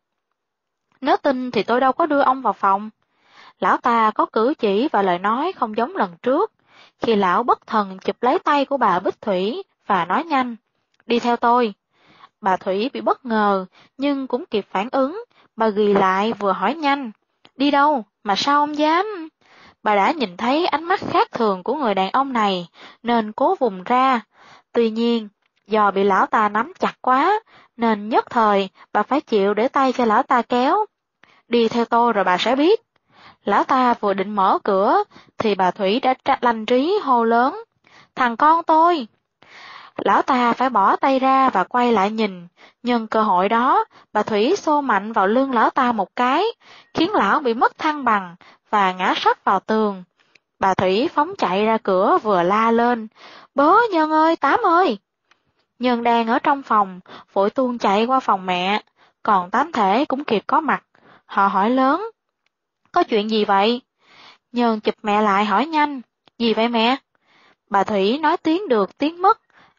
có đưa ông vào phòng. Lão ta có cử chỉ và lời nói không giống lần trước, khi lão bất thần chụp lấy tay của bà Bích Thủy và nói nhanh, đi theo tôi. Bà Thủy bị bất ngờ, nhưng cũng kịp phản ứng, bà ghi lại vừa hỏi nhanh, đi đâu, mà sao ông dám? Bà đã nhìn thấy ánh mắt khác thường của người đàn ông này, nên cố vùng ra. Tuy nhiên, do bị lão ta nắm chặt quá, nên nhất thời bà phải chịu để tay cho lão ta kéo. Đi theo tôi rồi bà sẽ biết. Lão ta vừa định mở cửa, thì bà Thủy đã lanh trí hô lớn. Thằng con tôi! Lão ta phải bỏ tay ra và quay lại nhìn. Nhân cơ hội đó, bà Thủy xô mạnh vào lưng lão ta một cái, khiến lão bị mất thăng bằng và ngã sấp vào tường. Bà Thủy phóng chạy ra cửa vừa la lên. Bớ Nhân ơi, Tám ơi! Nhân đang ở trong phòng, vội tuôn chạy qua phòng mẹ, còn Tám Thể cũng kịp có mặt. Họ hỏi lớn. Có chuyện gì vậy? Nhân chụp mẹ lại hỏi nhanh. Gì vậy mẹ? Bà Thủy nói tiếng được tiếng mất.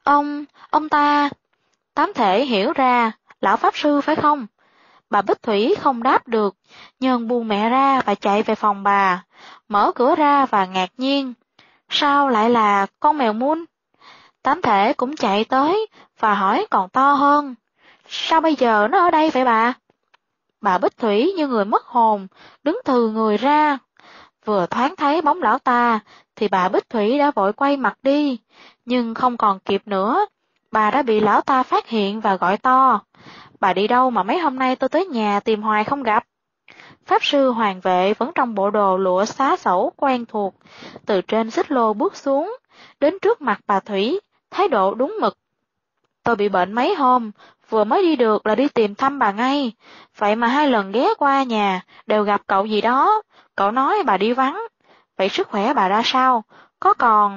Ông ta... Tám Thể hiểu ra, lão Pháp Sư phải không? Bà Bích Thủy không đáp được, Nhân buông mẹ ra và chạy về phòng bà, mở cửa ra và ngạc nhiên. Sao lại là con mèo mun? Tám Thể cũng chạy tới và hỏi còn to hơn. Sao bây giờ nó ở đây vậy bà? Bà Bích Thủy như người mất hồn, đứng thừ người ra. Vừa thoáng thấy bóng lão ta, thì bà Bích Thủy đã vội quay mặt đi, nhưng không còn kịp nữa. Bà đã bị lão ta phát hiện và gọi to. Bà đi đâu mà mấy hôm nay tôi tới nhà tìm hoài không gặp? Pháp Sư Hoàng Vệ vẫn trong bộ đồ lụa xá xẩu quen thuộc, từ trên xích lô bước xuống, đến trước mặt bà Thủy, thái độ đúng mực. Tôi bị bệnh mấy hôm, vừa mới đi được là đi tìm thăm bà ngay, vậy mà 2 lần ghé qua nhà, đều gặp cậu gì đó, cậu nói bà đi vắng. Vậy sức khỏe bà ra sao? Có còn...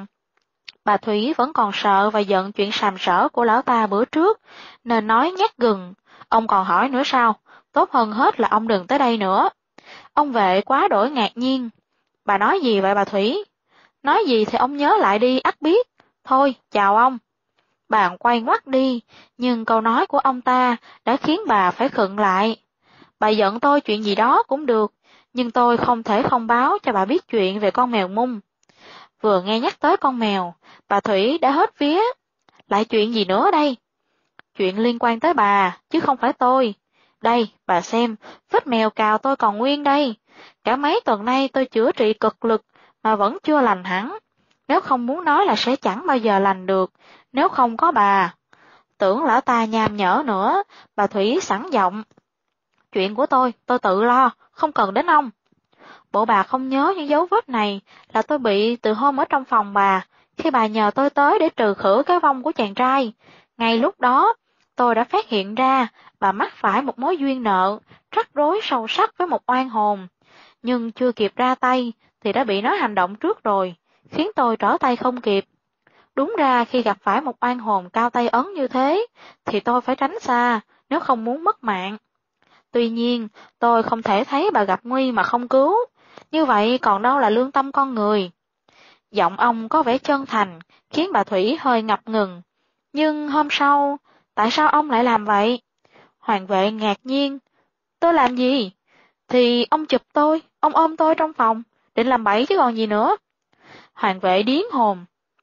Bà Thủy vẫn còn sợ và giận chuyện sàm sỡ của lão ta bữa trước, nên nói nhát gừng. Ông còn hỏi nữa sao? Tốt hơn hết là ông đừng tới đây nữa. Ông vệ quá đổi ngạc nhiên. Bà nói gì vậy bà Thủy? Nói gì thì ông nhớ lại đi, ắt biết. Thôi, chào ông. Bà quay ngoắt đi, nhưng câu nói của ông ta đã khiến bà phải khựng lại. Bà giận tôi chuyện gì đó cũng được, nhưng tôi không thể không báo cho bà biết chuyện về con mèo mung. Vừa nghe nhắc tới con mèo, bà Thủy đã hết vía. Lại chuyện gì nữa đây? Chuyện liên quan tới bà, chứ không phải tôi. Đây, bà xem, vết mèo cào tôi còn nguyên đây. Cả mấy tuần nay tôi chữa trị cực lực mà vẫn chưa lành hẳn. Nếu không muốn nói là sẽ chẳng bao giờ lành được, nếu không có bà. Tưởng lão ta nham nhở nữa, bà Thủy sẵn giọng. Chuyện của tôi tự lo, không cần đến ông. Bộ bà không nhớ những dấu vết này là tôi bị từ hôm ở trong phòng bà, khi bà nhờ tôi tới để trừ khử cái vong của chàng trai. Ngay lúc đó, tôi đã phát hiện ra bà mắc phải một mối duyên nợ, rắc rối sâu sắc với một oan hồn. Nhưng chưa kịp ra tay thì đã bị nó hành động trước rồi, khiến tôi trở tay không kịp. Đúng ra khi gặp phải một oan hồn cao tay ấn như thế, thì tôi phải tránh xa, nếu không muốn mất mạng. Tuy nhiên, tôi không thể thấy bà gặp nguy mà không cứu, như vậy còn đâu là lương tâm con người. Giọng ông có vẻ chân thành, khiến bà Thủy hơi ngập ngừng. Nhưng hôm sau, tại sao ông lại làm vậy? Hoàng vệ ngạc nhiên. Tôi làm gì? Thì ông chụp tôi, ông ôm tôi trong phòng, định làm bậy chứ còn gì nữa. Hoàng vệ điếng hồn.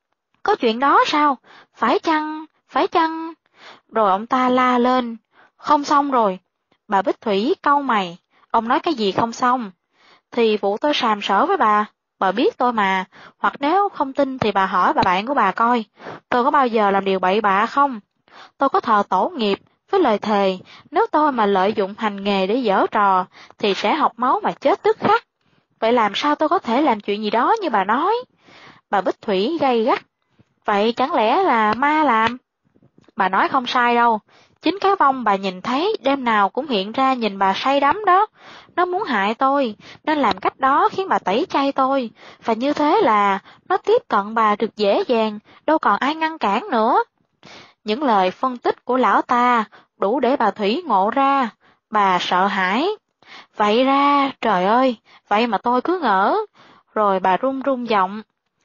Có chuyện đó sao? Phải chăng? Phải chăng? Rồi ông ta la lên. Không xong rồi. Bà Bích Thủy cau mày. Ông nói cái gì không xong? Thì vụ tôi sàm sỡ với bà biết tôi mà. Hoặc nếu không tin thì bà hỏi bà bạn của bà coi. Tôi có bao giờ làm điều bậy bạ không? Tôi có thờ tổ nghiệp với lời thề. Nếu tôi mà lợi dụng hành nghề để giở trò, thì sẽ học máu mà chết tức khắc. Vậy làm sao tôi có thể làm chuyện gì đó như bà nói? Bà Bích Thủy gay gắt. Vậy chẳng lẽ là ma làm? Bà nói không sai đâu. Chính cái vong bà nhìn thấy đêm nào cũng hiện ra nhìn bà say đắm đó. Nó muốn hại tôi, nên làm cách đó khiến bà tẩy chay tôi. Và như thế là nó tiếp cận bà được dễ dàng, đâu còn ai ngăn cản nữa. Những lời phân tích của lão ta đủ để bà Thủy ngộ ra. Bà sợ hãi. Vậy ra, trời ơi, vậy mà tôi cứ ngỡ. Rồi bà run run giọng.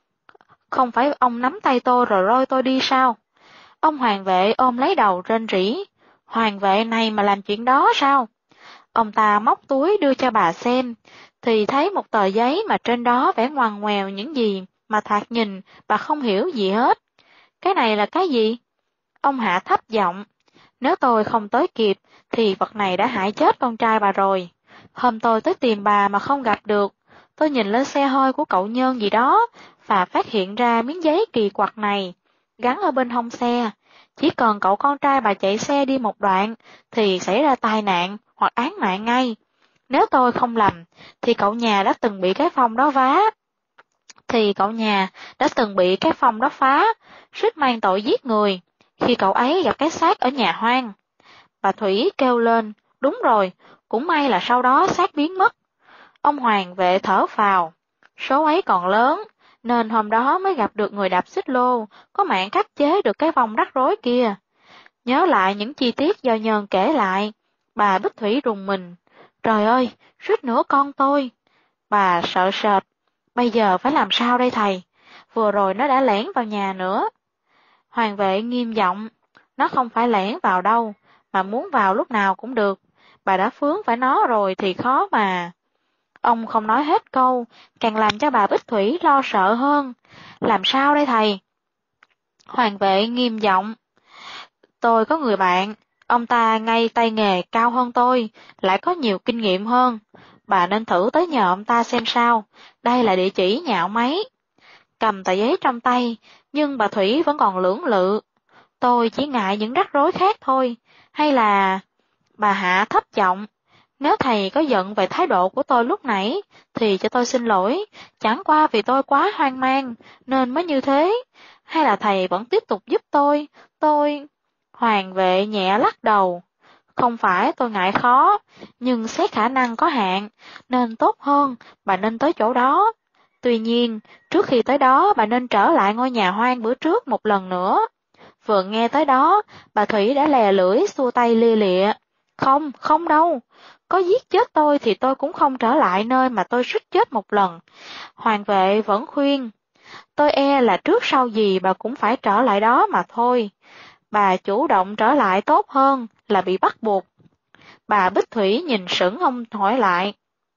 Không phải ông nắm tay tôi rồi lôi tôi đi sao? Ông hoàng vệ ôm lấy đầu rên rỉ. Hoàng vệ này mà làm chuyện đó sao? Ông ta móc túi đưa cho bà xem, thì thấy một tờ giấy mà trên đó vẽ ngoằn ngoèo những gì mà thoạt nhìn bà không hiểu gì hết. Cái này là cái gì? Ông hạ thấp giọng. Nếu tôi không tới kịp, thì vật này đã hại chết con trai bà rồi. Hôm tôi tới tìm bà mà không gặp được, tôi nhìn lên xe hơi của cậu Nhân gì đó, và phát hiện ra miếng giấy kỳ quặc này, gắn ở bên hông xe. Chỉ cần cậu con trai bà chạy xe đi một đoạn, thì xảy ra tai nạn hoặc án mạng ngay. Nếu tôi không lầm, thì cậu nhà đã từng bị cái phong đó phá, suýt mang tội giết người, khi cậu ấy gặp cái xác ở nhà hoang. Bà Thủy kêu lên, đúng rồi, cũng may là sau đó xác biến mất. Ông hoàng vệ thở phào, số ấy còn lớn, nên hôm đó mới gặp được người đạp xích lô, có mạng khắc chế được cái vòng rắc rối kia. Nhớ lại những chi tiết do Nhân kể lại, bà Bích Thủy rùng mình. Trời ơi, suýt nữa con tôi. Bà sợ sệt. Bây giờ phải làm sao đây thầy? Vừa rồi nó đã lẻn vào nhà nữa. Hoàng vệ nghiêm giọng. Nó không phải lẻn vào đâu, mà muốn vào lúc nào cũng được. Bà đã phướng phải nó rồi thì khó mà. Ông không nói hết câu, càng làm cho bà Bích Thủy lo sợ hơn. Làm sao đây thầy? Hoàng vệ nghiêm giọng. Tôi có người bạn, ông ta ngay tay nghề cao hơn tôi, lại có nhiều kinh nghiệm hơn. Bà nên thử tới nhờ ông ta xem sao. Đây là địa chỉ nhà ông ấy. Cầm tờ giấy trong tay, nhưng bà Thủy vẫn còn lưỡng lự. Tôi chỉ ngại những rắc rối khác thôi. Hay là... Bà hạ thấp giọng. Nếu thầy có giận về thái độ của tôi lúc nãy, thì cho tôi xin lỗi. Chẳng qua vì tôi quá hoang mang, nên mới như thế. Hay là thầy vẫn tiếp tục giúp tôi? Hoàng vệ nhẹ lắc đầu. Không phải tôi ngại khó, nhưng xét khả năng có hạn, nên tốt hơn, bà nên tới chỗ đó. Tuy nhiên, trước khi tới đó bà nên trở lại ngôi nhà hoang bữa trước một lần nữa. Vừa nghe tới đó, bà Thủy đã lè lưỡi xua tay lia lịa. Không, không đâu. Có giết chết tôi thì tôi cũng không trở lại nơi mà tôi suýt chết một lần. Hoàng vệ vẫn khuyên. Tôi e là trước sau gì bà cũng phải trở lại đó mà thôi. Bà chủ động trở lại tốt hơn là bị bắt buộc. Bà Bích Thủy nhìn sững ông hỏi lại.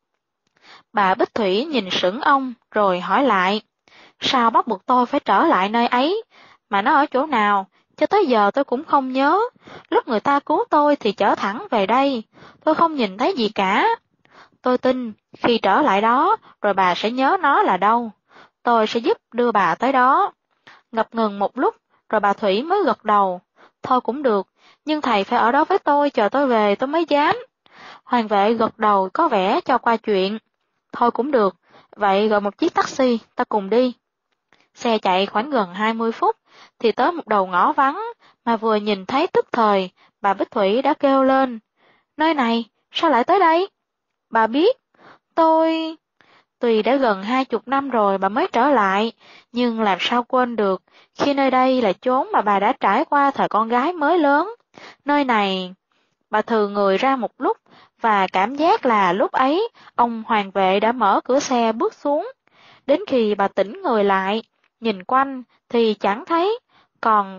Bà Bích Thủy nhìn sững ông rồi hỏi lại. Sao bắt buộc tôi phải trở lại nơi ấy? Mà nó ở chỗ nào? Cho tới giờ tôi cũng không nhớ. Lúc người ta cứu tôi thì trở thẳng về đây. Tôi không nhìn thấy gì cả. Tôi tin, khi trở lại đó, rồi bà sẽ nhớ nó là đâu. Tôi sẽ giúp đưa bà tới đó. Ngập ngừng một lúc, rồi bà Thủy mới gật đầu. Thôi cũng được, nhưng thầy phải ở đó với tôi, chờ tôi về tôi mới dám. Hoàng vệ gật đầu có vẻ cho qua chuyện. Thôi cũng được, vậy gọi một chiếc taxi, ta cùng đi. Xe chạy khoảng gần 20 phút, thì tới một đầu ngõ vắng, mà vừa nhìn thấy tức thời, bà Bích Thủy đã kêu lên. Nơi này, sao lại tới đây? Bà biết, tôi... Tuy đã gần 20 năm rồi bà mới trở lại, nhưng làm sao quên được, khi nơi đây là chốn mà bà đã trải qua thời con gái mới lớn. Nơi này, bà thừ người ra một lúc, và cảm giác là lúc ấy, ông hoàng vệ đã mở cửa xe bước xuống. Đến khi bà tỉnh người lại, nhìn quanh thì chẳng thấy, còn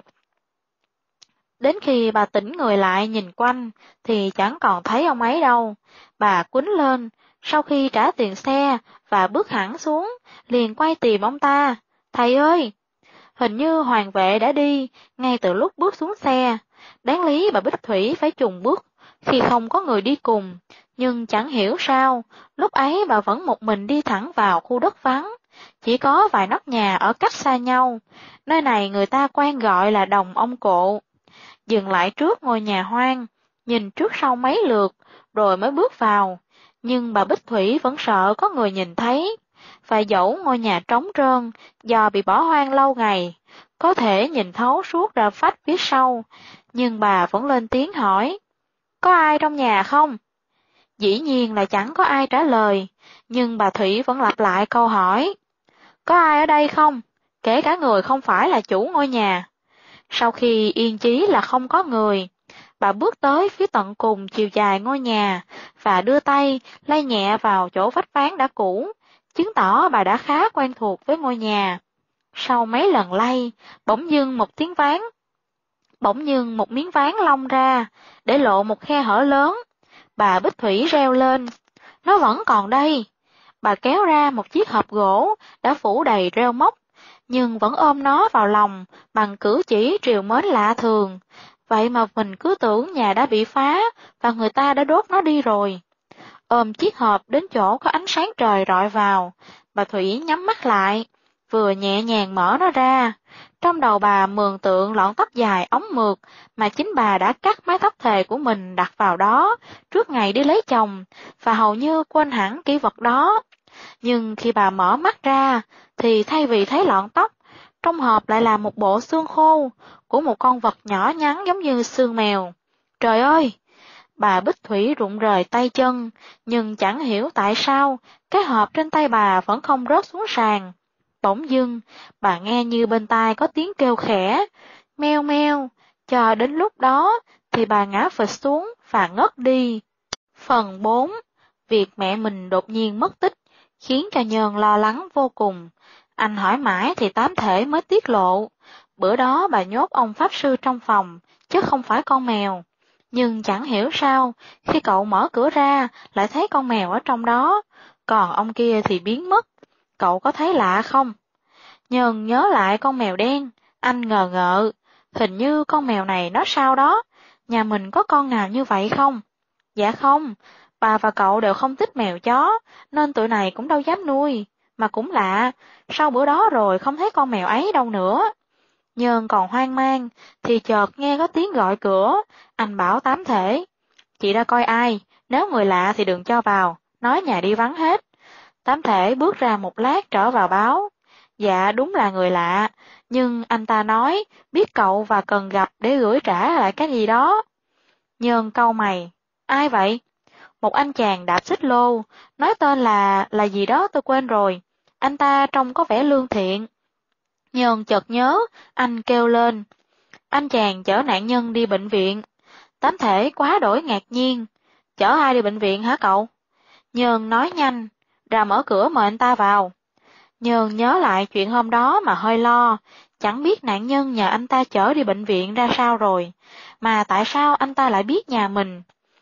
Đến khi bà tỉnh người lại nhìn quanh thì chẳng còn thấy ông ấy đâu. Bà quýnh lên, sau khi trả tiền xe và bước hẳn xuống, liền quay tìm ông ta. Thầy ơi! Hình như hoàng vệ đã đi, ngay từ lúc bước xuống xe. Đáng lý bà Bích Thủy phải chùng bước, khi không có người đi cùng. Nhưng chẳng hiểu sao, lúc ấy bà vẫn một mình đi thẳng vào khu đất vắng. Chỉ có vài nóc nhà ở cách xa nhau. Nơi này người ta quen gọi là đồng ông cộ. Dừng lại trước ngôi nhà hoang, nhìn trước sau mấy lượt, rồi mới bước vào. Nhưng bà Bích Thủy vẫn sợ có người nhìn thấy. Và dẫu ngôi nhà trống trơn, do bị bỏ hoang lâu ngày, có thể nhìn thấu suốt ra phách phía sau, nhưng bà vẫn lên tiếng hỏi. Có ai trong nhà không? Dĩ nhiên là chẳng có ai trả lời, nhưng bà Thủy vẫn lặp lại câu hỏi. Có ai ở đây không? Kể cả người không phải là chủ ngôi nhà. Sau khi yên chí là không có người, bà bước tới phía tận cùng chiều dài ngôi nhà và đưa tay lay nhẹ vào chỗ vách ván đã cũ, chứng tỏ bà đã khá quen thuộc với ngôi nhà. Sau mấy lần lay, bỗng dưng một miếng ván lông ra, để lộ một khe hở lớn. Bà Bích Thủy reo lên, nó vẫn còn đây. Bà kéo ra một chiếc hộp gỗ đã phủ đầy rêu mốc, nhưng vẫn ôm nó vào lòng bằng cử chỉ trìu mến lạ thường. Vậy mà mình cứ tưởng nhà đã bị phá và người ta đã đốt nó đi rồi. Ôm chiếc hộp đến chỗ có ánh sáng trời rọi vào, bà Thủy nhắm mắt lại, vừa nhẹ nhàng mở nó ra. Trong đầu bà mường tượng lọn tóc dài ống mượt mà chính bà đã cắt mái tóc thề của mình đặt vào đó trước ngày đi lấy chồng, và hầu như quên hẳn kỷ vật đó. Nhưng khi bà mở mắt ra, thì thay vì thấy lọn tóc, trong hộp lại là một bộ xương khô của một con vật nhỏ nhắn giống như xương mèo. Trời ơi! Bà Bích Thủy rụng rời tay chân, nhưng chẳng hiểu tại sao cái hộp trên tay bà vẫn không rớt xuống sàn. Bỗng dưng, bà nghe như bên tai có tiếng kêu khẽ, meo meo, cho đến lúc đó thì bà ngã phịch xuống và ngất đi. Phần 4. Việc mẹ mình đột nhiên mất tích khiến cho Nhơn lo lắng vô cùng. Anh hỏi mãi thì tám thể mới tiết lộ. Bữa đó bà nhốt ông Pháp Sư trong phòng, chứ không phải con mèo. Nhưng chẳng hiểu sao, khi cậu mở cửa ra, lại thấy con mèo ở trong đó, còn ông kia thì biến mất. Cậu có thấy lạ không? Nhơn nhớ lại con mèo đen, anh ngờ ngợ. Hình như con mèo này nó sao đó, nhà mình có con nào như vậy không? Dạ không, bà và cậu đều không thích mèo chó, nên tụi này cũng đâu dám nuôi. Mà cũng lạ, sau bữa đó rồi không thấy con mèo ấy đâu nữa. Nhơn còn hoang mang, thì chợt nghe có tiếng gọi cửa, anh bảo tám thể. Chị ra coi ai, nếu người lạ thì đừng cho vào, nói nhà đi vắng hết. Tám thể bước ra một lát trở vào báo. Dạ đúng là người lạ, nhưng anh ta nói biết cậu và cần gặp để gửi trả lại cái gì đó. Nhơn cau mày, ai vậy? Một anh chàng đạp xích lô, nói tên là gì đó tôi quên rồi. anh ta trông có vẻ lương thiện. Nhơn chợt nhớ, anh kêu lên. Anh chàng chở nạn nhân đi bệnh viện. Tám thể quá đổi ngạc nhiên. Chở ai đi bệnh viện hả cậu? Nhơn nói nhanh, ra mở cửa mời anh ta vào. Nhơn nhớ lại chuyện hôm đó mà hơi lo, chẳng biết nạn nhân nhờ anh ta chở đi bệnh viện ra sao rồi, mà tại sao anh ta lại biết nhà mình.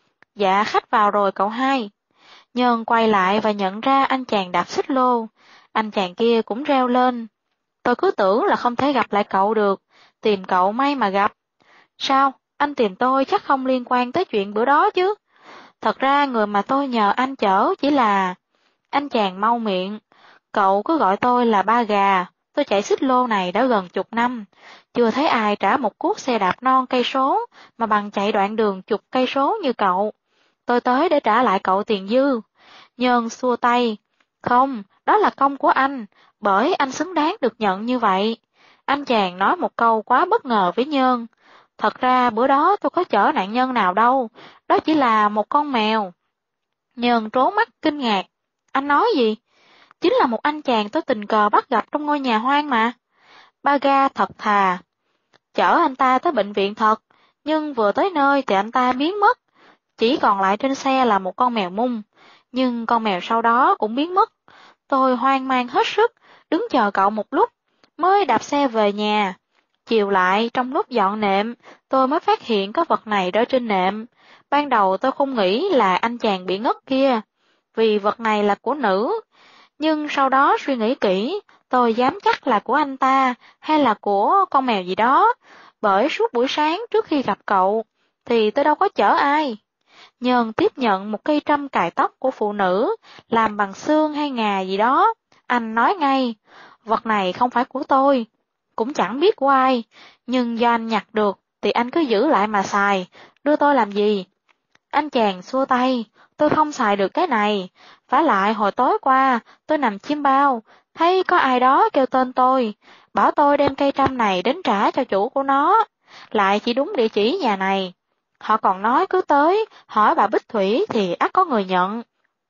Dạ khách vào rồi cậu hai. Nhơn quay lại và nhận ra anh chàng đạp xích lô. Anh chàng kia cũng reo lên. Tôi cứ tưởng là không thể gặp lại cậu được, tìm cậu may mà gặp. Sao, anh tìm tôi chắc không liên quan tới chuyện bữa đó chứ? Thật ra người mà tôi nhờ anh chở chỉ là... Anh chàng mau miệng. Cậu cứ gọi tôi là Ba Gà, tôi chạy xích lô này đã gần chục năm. Chưa thấy ai trả một cuốc xe đạp non cây số mà bằng chạy đoạn đường chục cây số như cậu. Tôi tới để trả lại cậu tiền dư. Nhơn xua tay. Không, đó là công của anh, bởi anh xứng đáng được nhận như vậy. Anh chàng nói một câu quá bất ngờ với Nhơn. Thật ra bữa đó tôi có chở nạn nhân nào đâu, đó chỉ là một con mèo. Nhơn trố mắt kinh ngạc. Anh nói gì? Chính là một anh chàng tôi tình cờ bắt gặp trong ngôi nhà hoang mà. Ba Ga thật thà. Chở anh ta tới bệnh viện thật, nhưng vừa tới nơi thì anh ta biến mất. Chỉ còn lại trên xe là một con mèo mung, nhưng con mèo sau đó cũng biến mất. Tôi hoang mang hết sức, đứng chờ cậu một lúc, mới đạp xe về nhà. Chiều lại, trong lúc dọn nệm, tôi mới phát hiện có vật này rơi trên nệm. Ban đầu tôi không nghĩ là anh chàng bị ngất kia, vì vật này là của nữ. Nhưng sau đó suy nghĩ kỹ, tôi dám chắc là của anh ta, hay là của con mèo gì đó, bởi suốt buổi sáng trước khi gặp cậu, thì tôi đâu có chở ai. Nhơn tiếp nhận một cây trâm cài tóc của phụ nữ, làm bằng xương hay ngà gì đó. Anh nói ngay, vật này không phải của tôi, cũng chẳng biết của ai, nhưng do anh nhặt được, thì anh cứ giữ lại mà xài, đưa tôi làm gì? Anh chàng xua tay, tôi không xài được cái này, vả lại hồi tối qua, tôi nằm chiêm bao, thấy có ai đó kêu tên tôi, bảo tôi đem cây trâm này đến trả cho chủ của nó, lại chỉ đúng địa chỉ nhà này. Họ còn nói cứ tới, hỏi bà Bích Thủy thì ắt có người nhận.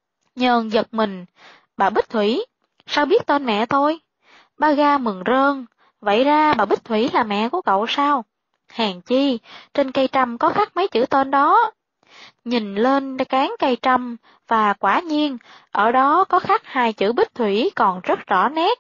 Nhơn giật mình, bà Bích Thủy, sao biết tên mẹ tôi? Ba Ga mừng rơn, vậy ra bà Bích Thủy là mẹ của cậu sao? Hèn chi, trên cây trâm có khắc mấy chữ tên đó. Nhìn lên cán cây trâm, và quả nhiên, ở đó có khắc hai chữ Bích Thủy còn rất rõ nét.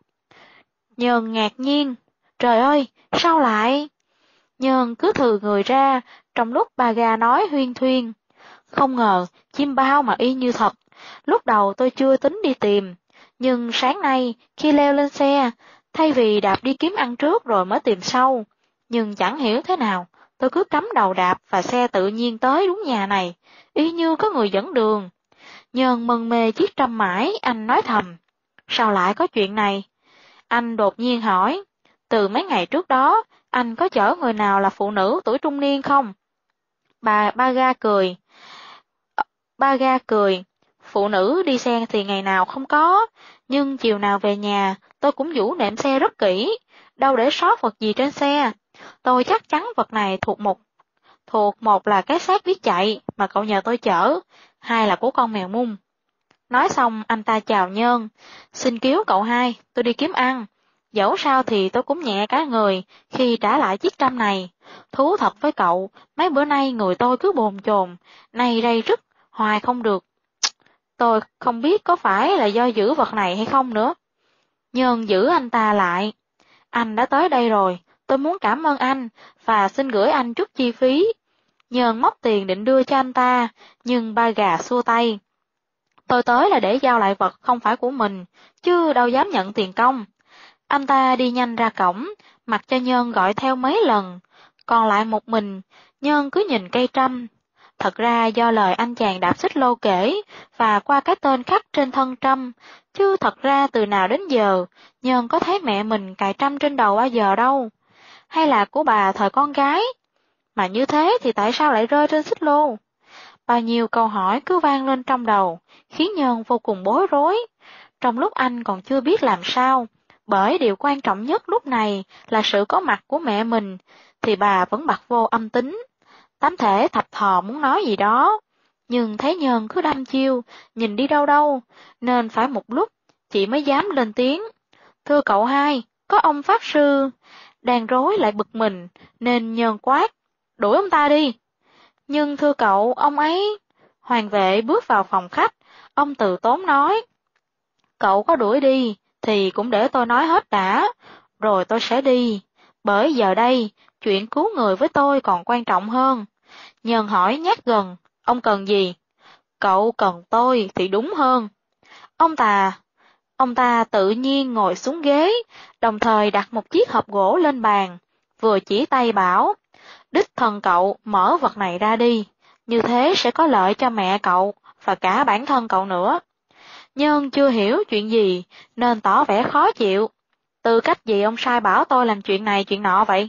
Nhơn ngạc nhiên, trời ơi, sao lại? Nhơn cứ thừ người ra, trong lúc Ba Ga nói huyên thuyên. Không ngờ, chim bao mà y như thật. Lúc đầu tôi chưa tính đi tìm, nhưng sáng nay, khi leo lên xe, thay vì đạp đi kiếm ăn trước rồi mới tìm sau. Nhưng chẳng hiểu thế nào, tôi cứ cắm đầu đạp và xe tự nhiên tới đúng nhà này, y như có người dẫn đường. Nhơn mân mê chiếc trâm mãi, anh nói thầm. Sao lại có chuyện này? Anh đột nhiên hỏi, từ mấy ngày trước đó, anh có chở người nào là phụ nữ tuổi trung niên không? Ba Ga cười. Ba Ga cười. Phụ nữ đi xe thì ngày nào không có, nhưng chiều nào về nhà, tôi cũng vũ nệm xe rất kỹ, đâu để sót vật gì trên xe. Tôi chắc chắn vật này thuộc một là cái xác biết chạy mà cậu nhờ tôi chở, hai là của con mèo mung. Nói xong anh ta chào Nhơn, xin cứu cậu hai, tôi đi kiếm ăn. Dẫu sao thì tôi cũng nhẹ cả người khi trả lại chiếc trâm này. Thú thật với cậu, mấy bữa nay người tôi cứ bồn chồn, nay đây rứt, hoài không được. Tôi không biết có phải là do giữ vật này hay không nữa. Nhơn giữ anh ta lại. Anh đã tới đây rồi, tôi muốn cảm ơn anh, và xin gửi anh chút chi phí. Nhơn móc tiền định đưa cho anh ta, nhưng Ba Gà xua tay. Tôi tới là để giao lại vật không phải của mình, chứ đâu dám nhận tiền công. Anh ta đi nhanh ra cổng, mặc cho Nhơn gọi theo mấy lần. Còn lại một mình, Nhơn cứ nhìn cây trâm. Thật ra do lời anh chàng đạp xích lô kể, và qua cái tên khắc trên thân trâm, chứ thật ra từ nào đến giờ, Nhơn có thấy mẹ mình cài trâm trên đầu bao giờ đâu. Hay là của bà thời con gái? Mà như thế thì tại sao lại rơi trên xích lô? Bao nhiêu câu hỏi cứ vang lên trong đầu, khiến Nhơn vô cùng bối rối. Trong lúc anh còn chưa biết làm sao, bởi điều quan trọng nhất lúc này là sự có mặt của mẹ mình, thì bà vẫn bặt vô âm tính. Tám thể thập thò muốn nói gì đó, nhưng thấy Nhơn cứ đăm chiêu, nhìn đi đâu đâu, nên phải một lúc, chị mới dám lên tiếng. Thưa cậu hai, có ông Pháp Sư. Đang rối lại bực mình, nên Nhân quát. Đuổi ông ta đi. Nhưng thưa cậu, ông ấy... Hoàng vệ bước vào phòng khách, ông từ tốn nói. Cậu có đuổi đi, thì cũng để tôi nói hết đã, rồi tôi sẽ đi. Bởi giờ đây, chuyện cứu người với tôi còn quan trọng hơn. Nhân hỏi nhát gần, ông cần gì? Cậu cần tôi thì đúng hơn. Ông ta tự nhiên ngồi xuống ghế, đồng thời đặt một chiếc hộp gỗ lên bàn, vừa chỉ tay bảo, đích thân cậu mở vật này ra đi, như thế sẽ có lợi cho mẹ cậu và cả bản thân cậu nữa. Nhân chưa hiểu chuyện gì nên tỏ vẻ khó chịu. Từ cách gì ông sai bảo tôi làm chuyện này chuyện nọ vậy?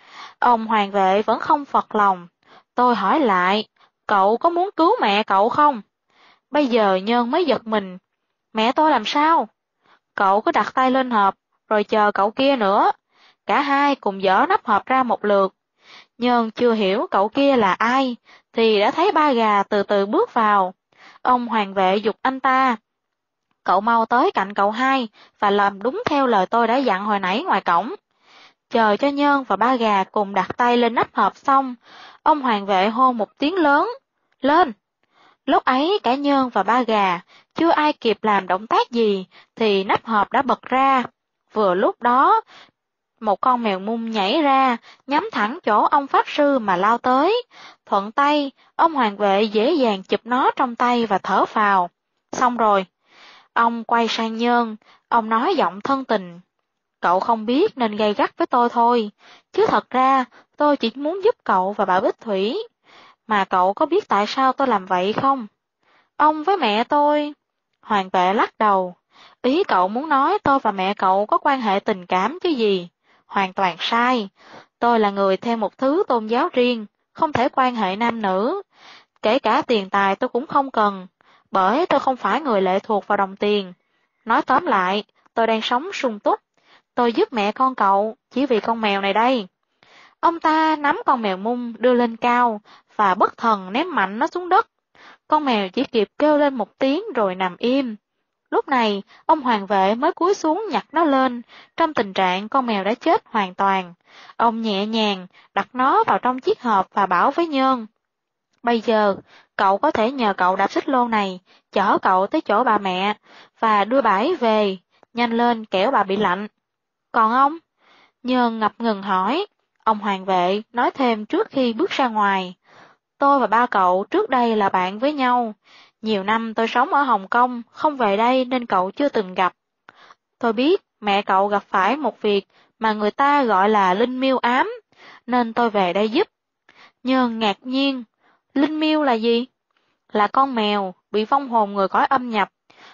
Ông hoàng vệ vẫn không phật lòng. Tôi hỏi lại, cậu có muốn cứu mẹ cậu không? Bây giờ Nhân mới giật mình. Mẹ tôi làm sao? Cậu cứ đặt tay lên hộp, rồi chờ cậu kia nữa. Cả hai cùng dỡ nắp hộp ra một lượt. Nhân chưa hiểu cậu kia là ai, thì đã thấy ba gà từ từ bước vào. Ông hoàng vệ giục anh ta. Cậu mau tới cạnh cậu hai, và làm đúng theo lời tôi đã dặn hồi nãy ngoài cổng. Chờ cho Nhân và ba gà cùng đặt tay lên nắp hộp xong, ông hoàng vệ hô một tiếng lớn. Lên! Lúc ấy cả Nhân và ba gà, chưa ai kịp làm động tác gì, thì nắp hộp đã bật ra. Vừa lúc đó, một con mèo mung nhảy ra, nhắm thẳng chỗ ông Pháp Sư mà lao tới. Thuận tay, ông hoàng vệ dễ dàng chụp nó trong tay và thở phào. Xong rồi. Ông quay sang Nhân, ông nói giọng thân tình. Cậu không biết nên gay gắt với tôi thôi, chứ thật ra tôi chỉ muốn giúp cậu và bà Bích Thủy. Mà cậu có biết tại sao tôi làm vậy không? Ông với mẹ tôi... Hoàng vệ lắc đầu. Ý cậu muốn nói tôi và mẹ cậu có quan hệ tình cảm chứ gì? Hoàn toàn sai. Tôi là người theo một thứ tôn giáo riêng, không thể quan hệ nam nữ. Kể cả tiền tài tôi cũng không cần, bởi tôi không phải người lệ thuộc vào đồng tiền. Nói tóm lại, tôi đang sống sung túc. Tôi giúp mẹ con cậu, chỉ vì con mèo này đây. Ông ta nắm con mèo mung đưa lên cao, và bất thần ném mạnh nó xuống đất. Con mèo chỉ kịp kêu lên một tiếng rồi nằm im. Lúc này, ông hoàng vệ mới cúi xuống nhặt nó lên, trong tình trạng con mèo đã chết hoàn toàn. Ông nhẹ nhàng đặt nó vào trong chiếc hộp và bảo với Nhân. Bây giờ, cậu có thể nhờ cậu đạp xích lô này, chở cậu tới chỗ bà mẹ, và đưa bà ấy về, nhanh lên kẻo bà bị lạnh. Còn ông? Nhân ngập ngừng hỏi. Ông hoàng vệ nói thêm trước khi bước ra ngoài. Tôi và ba cậu trước đây là bạn với nhau. Nhiều năm tôi sống ở Hồng Kông, không về đây nên cậu chưa từng gặp. Tôi biết mẹ cậu gặp phải một việc mà người ta gọi là linh miêu ám, nên tôi về đây giúp. Nhân ngạc nhiên. Linh miêu là gì? Là con mèo bị vong hồn người cõi âm nhập.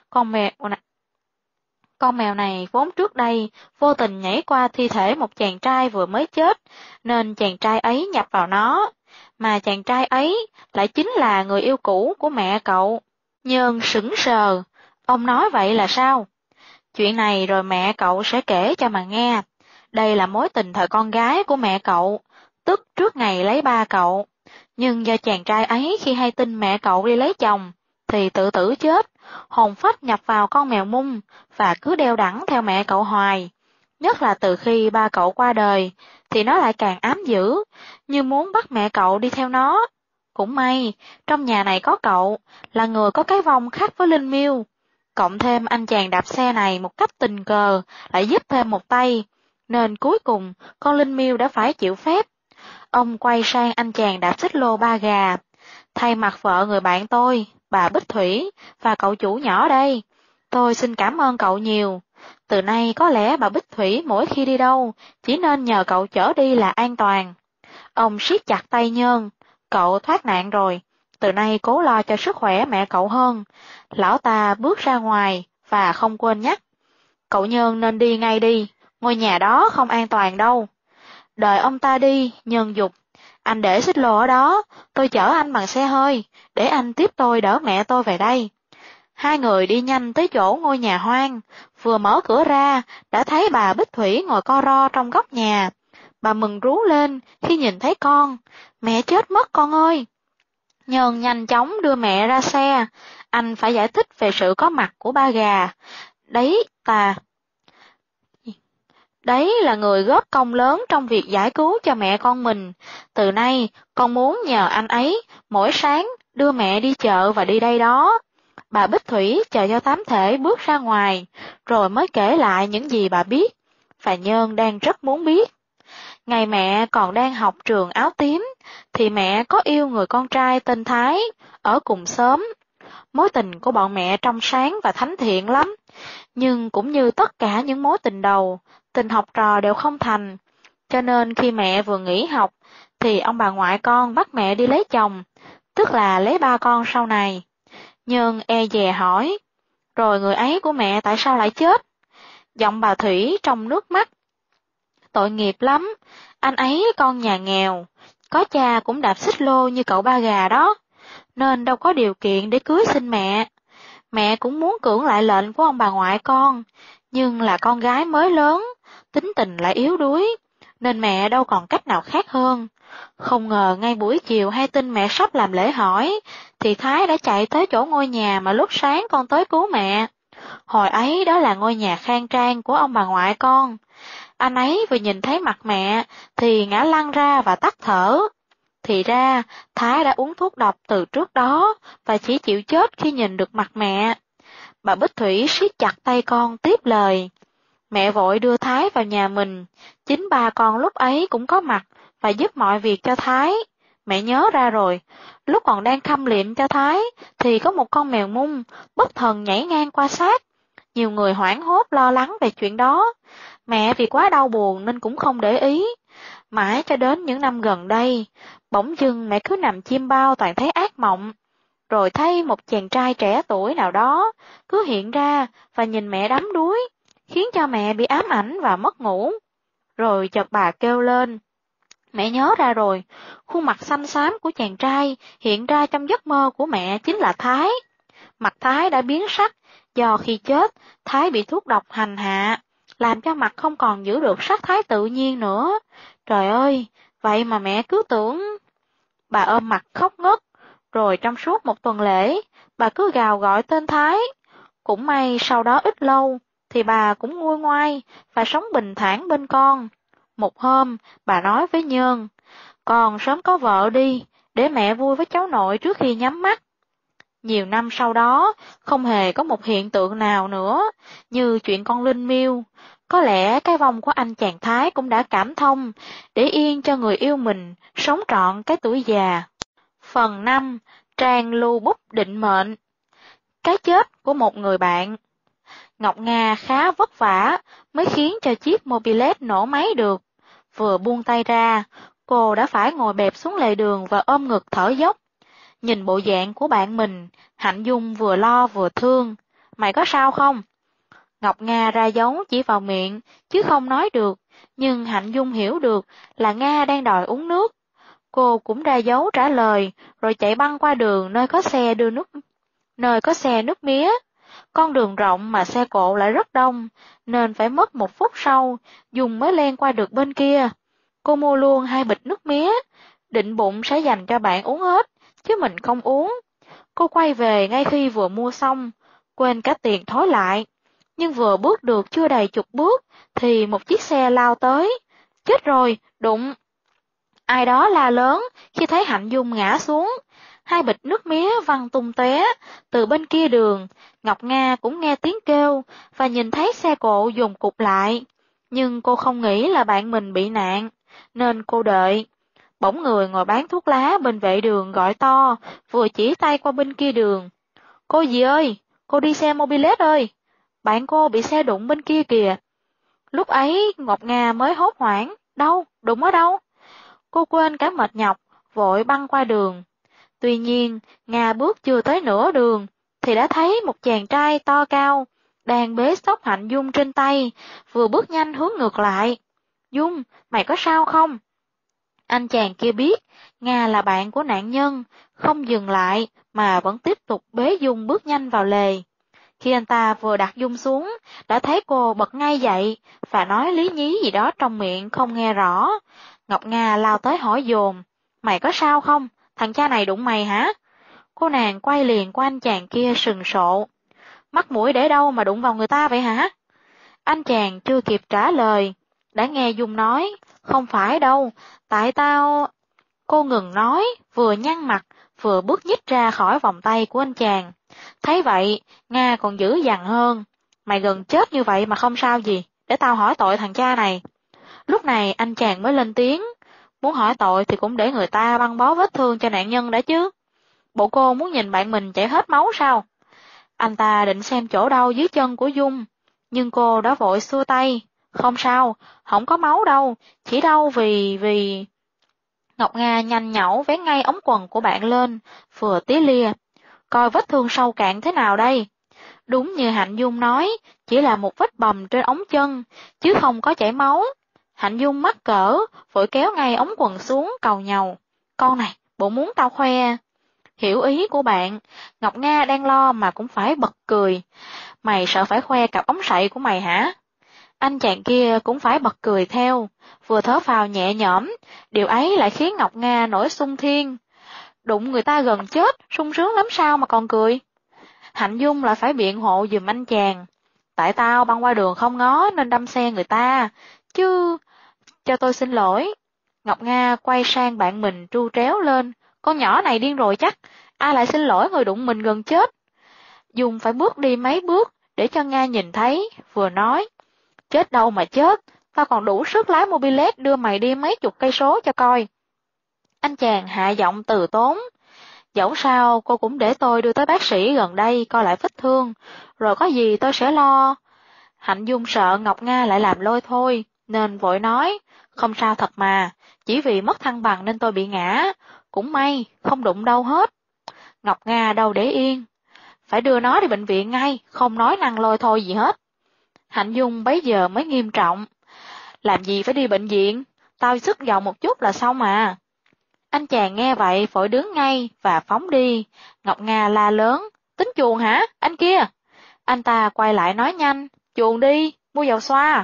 Con mèo này vốn trước đây vô tình nhảy qua thi thể một chàng trai vừa mới chết, nên chàng trai ấy nhập vào nó, mà chàng trai ấy lại chính là người yêu cũ của mẹ cậu. Nhân sững sờ, ông nói vậy là sao? Chuyện này rồi mẹ cậu sẽ kể cho mà nghe. Đây là mối tình thời con gái của mẹ cậu, tức trước ngày lấy ba cậu. Nhưng do chàng trai ấy khi hay tin mẹ cậu đi lấy chồng, thì tự tử chết, hồn phách nhập vào con mèo mung, và cứ đeo đẳng theo mẹ cậu hoài. Nhất là từ khi ba cậu qua đời, thì nó lại càng ám dữ, như muốn bắt mẹ cậu đi theo nó. Cũng may, trong nhà này có cậu, là người có cái vong khác với Linh Miêu. Cộng thêm anh chàng đạp xe này một cách tình cờ, lại giúp thêm một tay, nên cuối cùng con Linh Miêu đã phải chịu phép. Ông quay sang anh chàng đạp xích lô ba gà. Thay mặt vợ người bạn tôi, bà Bích Thủy, và cậu chủ nhỏ đây, tôi xin cảm ơn cậu nhiều. Từ nay có lẽ bà Bích Thủy mỗi khi đi đâu, chỉ nên nhờ cậu chở đi là an toàn. Ông siết chặt tay Nhân. Cậu thoát nạn rồi, từ nay cố lo cho sức khỏe mẹ cậu hơn. Lão ta bước ra ngoài, và không quên nhắc. Cậu Nhân nên đi ngay đi, ngôi nhà đó không an toàn đâu. Đợi ông ta đi, Nhân dục. Anh để xích lô ở đó, tôi chở anh bằng xe hơi, để anh tiếp tôi đỡ mẹ tôi về đây. Hai người đi nhanh tới chỗ ngôi nhà hoang, vừa mở cửa ra, đã thấy bà Bích Thủy ngồi co ro trong góc nhà. Bà mừng rú lên khi nhìn thấy con. Mẹ chết mất con ơi! Nhân nhanh chóng đưa mẹ ra xe. Anh phải giải thích về sự có mặt của ba gà. Đấy là người góp công lớn trong việc giải cứu cho mẹ con mình. Từ nay, con muốn nhờ anh ấy, mỗi sáng đưa mẹ đi chợ và đi đây đó. Bà Bích Thủy chờ cho Tám Thể bước ra ngoài, rồi mới kể lại những gì bà biết, và Nhơn đang rất muốn biết. Ngày mẹ còn đang học trường áo tím, thì mẹ có yêu người con trai tên Thái, ở cùng xóm. Mối tình của bọn mẹ trong sáng và thánh thiện lắm, nhưng cũng như tất cả những mối tình đầu, tình học trò đều không thành. Cho nên khi mẹ vừa nghỉ học, thì ông bà ngoại con bắt mẹ đi lấy chồng, tức là lấy ba con sau này. Nhưng e dè hỏi, rồi người ấy của mẹ tại sao lại chết? Giọng bà Thủy trong nước mắt. Tội nghiệp lắm, anh ấy con nhà nghèo, có cha cũng đạp xích lô như cậu Ba Gà đó, nên đâu có điều kiện để cưới xin mẹ. Mẹ cũng muốn cưỡng lại lệnh của ông bà ngoại con, nhưng là con gái mới lớn, tính tình lại yếu đuối, nên mẹ đâu còn cách nào khác hơn. Không ngờ ngay buổi chiều hay tin mẹ sắp làm lễ hỏi, thì Thái đã chạy tới chỗ ngôi nhà mà lúc sáng con tới cứu mẹ. Hồi ấy đó là ngôi nhà khang trang của ông bà ngoại con. Anh ấy vừa nhìn thấy mặt mẹ, thì ngã lăn ra và tắt thở. Thì ra, Thái đã uống thuốc độc từ trước đó, và chỉ chịu chết khi nhìn được mặt mẹ. Bà Bích Thủy siết chặt tay con tiếp lời. Mẹ vội đưa Thái vào nhà mình, chính ba con lúc ấy cũng có mặt, và giúp mọi việc cho Thái. Mẹ nhớ ra rồi, lúc còn đang khâm liệm cho Thái, thì có một con mèo mung, bất thần nhảy ngang qua sát. Nhiều người hoảng hốt lo lắng về chuyện đó. Mẹ vì quá đau buồn nên cũng không để ý. Mãi cho đến những năm gần đây, bỗng dưng mẹ cứ nằm chiêm bao toàn thấy ác mộng. Rồi thấy một chàng trai trẻ tuổi nào đó cứ hiện ra và nhìn mẹ đắm đuối, khiến cho mẹ bị ám ảnh và mất ngủ. Rồi chợt bà kêu lên. Mẹ nhớ ra rồi, khuôn mặt xanh xám của chàng trai hiện ra trong giấc mơ của mẹ chính là Thái. Mặt Thái đã biến sắc, do khi chết, Thái bị thuốc độc hành hạ, làm cho mặt không còn giữ được sắc thái tự nhiên nữa. Trời ơi, vậy mà mẹ cứ tưởng. Bà ôm mặt khóc ngất, rồi trong suốt một tuần lễ, bà cứ gào gọi tên Thái. Cũng may sau đó ít lâu, thì bà cũng nguôi ngoai và sống bình thản bên con. Một hôm, bà nói với Nhơn, con sớm có vợ đi, để mẹ vui với cháu nội trước khi nhắm mắt. Nhiều năm sau đó, không hề có một hiện tượng nào nữa, như chuyện con Linh Miêu. Có lẽ cái vong của anh chàng Thái cũng đã cảm thông, để yên cho người yêu mình, sống trọn cái tuổi già. Phần 5. Trang lưu bút định mệnh. Cái chết của một người bạn. Ngọc Nga khá vất vả mới khiến cho chiếc mobilet nổ máy được. Vừa buông tay ra, cô đã phải ngồi bẹp xuống lề đường và ôm ngực thở dốc. Nhìn bộ dạng của bạn mình, Hạnh Dung vừa lo vừa thương. Mày có sao không? Ngọc Nga ra dấu chỉ vào miệng, chứ không nói được, nhưng Hạnh Dung hiểu được là Nga đang đòi uống nước. Cô cũng ra dấu trả lời, rồi chạy băng qua đường nơi có xe nước mía. Con đường rộng mà xe cộ lại rất đông, nên phải mất 1 phút sau, Dung mới len qua được bên kia. Cô mua luôn 2 bịch nước mía, định bụng sẽ dành cho bạn uống hết, chứ mình không uống. Cô quay về ngay khi vừa mua xong, quên cả tiền thối lại. Nhưng vừa bước được chưa đầy chục bước, thì một chiếc xe lao tới. Chết rồi, đụng! Ai đó la lớn khi thấy Hạnh Dung ngã xuống. 2 bịch nước mía văng tung tóe. Từ bên kia đường, Ngọc Nga cũng nghe tiếng kêu và nhìn thấy xe cộ dồn cục lại. Nhưng cô không nghĩ là bạn mình bị nạn, nên cô đợi. Bỗng người ngồi bán thuốc lá bên vệ đường gọi to, vừa chỉ tay qua bên kia đường. Cô gì ơi, cô đi xe mobilet ơi, bạn cô bị xe đụng bên kia kìa. Lúc ấy Ngọc Nga mới hốt hoảng, đâu, đụng ở đâu? Cô quên cả mệt nhọc, vội băng qua đường. Tuy nhiên, Nga bước chưa tới nửa đường, thì đã thấy một chàng trai to cao, đang bế xốc Hạnh Dung trên tay, vừa bước nhanh hướng ngược lại. Dung, mày có sao không? Anh chàng kia biết, Nga là bạn của nạn nhân, không dừng lại, mà vẫn tiếp tục bế Dung bước nhanh vào lề. Khi anh ta vừa đặt Dung xuống, đã thấy cô bật ngay dậy, và nói lý nhí gì đó trong miệng không nghe rõ. Ngọc Nga lao tới hỏi dồn, mày có sao không? Thằng cha này đụng mày hả? Cô nàng quay liền qua anh chàng kia sừng sộ. mắt mũi để đâu mà đụng vào người ta vậy hả? Anh chàng chưa kịp trả lời, đã nghe Dung nói, không phải đâu, tại tao... Cô ngừng nói, vừa nhăn mặt, vừa bước nhích ra khỏi vòng tay của anh chàng. Thấy vậy, Nga còn dữ dằn hơn. Mày gần chết như vậy mà không sao gì, để tao hỏi tội thằng cha này. Lúc này anh chàng mới lên tiếng, muốn hỏi tội thì cũng để người ta băng bó vết thương cho nạn nhân đã chứ. Bộ cô muốn nhìn bạn mình chảy hết máu sao? Anh ta định xem chỗ đau dưới chân của Dung, nhưng cô đã vội xua tay. Không sao, không có máu đâu, chỉ đau vì... Ngọc Nga nhanh nhảu vén ngay ống quần của bạn lên, vừa tía lia. Coi vết thương sâu cạn thế nào đây? Đúng như Hạnh Dung nói, chỉ là một vết bầm trên ống chân, chứ không có chảy máu. Hạnh Dung mắc cỡ, vội kéo ngay ống quần xuống cầu nhàu. Con này, bộ muốn tao khoe. Hiểu ý của bạn, Ngọc Nga đang lo mà cũng phải bật cười. Mày sợ phải khoe cặp ống sậy của mày hả? Anh chàng kia cũng phải bật cười theo, vừa thở phào nhẹ nhõm, điều ấy lại khiến Ngọc Nga nổi xung thiên. Đụng người ta gần chết, sung sướng lắm sao mà còn cười. Hạnh Dung lại phải biện hộ giùm anh chàng. Tại tao băng qua đường không ngó nên đâm xe người ta, chứ... Cho tôi xin lỗi. Ngọc Nga quay sang bạn mình tru tréo lên, con nhỏ này điên rồi chắc, ai lại xin lỗi người đụng mình gần chết. Dung phải bước đi mấy bước để cho Nga nhìn thấy, vừa nói. Chết đâu mà chết, tao còn đủ sức lái mobilet đưa mày đi mấy chục cây số cho coi. Anh chàng hạ giọng từ tốn. Dẫu sao cô cũng để tôi đưa tới bác sĩ gần đây coi lại vết thương, rồi có gì tôi sẽ lo. Hạnh Dung sợ Ngọc Nga lại làm lôi thôi, nên vội nói, không sao thật mà, chỉ vì mất thăng bằng nên tôi bị ngã, cũng may, không đụng đâu hết. Ngọc Nga đâu để yên, phải đưa nó đi bệnh viện ngay, không nói năng lôi thôi gì hết. Hạnh Dung bấy giờ mới nghiêm trọng, làm gì phải đi bệnh viện, tao sức dầu một chút là xong mà. Anh chàng nghe vậy vội đứng ngay và phóng đi. Ngọc Nga la lớn, tính chuồn hả, anh kia? Anh ta quay lại nói nhanh, chuồn đi, mua dầu xoa.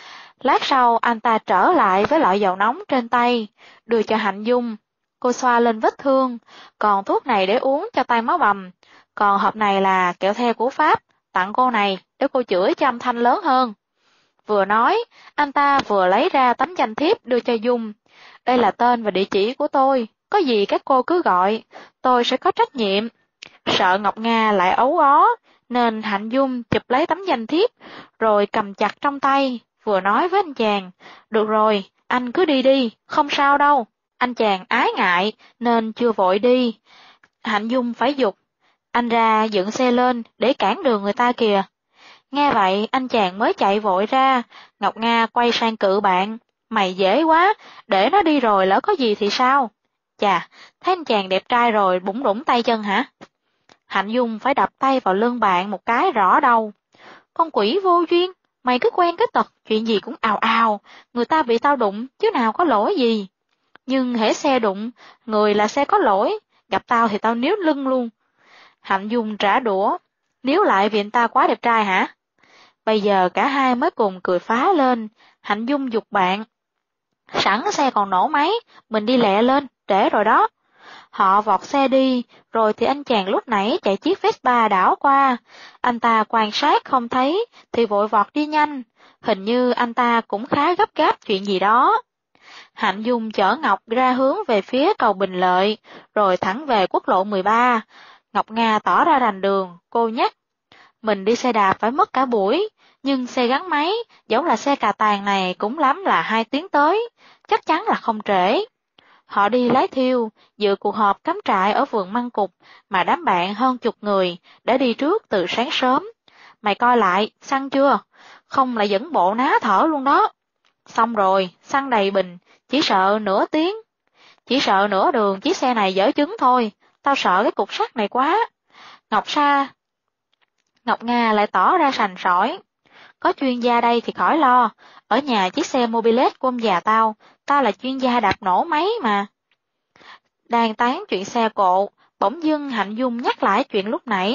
Lát sau anh ta trở lại với lọ dầu nóng trên tay, đưa cho Hạnh Dung. Cô xoa lên vết thương, còn thuốc này để uống cho tay máu bầm, còn hộp này là kẹo the của Pháp, tặng cô này để cô chữa cho âm thanh lớn hơn. Vừa nói, anh ta vừa lấy ra tấm danh thiếp đưa cho Dung. Đây là tên và địa chỉ của tôi, có gì các cô cứ gọi, tôi sẽ có trách nhiệm. Sợ Ngọc Nga lại ấu ó, nên Hạnh Dung chụp lấy tấm danh thiếp, rồi cầm chặt trong tay, vừa nói với anh chàng, được rồi, anh cứ đi đi, không sao đâu. Anh chàng ái ngại, nên chưa vội đi. Hạnh Dung phải giục, anh ra dựng xe lên để cản đường người ta kìa. Nghe vậy, anh chàng mới chạy vội ra, Ngọc Nga quay sang cự bạn. Mày dễ quá, để nó đi rồi lỡ có gì thì sao? Chà, thấy anh chàng đẹp trai rồi bủng rủng tay chân hả? Hạnh Dung phải đập tay vào lưng bạn một cái rõ đầu. Con quỷ vô duyên, mày cứ quen cái tật, chuyện gì cũng ào ào, người ta bị tao đụng, chứ nào có lỗi gì. Nhưng hễ xe đụng, người là xe có lỗi, gặp tao thì tao níu lưng luôn. Hạnh Dung trả đũa, níu lại vì anh ta quá đẹp trai hả? Bây giờ cả hai mới cùng cười phá lên, Hạnh Dung giục bạn. Sẵn xe còn nổ máy, mình đi lẹ lên, trễ rồi đó. Họ vọt xe đi, rồi thì anh chàng lúc nãy chạy chiếc Vespa đảo qua. Anh ta quan sát không thấy, thì vội vọt đi nhanh. Hình như anh ta cũng khá gấp gáp chuyện gì đó. Hạnh Dung chở Ngọc ra hướng về phía cầu Bình Lợi, rồi thẳng về quốc lộ 13. Ngọc Nga tỏ ra rành đường, cô nhắc. Mình đi xe đạp phải mất cả buổi, nhưng xe gắn máy, dẫu là xe cà tàng này cũng lắm là 2 tiếng tới, chắc chắn là không trễ. Họ đi lái thiêu, dự cuộc họp cắm trại ở vườn măng cục, mà đám bạn hơn chục người đã đi trước từ sáng sớm. Mày coi lại, xăng chưa? Không lại dẫn bộ ná thở luôn đó. Xong rồi, xăng đầy bình, chỉ sợ nửa tiếng. Chỉ sợ nửa đường chiếc xe này dở chứng thôi, tao sợ cái cục sắt này quá. Ngọc Nga lại tỏ ra sành sỏi. Có chuyên gia đây thì khỏi lo, ở nhà chiếc xe mobilet của ông già tao là chuyên gia đạp nổ máy mà. Đang tán chuyện xe cộ, bỗng dưng Hạnh Dung nhắc lại chuyện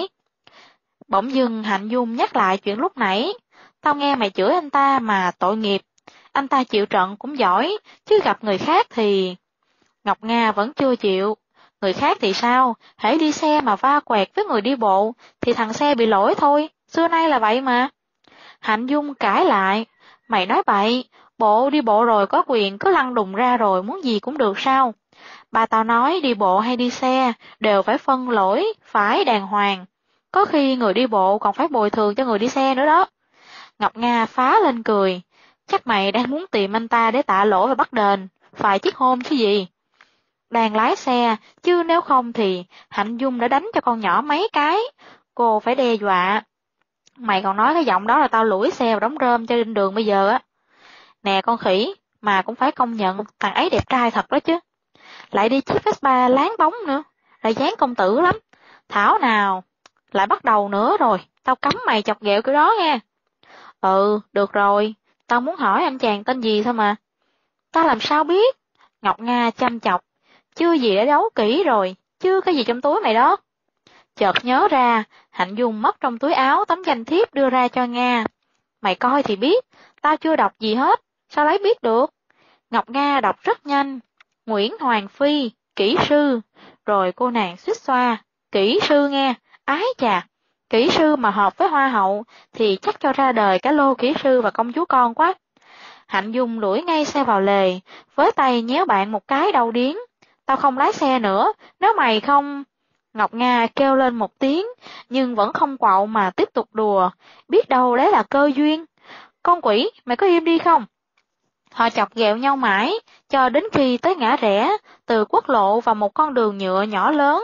lúc nãy. Tao nghe mày chửi anh ta mà tội nghiệp, anh ta chịu trận cũng giỏi, chứ gặp người khác thì... Ngọc Nga vẫn chưa chịu. Người khác thì sao, hễ đi xe mà va quẹt với người đi bộ, thì thằng xe bị lỗi thôi, xưa nay là vậy mà. Hạnh Dung cãi lại, mày nói bậy, bộ đi bộ rồi có quyền cứ lăn đùng ra rồi muốn gì cũng được sao? Ba tao nói đi bộ hay đi xe đều phải phân lỗi, phải đàng hoàng. Có khi người đi bộ còn phải bồi thường cho người đi xe nữa đó. Ngọc Nga phá lên cười. Chắc mày đang muốn tìm anh ta để tạ lỗi và bắt đền, phải chiếc hôn chứ gì. Đang lái xe, chứ nếu không thì Hạnh Dung đã đánh cho con nhỏ mấy cái. Cô phải đe dọa. Mày còn nói cái giọng đó là tao lủi xe vào đống rơm cho trên đường bây giờ á. Nè con khỉ, mà cũng phải công nhận thằng ấy đẹp trai thật đó chứ. Lại đi chiếc Vespa láng bóng nữa, lại dáng công tử lắm. Thảo nào, lại bắt đầu nữa rồi, tao cấm mày chọc ghẹo kiểu đó nghe. Ừ, được rồi, tao muốn hỏi anh chàng tên gì thôi mà. Tao làm sao biết? Ngọc Nga chăm chọc, chưa gì đã đấu kỹ rồi, chưa cái gì trong túi mày đó. Chợt nhớ ra, Hạnh Dung móc trong túi áo tấm danh thiếp đưa ra cho Nga. Mày coi thì biết, tao chưa đọc gì hết, sao lấy biết được? Ngọc Nga đọc rất nhanh, Nguyễn Hoàng Phi, kỹ sư, rồi cô nàng suýt xoa, kỹ sư nghe, ái chà, kỹ sư mà hợp với hoa hậu thì chắc cho ra đời cả lô kỹ sư và công chúa con quá. Hạnh Dung đuổi ngay xe vào lề, với tay nhéo bạn một cái đau điếng. Tao không lái xe nữa, nếu mày không... Ngọc Nga kêu lên một tiếng, nhưng vẫn không quạo mà tiếp tục đùa, biết đâu đấy là cơ duyên. Con quỷ, mày có im đi không? Họ chọc ghẹo nhau mãi, cho đến khi tới ngã rẽ, từ quốc lộ vào một con đường nhựa nhỏ lớn.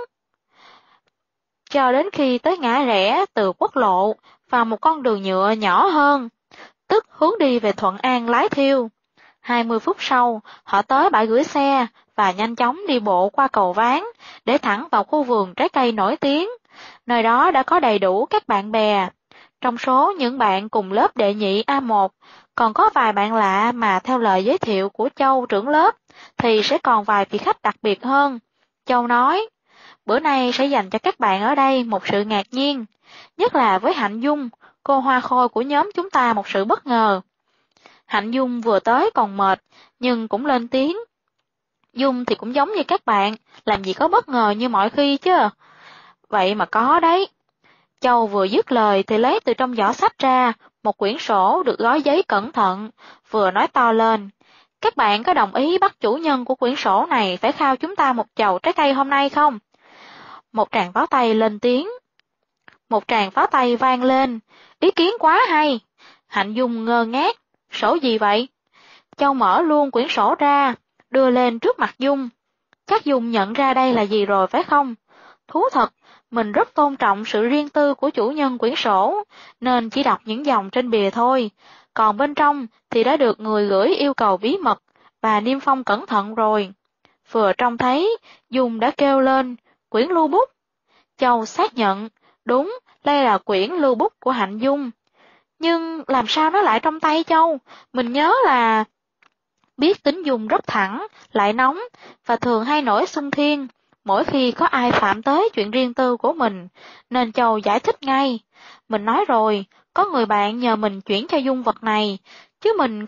Cho đến khi tới ngã rẽ từ quốc lộ vào một con đường nhựa nhỏ hơn, tức hướng đi về Thuận An Lái Thiêu. 20 phút sau, họ tới bãi gửi xe và nhanh chóng đi bộ qua cầu Ván để thẳng vào khu vườn trái cây nổi tiếng. Nơi đó đã có đầy đủ các bạn bè. Trong số những bạn cùng lớp đệ nhị A1, còn có vài bạn lạ mà theo lời giới thiệu của Châu trưởng lớp, thì sẽ còn vài vị khách đặc biệt hơn. Châu nói, bữa nay sẽ dành cho các bạn ở đây một sự ngạc nhiên, nhất là với Hạnh Dung, cô hoa khôi của nhóm chúng ta một sự bất ngờ. Hạnh Dung vừa tới còn mệt, nhưng cũng lên tiếng. Dung thì cũng giống như các bạn, làm gì có bất ngờ như mọi khi chứ. Vậy mà có đấy. Châu vừa dứt lời thì lấy từ trong giỏ sách ra một quyển sổ được gói giấy cẩn thận, vừa nói to lên. Các bạn có đồng ý bắt chủ nhân của quyển sổ này phải khao chúng ta một chầu trái cây hôm nay không? Một tràng pháo tay lên tiếng. Một tràng pháo tay vang lên. Ý kiến quá hay. Hạnh Dung ngơ ngác. Sổ gì vậy? Châu mở luôn quyển sổ ra, đưa lên trước mặt Dung. Chắc Dung nhận ra đây là gì rồi phải không? Thú thật, mình rất tôn trọng sự riêng tư của chủ nhân quyển sổ, nên chỉ đọc những dòng trên bìa thôi. Còn bên trong thì đã được người gửi yêu cầu bí mật và niêm phong cẩn thận rồi. Vừa trông thấy, Dung đã kêu lên, quyển lưu bút. Châu xác nhận, đúng, đây là quyển lưu bút của Hạnh Dung. Nhưng làm sao nó lại trong tay Châu? Mình nhớ là... Biết tính Dung rất thẳng, lại nóng, và thường hay nổi xung thiên, mỗi khi có ai phạm tới chuyện riêng tư của mình, nên Châu giải thích ngay. Mình nói rồi, có người bạn nhờ mình chuyển cho Dung vật này, chứ mình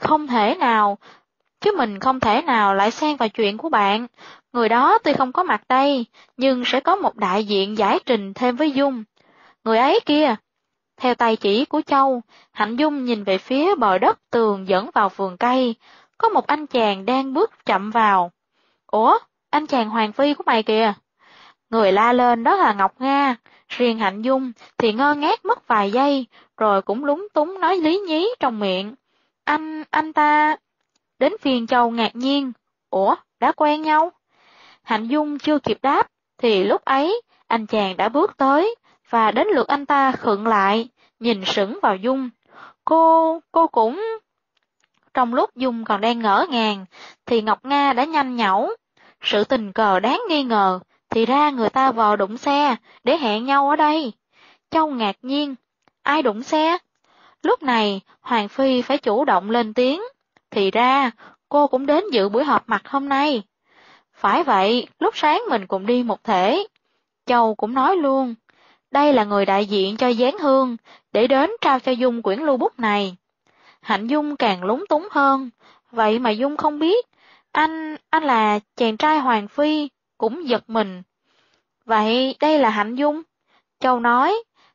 không thể nào lại xen vào chuyện của bạn. Người đó tuy không có mặt đây, nhưng sẽ có một đại diện giải trình thêm với Dung. Người ấy kia. Theo tay chỉ của Châu, Hạnh Dung nhìn về phía bờ đất tường dẫn vào vườn cây, có một anh chàng đang bước chậm vào. Ủa, anh chàng Hoàng Phi của mày kìa. Người la lên đó là Ngọc Nga, riêng Hạnh Dung thì ngơ ngác mất vài giây, rồi cũng lúng túng nói lý nhí trong miệng. Anh ta... Đến phiên Châu ngạc nhiên. Ủa, đã quen nhau? Hạnh Dung chưa kịp đáp, thì lúc ấy, anh chàng đã bước tới, và đến lượt anh ta khựng lại, nhìn sững vào Dung. Cô cũng... Trong lúc Dung còn đang ngỡ ngàng, thì Ngọc Nga đã nhanh nhảu. Sự tình cờ đáng nghi ngờ, thì ra người ta vò đụng xe, để hẹn nhau ở đây. Châu ngạc nhiên, ai đụng xe? Lúc này, Hoàng Phi phải chủ động lên tiếng. Thì ra, cô cũng đến dự buổi họp mặt hôm nay. Phải vậy, lúc sáng mình cùng đi một thể. Châu cũng nói luôn, đây là người đại diện cho Giáng Hương, để đến trao cho Dung quyển lưu bút này. Hạnh Dung càng lúng túng hơn, vậy mà Dung không biết, anh là chàng trai Hoàng Phi, cũng giật mình. Vậy đây là Hạnh Dung? Châu nói,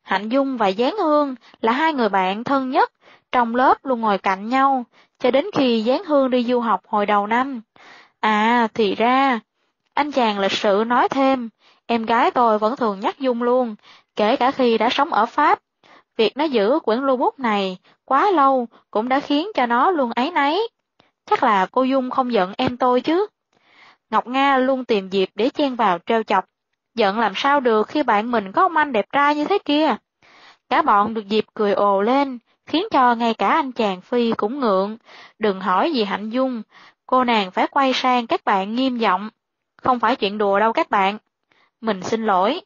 Hạnh Dung và Giáng Hương là hai người bạn thân nhất, trong lớp luôn ngồi cạnh nhau, cho đến khi Giáng Hương đi du học hồi đầu năm. À, thì ra, anh chàng lịch sự nói thêm, em gái tôi vẫn thường nhắc Dung luôn, kể cả khi đã sống ở Pháp. Việc nó giữ quyển lưu bút này quá lâu cũng đã khiến cho nó luôn áy náy. Chắc là cô Dung không giận em tôi chứ. Ngọc Nga luôn tìm dịp để chen vào trêu chọc. Giận làm sao được khi bạn mình có ông anh đẹp trai như thế kia. Cả bọn được dịp cười ồ lên, khiến cho ngay cả anh chàng Phi cũng ngượng. Đừng hỏi gì Hạnh Dung, cô nàng phải quay sang các bạn nghiêm giọng. Không phải chuyện đùa đâu các bạn. Mình xin lỗi.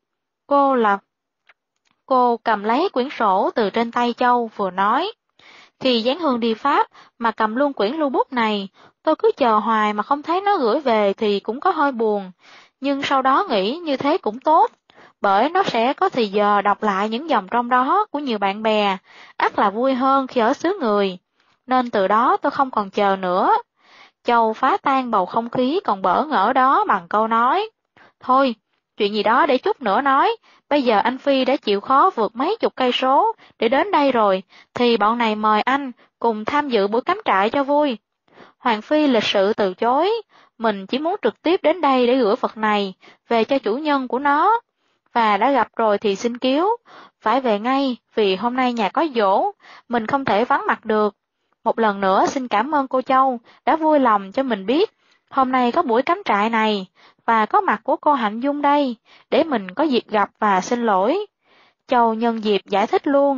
Cô cầm lấy quyển sổ từ trên tay Châu vừa nói. Khi Giáng Hương đi Pháp mà cầm luôn quyển lưu bút này, tôi cứ chờ hoài mà không thấy nó gửi về thì cũng có hơi buồn. Nhưng sau đó nghĩ như thế cũng tốt, bởi nó sẽ có thì giờ đọc lại những dòng trong đó của nhiều bạn bè, ắt là vui hơn khi ở xứ người. Nên từ đó tôi không còn chờ nữa. Châu phá tan bầu không khí còn bỡ ngỡ đó bằng câu nói. Thôi, chuyện gì đó để chút nữa nói, bây giờ anh Phi đã chịu khó vượt mấy chục cây số để đến đây rồi, thì bọn này mời anh cùng tham dự buổi cắm trại cho vui. Hoàng Phi lịch sự từ chối, mình chỉ muốn trực tiếp đến đây để gửi vật này về cho chủ nhân của nó. Và đã gặp rồi thì xin cứu, phải về ngay vì hôm nay nhà có giỗ, mình không thể vắng mặt được. Một lần nữa xin cảm ơn cô Châu đã vui lòng cho mình biết hôm nay có buổi cắm trại này, và có mặt của cô Hạnh Dung đây, để mình có dịp gặp và xin lỗi. Châu nhân dịp giải thích luôn.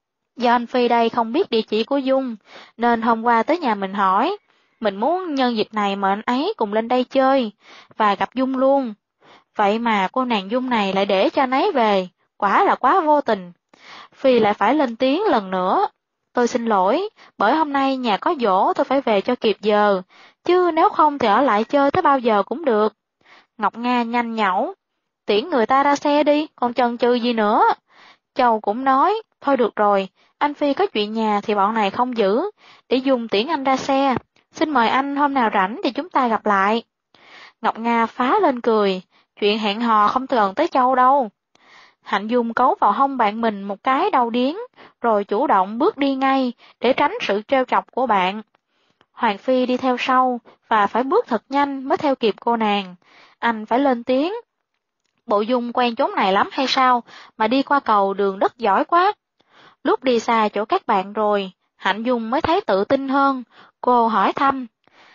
Do anh Phi đây không biết địa chỉ của Dung, nên hôm qua tới nhà mình hỏi. Mình muốn nhân dịp này mời anh ấy cùng lên đây chơi, và gặp Dung luôn. Vậy mà cô nàng Dung này lại để cho anh ấy về, quả là quá vô tình. Phi lại phải lên tiếng lần nữa. Tôi xin lỗi, bởi hôm nay nhà có giỗ tôi phải về cho kịp giờ, chứ nếu không thì ở lại chơi tới bao giờ cũng được. Ngọc Nga nhanh nhảu, tiễn người ta ra xe đi, còn chần chừ gì nữa. Châu cũng nói, thôi được rồi, anh Phi có chuyện nhà thì bọn này không giữ, để Dung tiễn anh ra xe. Xin mời anh hôm nào rảnh thì chúng ta gặp lại. Ngọc Nga phá lên cười, chuyện hẹn hò không cần tới Châu đâu. Hạnh Dung cấu vào hông bạn mình một cái đau điếng, rồi chủ động bước đi ngay để tránh sự trêu chọc của bạn. Hoàng Phi đi theo sau và phải bước thật nhanh mới theo kịp cô nàng. Anh phải lên tiếng. Bộ Dung quen chốn này lắm hay sao mà đi qua cầu đường đất giỏi quá. Lúc đi xa chỗ các bạn rồi, Hạnh Dung mới thấy tự tin hơn. Cô hỏi thăm,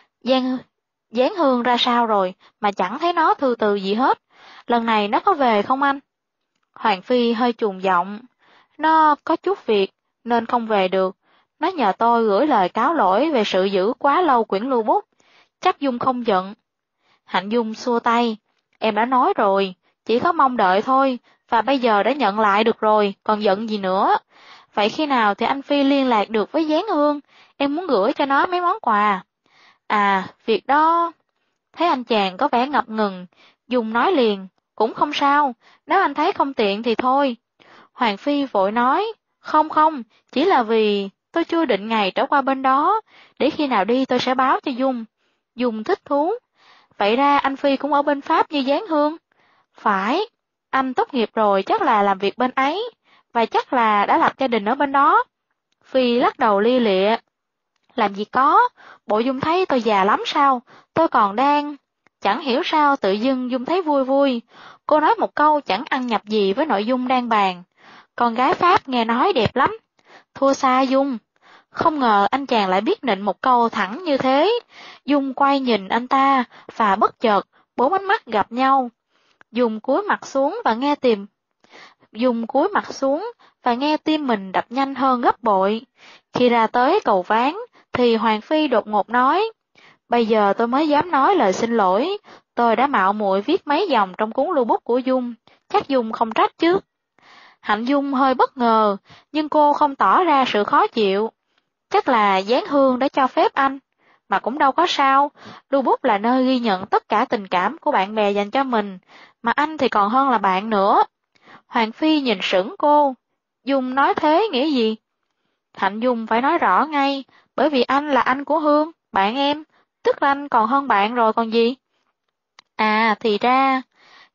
Giáng Hương ra sao rồi mà chẳng thấy nó thư từ gì hết. Lần này nó có về không anh? Hoàng Phi hơi trùng giọng. Nó có chút việc nên không về được. Nó nhờ tôi gửi lời cáo lỗi về sự giữ quá lâu quyển lưu bút. Chắc Dung không giận. Hạnh Dung xua tay. Em đã nói rồi, chỉ có mong đợi thôi, và bây giờ đã nhận lại được rồi, còn giận gì nữa. Vậy khi nào thì anh Phi liên lạc được với Giáng Hương? Em muốn gửi cho nó mấy món quà. À, việc đó... Thấy anh chàng có vẻ ngập ngừng, Dung nói liền, cũng không sao, nếu anh thấy không tiện thì thôi. Hoàng Phi vội nói, không, chỉ là vì tôi chưa định ngày trở qua bên đó, để khi nào đi tôi sẽ báo cho Dung. Dung thích thú. Vậy ra anh Phi cũng ở bên Pháp như Giáng Hương? Phải, anh tốt nghiệp rồi chắc là làm việc bên ấy, và chắc là đã lập gia đình ở bên đó. Phi lắc đầu lia lịa. Làm gì có, bộ Dung thấy tôi già lắm sao, tôi còn đang... Chẳng hiểu sao tự dưng Dung thấy vui vui. Cô nói một câu chẳng ăn nhập gì với nội dung đang bàn. Con gái Pháp nghe nói đẹp lắm. Thua xa Dung. Không ngờ anh chàng lại biết nịnh một câu thẳng như thế. Dung quay nhìn anh ta, và bất chợt, bốn ánh mắt gặp nhau. Dung cúi mặt xuống và nghe tim mình đập nhanh hơn gấp bội. Khi ra tới cầu Ván, thì Hoàng Phi đột ngột nói, bây giờ tôi mới dám nói lời xin lỗi, tôi đã mạo muội viết mấy dòng trong cuốn lưu bút của Dung, chắc Dung không trách chứ. Hạnh Dung hơi bất ngờ, nhưng cô không tỏ ra sự khó chịu. Chắc là Giáng Hương đã cho phép anh, mà cũng đâu có sao, lưu bút là nơi ghi nhận tất cả tình cảm của bạn bè dành cho mình, mà anh thì còn hơn là bạn nữa. Hoàng Phi nhìn sững cô, Dung nói thế nghĩa gì? Hạnh Dung phải nói rõ ngay, bởi vì anh là anh của Hương, bạn em, tức là anh còn hơn bạn rồi còn gì. À, thì ra,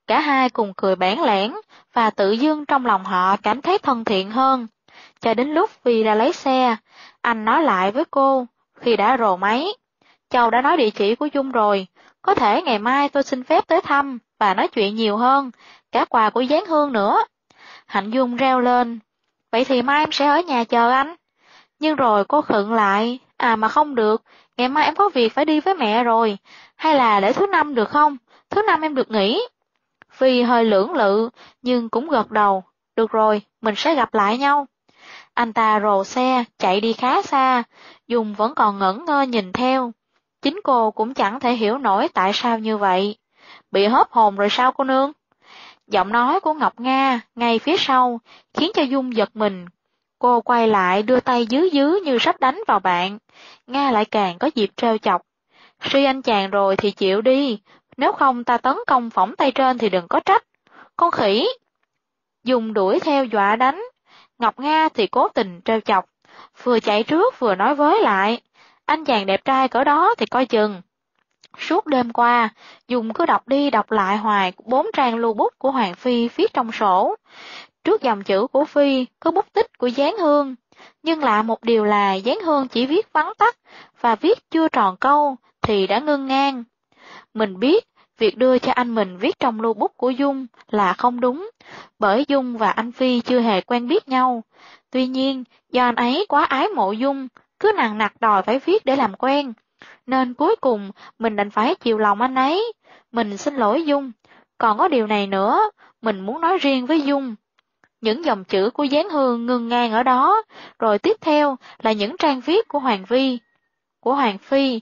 Cả hai cùng cười bẽn lẽn và tự dưng trong lòng họ cảm thấy thân thiện hơn. Cho đến lúc Vi ra lấy xe, anh nói lại với cô khi đã rồ máy. Châu đã nói địa chỉ của Dung rồi, có thể ngày mai tôi xin phép tới thăm và nói chuyện nhiều hơn, cả quà của Giáng Hương nữa. Hạnh Dung reo lên, vậy thì mai em sẽ ở nhà chờ anh. Nhưng rồi cô khựng lại, mà không được, ngày mai em có việc phải đi với mẹ rồi, hay là để thứ năm được không? Thứ năm em được nghỉ. Vi hơi lưỡng lự, nhưng cũng gật đầu, được rồi, mình sẽ gặp lại nhau. Anh ta rồ xe, chạy đi khá xa, Dung vẫn còn ngẩn ngơ nhìn theo. Chính cô cũng chẳng thể hiểu nổi tại sao như vậy. Bị hớp hồn rồi sao cô nương? Giọng nói của Ngọc Nga ngay phía sau, khiến cho Dung giật mình. Cô quay lại đưa tay dứ dứ như sắp đánh vào bạn. Nga lại càng có dịp trêu chọc. Suy anh chàng rồi thì chịu đi, nếu không ta tấn công phỏng tay trên thì đừng có trách. Con khỉ! Dung đuổi theo dọa đánh. Ngọc Nga thì cố tình trêu chọc, vừa chạy trước vừa nói với lại. Anh chàng đẹp trai cỡ đó thì coi chừng. Suốt đêm qua, Dung cứ đọc đi đọc lại hoài 4 trang lưu bút của Hoàng Phi viết trong sổ. Trước dòng chữ của Phi có bút tích của Giáng Hương, nhưng lạ một điều là Giáng Hương chỉ viết vắn tắt và viết chưa tròn câu thì đã ngưng ngang. Mình biết việc đưa cho anh mình viết trong lưu bút của Dung là không đúng, bởi Dung và anh Phi chưa hề quen biết nhau. Tuy nhiên, do anh ấy quá ái mộ Dung, cứ nằng nặc đòi phải viết để làm quen, nên cuối cùng mình đành phải chiều lòng anh ấy. Mình xin lỗi Dung, còn có điều này nữa, mình muốn nói riêng với Dung. Những dòng chữ của Giáng Hương ngưng ngang ở đó, rồi tiếp theo là những trang viết của Hoàng Phi,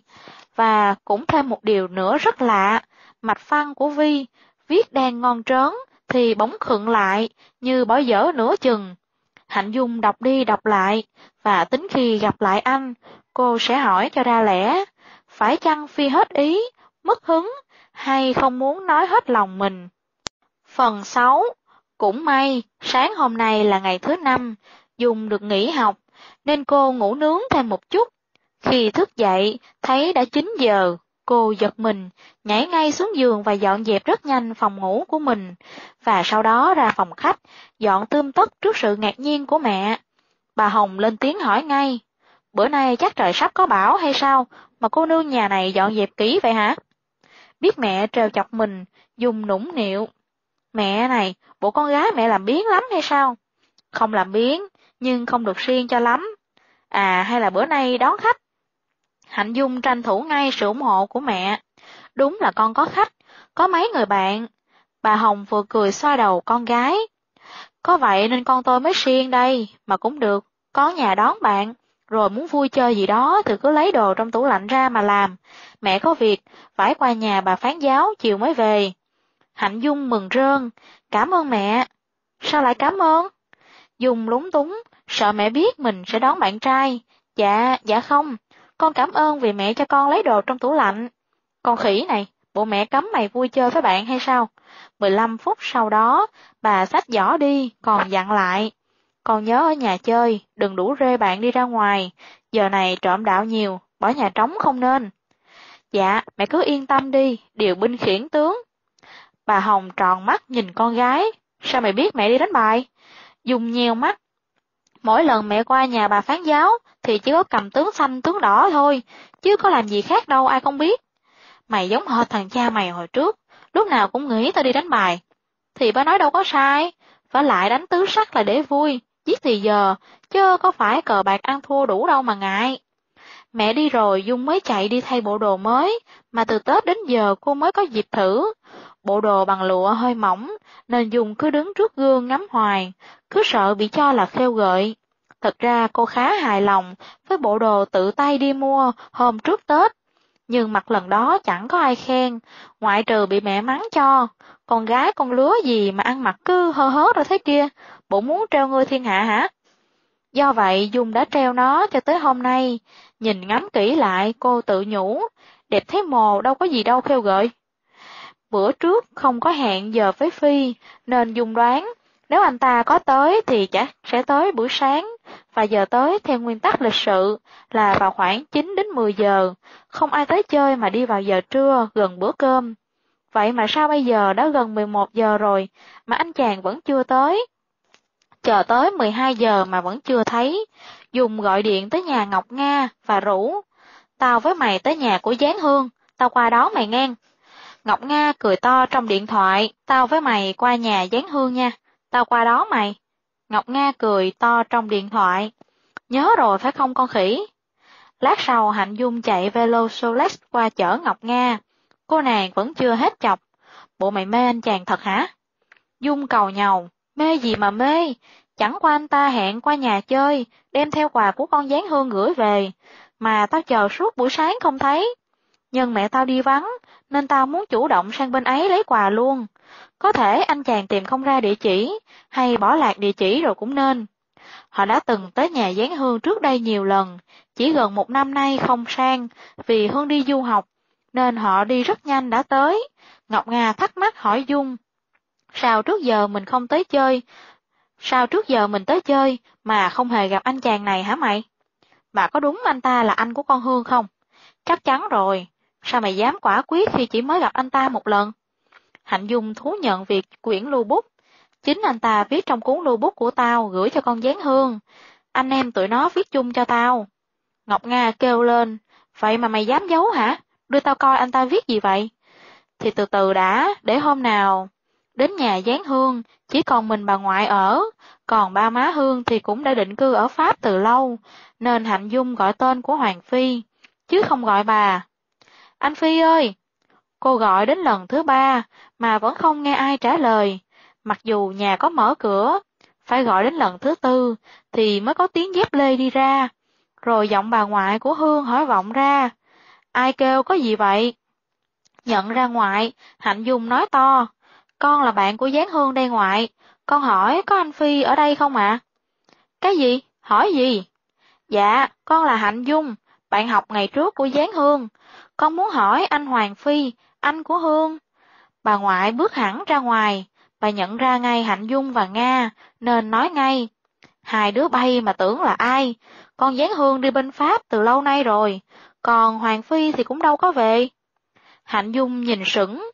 và cũng thêm một điều nữa rất lạ, mạch văn của Vi, viết đang ngon trớn thì bỗng khựng lại, như bỏ dở nửa chừng. Hạnh Dung đọc đi đọc lại, và tính khi gặp lại anh, cô sẽ hỏi cho ra lẽ, phải chăng Phi hết ý, mất hứng, hay không muốn nói hết lòng mình. Phần 6. Cũng may, sáng hôm nay là ngày thứ năm, Dung được nghỉ học, nên cô ngủ nướng thêm một chút. Khi thức dậy, thấy đã 9 giờ, cô giật mình, nhảy ngay xuống giường và dọn dẹp rất nhanh phòng ngủ của mình, và sau đó ra phòng khách, dọn tươm tất trước sự ngạc nhiên của mẹ. Bà Hồng lên tiếng hỏi ngay, bữa nay chắc trời sắp có bão hay sao, mà cô nương nhà này dọn dẹp kỹ vậy hả? Biết mẹ trêu chọc mình, Dung nũng nịu. Mẹ này, bộ con gái mẹ làm biếng lắm hay sao? Không làm biếng, nhưng không được siêng cho lắm. Hay là bữa nay đón khách? Hạnh Dung tranh thủ ngay sự ủng hộ của mẹ. Đúng là con có khách, có mấy người bạn. Bà Hồng vừa cười xoa đầu con gái. Có vậy nên con tôi mới siêng đây, mà cũng được, có nhà đón bạn, rồi muốn vui chơi gì đó thì cứ lấy đồ trong tủ lạnh ra mà làm. Mẹ có việc, phải qua nhà bà phán giáo chiều mới về. Hạnh Dung mừng rơn, cảm ơn mẹ. Sao lại cảm ơn? Dung lúng túng, sợ mẹ biết mình sẽ đón bạn trai. Dạ không, con cảm ơn vì mẹ cho con lấy đồ trong tủ lạnh. Con khỉ này, bộ mẹ cấm mày vui chơi với bạn hay sao? 15 phút sau đó, bà xách giỏ đi, còn dặn lại. Con nhớ ở nhà chơi, đừng đủ rê bạn đi ra ngoài, giờ này trộm đạo nhiều, bỏ nhà trống không nên. Dạ, mẹ cứ yên tâm đi, điều binh khiển tướng. Bà Hồng tròn mắt nhìn con gái, sao mày biết mẹ đi đánh bài? Dung nheo mắt. Mỗi lần mẹ qua nhà bà phán giáo thì chỉ có cầm tướng xanh tướng đỏ thôi, chứ có làm gì khác đâu ai không biết. Mày giống hệt thằng cha mày hồi trước, lúc nào cũng nghĩ tao đi đánh bài. Thì bà nói đâu có sai, vả lại đánh tứ sắc là để vui, giết thì giờ, chứ có phải cờ bạc ăn thua đủ đâu mà ngại. Mẹ đi rồi Dung mới chạy đi thay bộ đồ mới, mà từ Tết đến giờ cô mới có dịp thử. Bộ đồ bằng lụa hơi mỏng, nên Dung cứ đứng trước gương ngắm hoài, cứ sợ bị cho là khêu gợi. Thật ra cô khá hài lòng với bộ đồ tự tay đi mua hôm trước Tết, nhưng mặc lần đó chẳng có ai khen, ngoại trừ bị mẹ mắng cho. Con gái con lứa gì mà ăn mặc cứ hơ hớt ra thế kia, bộ muốn treo ngươi thiên hạ hả? Do vậy Dung đã treo nó cho tới hôm nay, nhìn ngắm kỹ lại cô tự nhủ, đẹp thế mồ đâu có gì đâu khêu gợi. Bữa trước không có hẹn giờ với Phi, nên Dung đoán, nếu anh ta có tới thì chắc sẽ tới buổi sáng, và giờ tới theo nguyên tắc lịch sự là vào khoảng 9 đến 10 giờ, không ai tới chơi mà đi vào giờ trưa gần bữa cơm. vậy mà sao bây giờ đã gần 11 giờ rồi mà anh chàng vẫn chưa tới? Chờ tới 12 giờ mà vẫn chưa thấy. Dung gọi điện tới nhà Ngọc Nga và rủ, tao với mày tới nhà của Giáng Hương, tao qua đó mày nghe. Ngọc Nga cười to trong điện thoại, tao với mày qua nhà Giáng Hương nha, tao qua đó mày. Ngọc Nga cười to trong điện thoại, nhớ rồi phải không con khỉ? Lát sau Hạnh Dung chạy velo Solex qua chở Ngọc Nga, cô nàng vẫn chưa hết chọc, bộ mày mê anh chàng thật hả? Dung cầu nhàu, mê gì mà mê, chẳng qua anh ta hẹn qua nhà chơi, đem theo quà của con Giáng Hương gửi về, mà tao chờ suốt buổi sáng không thấy. Nhưng mẹ tao đi vắng, nên tao muốn chủ động sang bên ấy lấy quà luôn. Có thể anh chàng tìm không ra địa chỉ, hay bỏ lạc địa chỉ rồi cũng nên. Họ đã từng tới nhà Giáng Hương trước đây nhiều lần, chỉ gần 1 năm nay không sang, vì Hương đi du học, nên họ đi rất nhanh đã tới. Ngọc Nga thắc mắc hỏi Dung, sao trước giờ mình không tới chơi? Sao trước giờ mình tới chơi mà không hề gặp anh chàng này hả mày? Bà có đúng anh ta là anh của con Hương không? Chắc chắn rồi, sao mày dám quả quyết khi chỉ mới gặp anh ta một lần? Hạnh Dung thú nhận việc quyển lưu bút. Chính anh ta viết trong cuốn lưu bút của tao gửi cho con Giáng Hương. Anh em tụi nó viết chung cho tao. Ngọc Nga kêu lên, vậy mà mày dám giấu hả? Đưa tao coi anh ta viết gì vậy? Thì từ từ đã, để hôm nào đến nhà Giáng Hương, chỉ còn mình bà ngoại ở, còn ba má Hương thì cũng đã định cư ở Pháp từ lâu, nên Hạnh Dung gọi tên của Hoàng Phi, chứ không gọi bà. Anh Phi ơi! Cô gọi đến lần thứ 3, mà vẫn không nghe ai trả lời, mặc dù nhà có mở cửa, phải gọi đến lần thứ 4, thì mới có tiếng dép lê đi ra, rồi giọng bà ngoại của Hương hỏi vọng ra, ai kêu có gì vậy? Nhận ra ngoại, Hạnh Dung nói to, con là bạn của Giáng Hương đây ngoại, con hỏi có anh Phi ở đây không ạ? Cái gì? Hỏi gì? Dạ, con là Hạnh Dung, bạn học ngày trước của Giáng Hương, con muốn hỏi anh Hoàng Phi, anh của Hương. Bà ngoại bước hẳn ra ngoài, bà nhận ra ngay Hạnh Dung và Nga, nên nói ngay, hai đứa bay mà tưởng là ai, con Giáng Hương đi bên Pháp từ lâu nay rồi, còn Hoàng Phi thì cũng đâu có về. Hạnh Dung nhìn sững,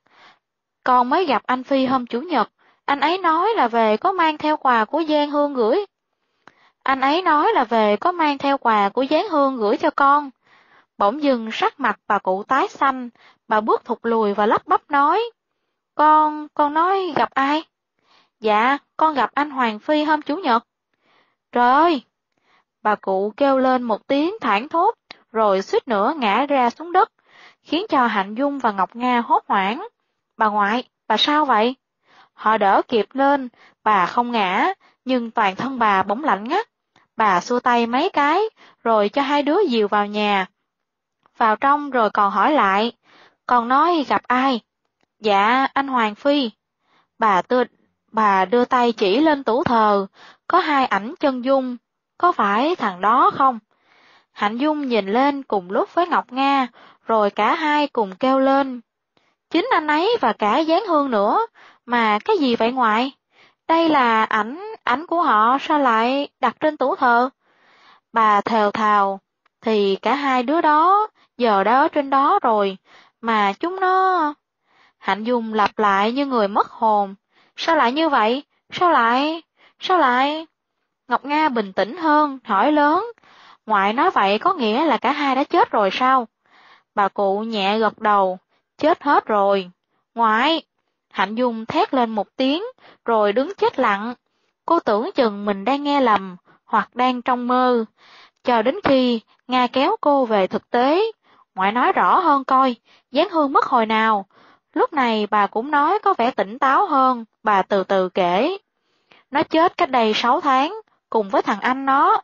con mới gặp anh Phi hôm Chủ nhật, anh ấy nói là về có mang theo quà của Giáng Hương gửi. Anh ấy nói là về có mang theo quà của Giáng Hương gửi cho con. Bỗng dưng sắc mặt bà cụ tái xanh, bà bước thụt lùi và lắp bắp nói, con nói gặp ai? Dạ, con gặp anh Hoàng Phi hôm Chủ nhật. Trời ơi! Bà cụ kêu lên một tiếng thảng thốt, rồi suýt nữa ngã ra xuống đất, khiến cho Hạnh Dung và Ngọc Nga hốt hoảng. Bà ngoại, bà sao vậy? Họ đỡ kịp lên, bà không ngã, nhưng toàn thân bà bỗng lạnh ngắt. Bà xua tay mấy cái, rồi cho hai đứa dìu vào nhà. Vào trong rồi còn hỏi lại, con nói gặp ai? Dạ, anh Hoàng Phi. Bà đưa tay chỉ lên tủ thờ, có 2 ảnh chân dung, có phải thằng đó không? Hạnh Dung nhìn lên cùng lúc với Ngọc Nga, rồi cả hai cùng kêu lên. Chính anh ấy và cả Giáng Hương nữa, mà cái gì vậy ngoại? Đây là ảnh của họ sao lại đặt trên tủ thờ? Bà thều thào, thì cả hai đứa đó, giờ đã ở trên đó rồi, mà chúng nó... Hạnh Dung lặp lại như người mất hồn. Sao lại như vậy? Sao lại? Ngọc Nga bình tĩnh hơn, hỏi lớn. Ngoại nói vậy có nghĩa là cả hai đã chết rồi sao? Bà cụ nhẹ gật đầu. Chết hết rồi. Ngoại! Hạnh Dung thét lên một tiếng, rồi đứng chết lặng. Cô tưởng chừng mình đang nghe lầm, hoặc đang trong mơ. Cho đến khi Nga kéo cô về thực tế. Ngoại nói rõ hơn coi, Giáng Hương mất hồi nào. Lúc này bà cũng nói có vẻ tỉnh táo hơn, bà từ từ kể. Nó chết cách đây 6 tháng, cùng với thằng anh nó.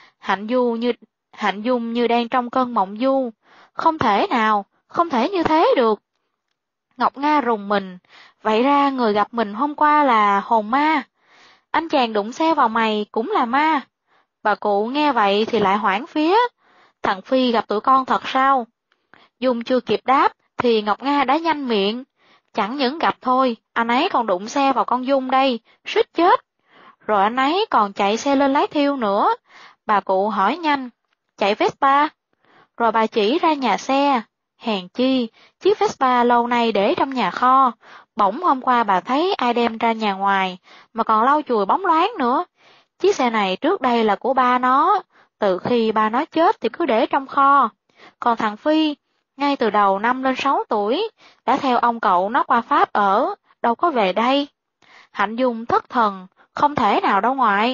Hạnh Dung như đang trong cơn mộng du. Không thể nào, không thể như thế được. Ngọc Nga rùng mình, vậy ra người gặp mình hôm qua là hồn ma. Anh chàng đụng xe vào mày cũng là ma. Bà cụ nghe vậy thì lại hoảng vía. Thằng Phi gặp tụi con thật sao? Dung chưa kịp đáp, thì Ngọc Nga đã nhanh miệng. Chẳng những gặp thôi, anh ấy còn đụng xe vào con Dung đây, suýt chết. Rồi anh ấy còn chạy xe lên lái thiêu nữa. Bà cụ hỏi nhanh, chạy Vespa. Rồi bà chỉ ra nhà xe. Hèn chi, chiếc Vespa lâu nay để trong nhà kho, bỗng hôm qua bà thấy ai đem ra nhà ngoài, mà còn lau chùi bóng loáng nữa. Chiếc xe này trước đây là của ba nó, từ khi ba nó chết thì cứ để trong kho. Còn thằng Phi, ngay từ đầu năm lên 6 tuổi, đã theo ông cậu nó qua Pháp ở, đâu có về đây. Hạnh Dung thất thần, không thể nào đâu ngoại.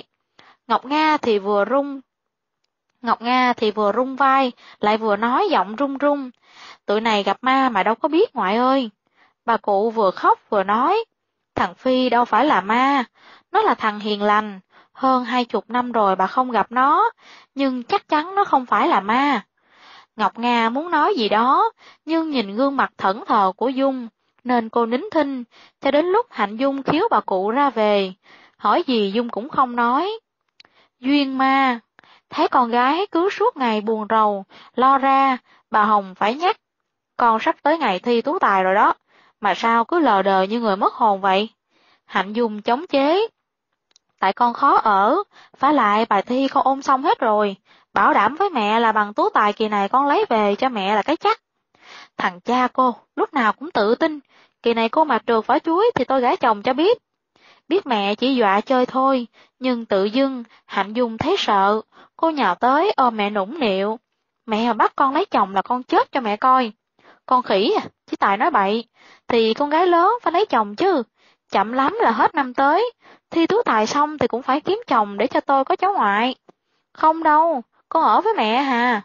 Ngọc Nga thì vừa rung vai, lại vừa nói giọng run run. Tụi này gặp ma mà đâu có biết ngoại ơi. Bà cụ vừa khóc vừa nói, thằng Phi đâu phải là ma, nó là thằng hiền lành, hơn 20 năm rồi bà không gặp nó, nhưng chắc chắn nó không phải là ma. Ngọc Nga muốn nói gì đó, nhưng nhìn gương mặt thẫn thờ của Dung, nên cô nín thinh, cho đến lúc Hạnh Dung khiếu bà cụ ra về, hỏi gì Dung cũng không nói. Duyên ma, thấy con gái cứ suốt ngày buồn rầu, lo ra, bà Hồng phải nhắc, con sắp tới ngày thi tú tài rồi đó, mà sao cứ lờ đờ như người mất hồn vậy? Hạnh Dung chống chế. Tại con khó ở, phải lại bài thi con ôn xong hết rồi, bảo đảm với mẹ là bằng tú tài kỳ này con lấy về cho mẹ là cái chắc. Thằng cha cô, lúc nào cũng tự tin, kỳ này cô mà trượt vỏ chuối thì tôi gả chồng cho biết. Biết mẹ chỉ dọa chơi thôi, nhưng tự dưng, Hạnh Dung thấy sợ, cô nhào tới ôm mẹ nũng nịu. Mẹ mà bắt con lấy chồng là con chết cho mẹ coi. Con khỉ à, chỉ tài nói bậy, thì con gái lớn phải lấy chồng chứ, chậm lắm là hết năm tới, thi tú tài xong thì cũng phải kiếm chồng để cho tôi có cháu ngoại. Không đâu, con ở với mẹ hà.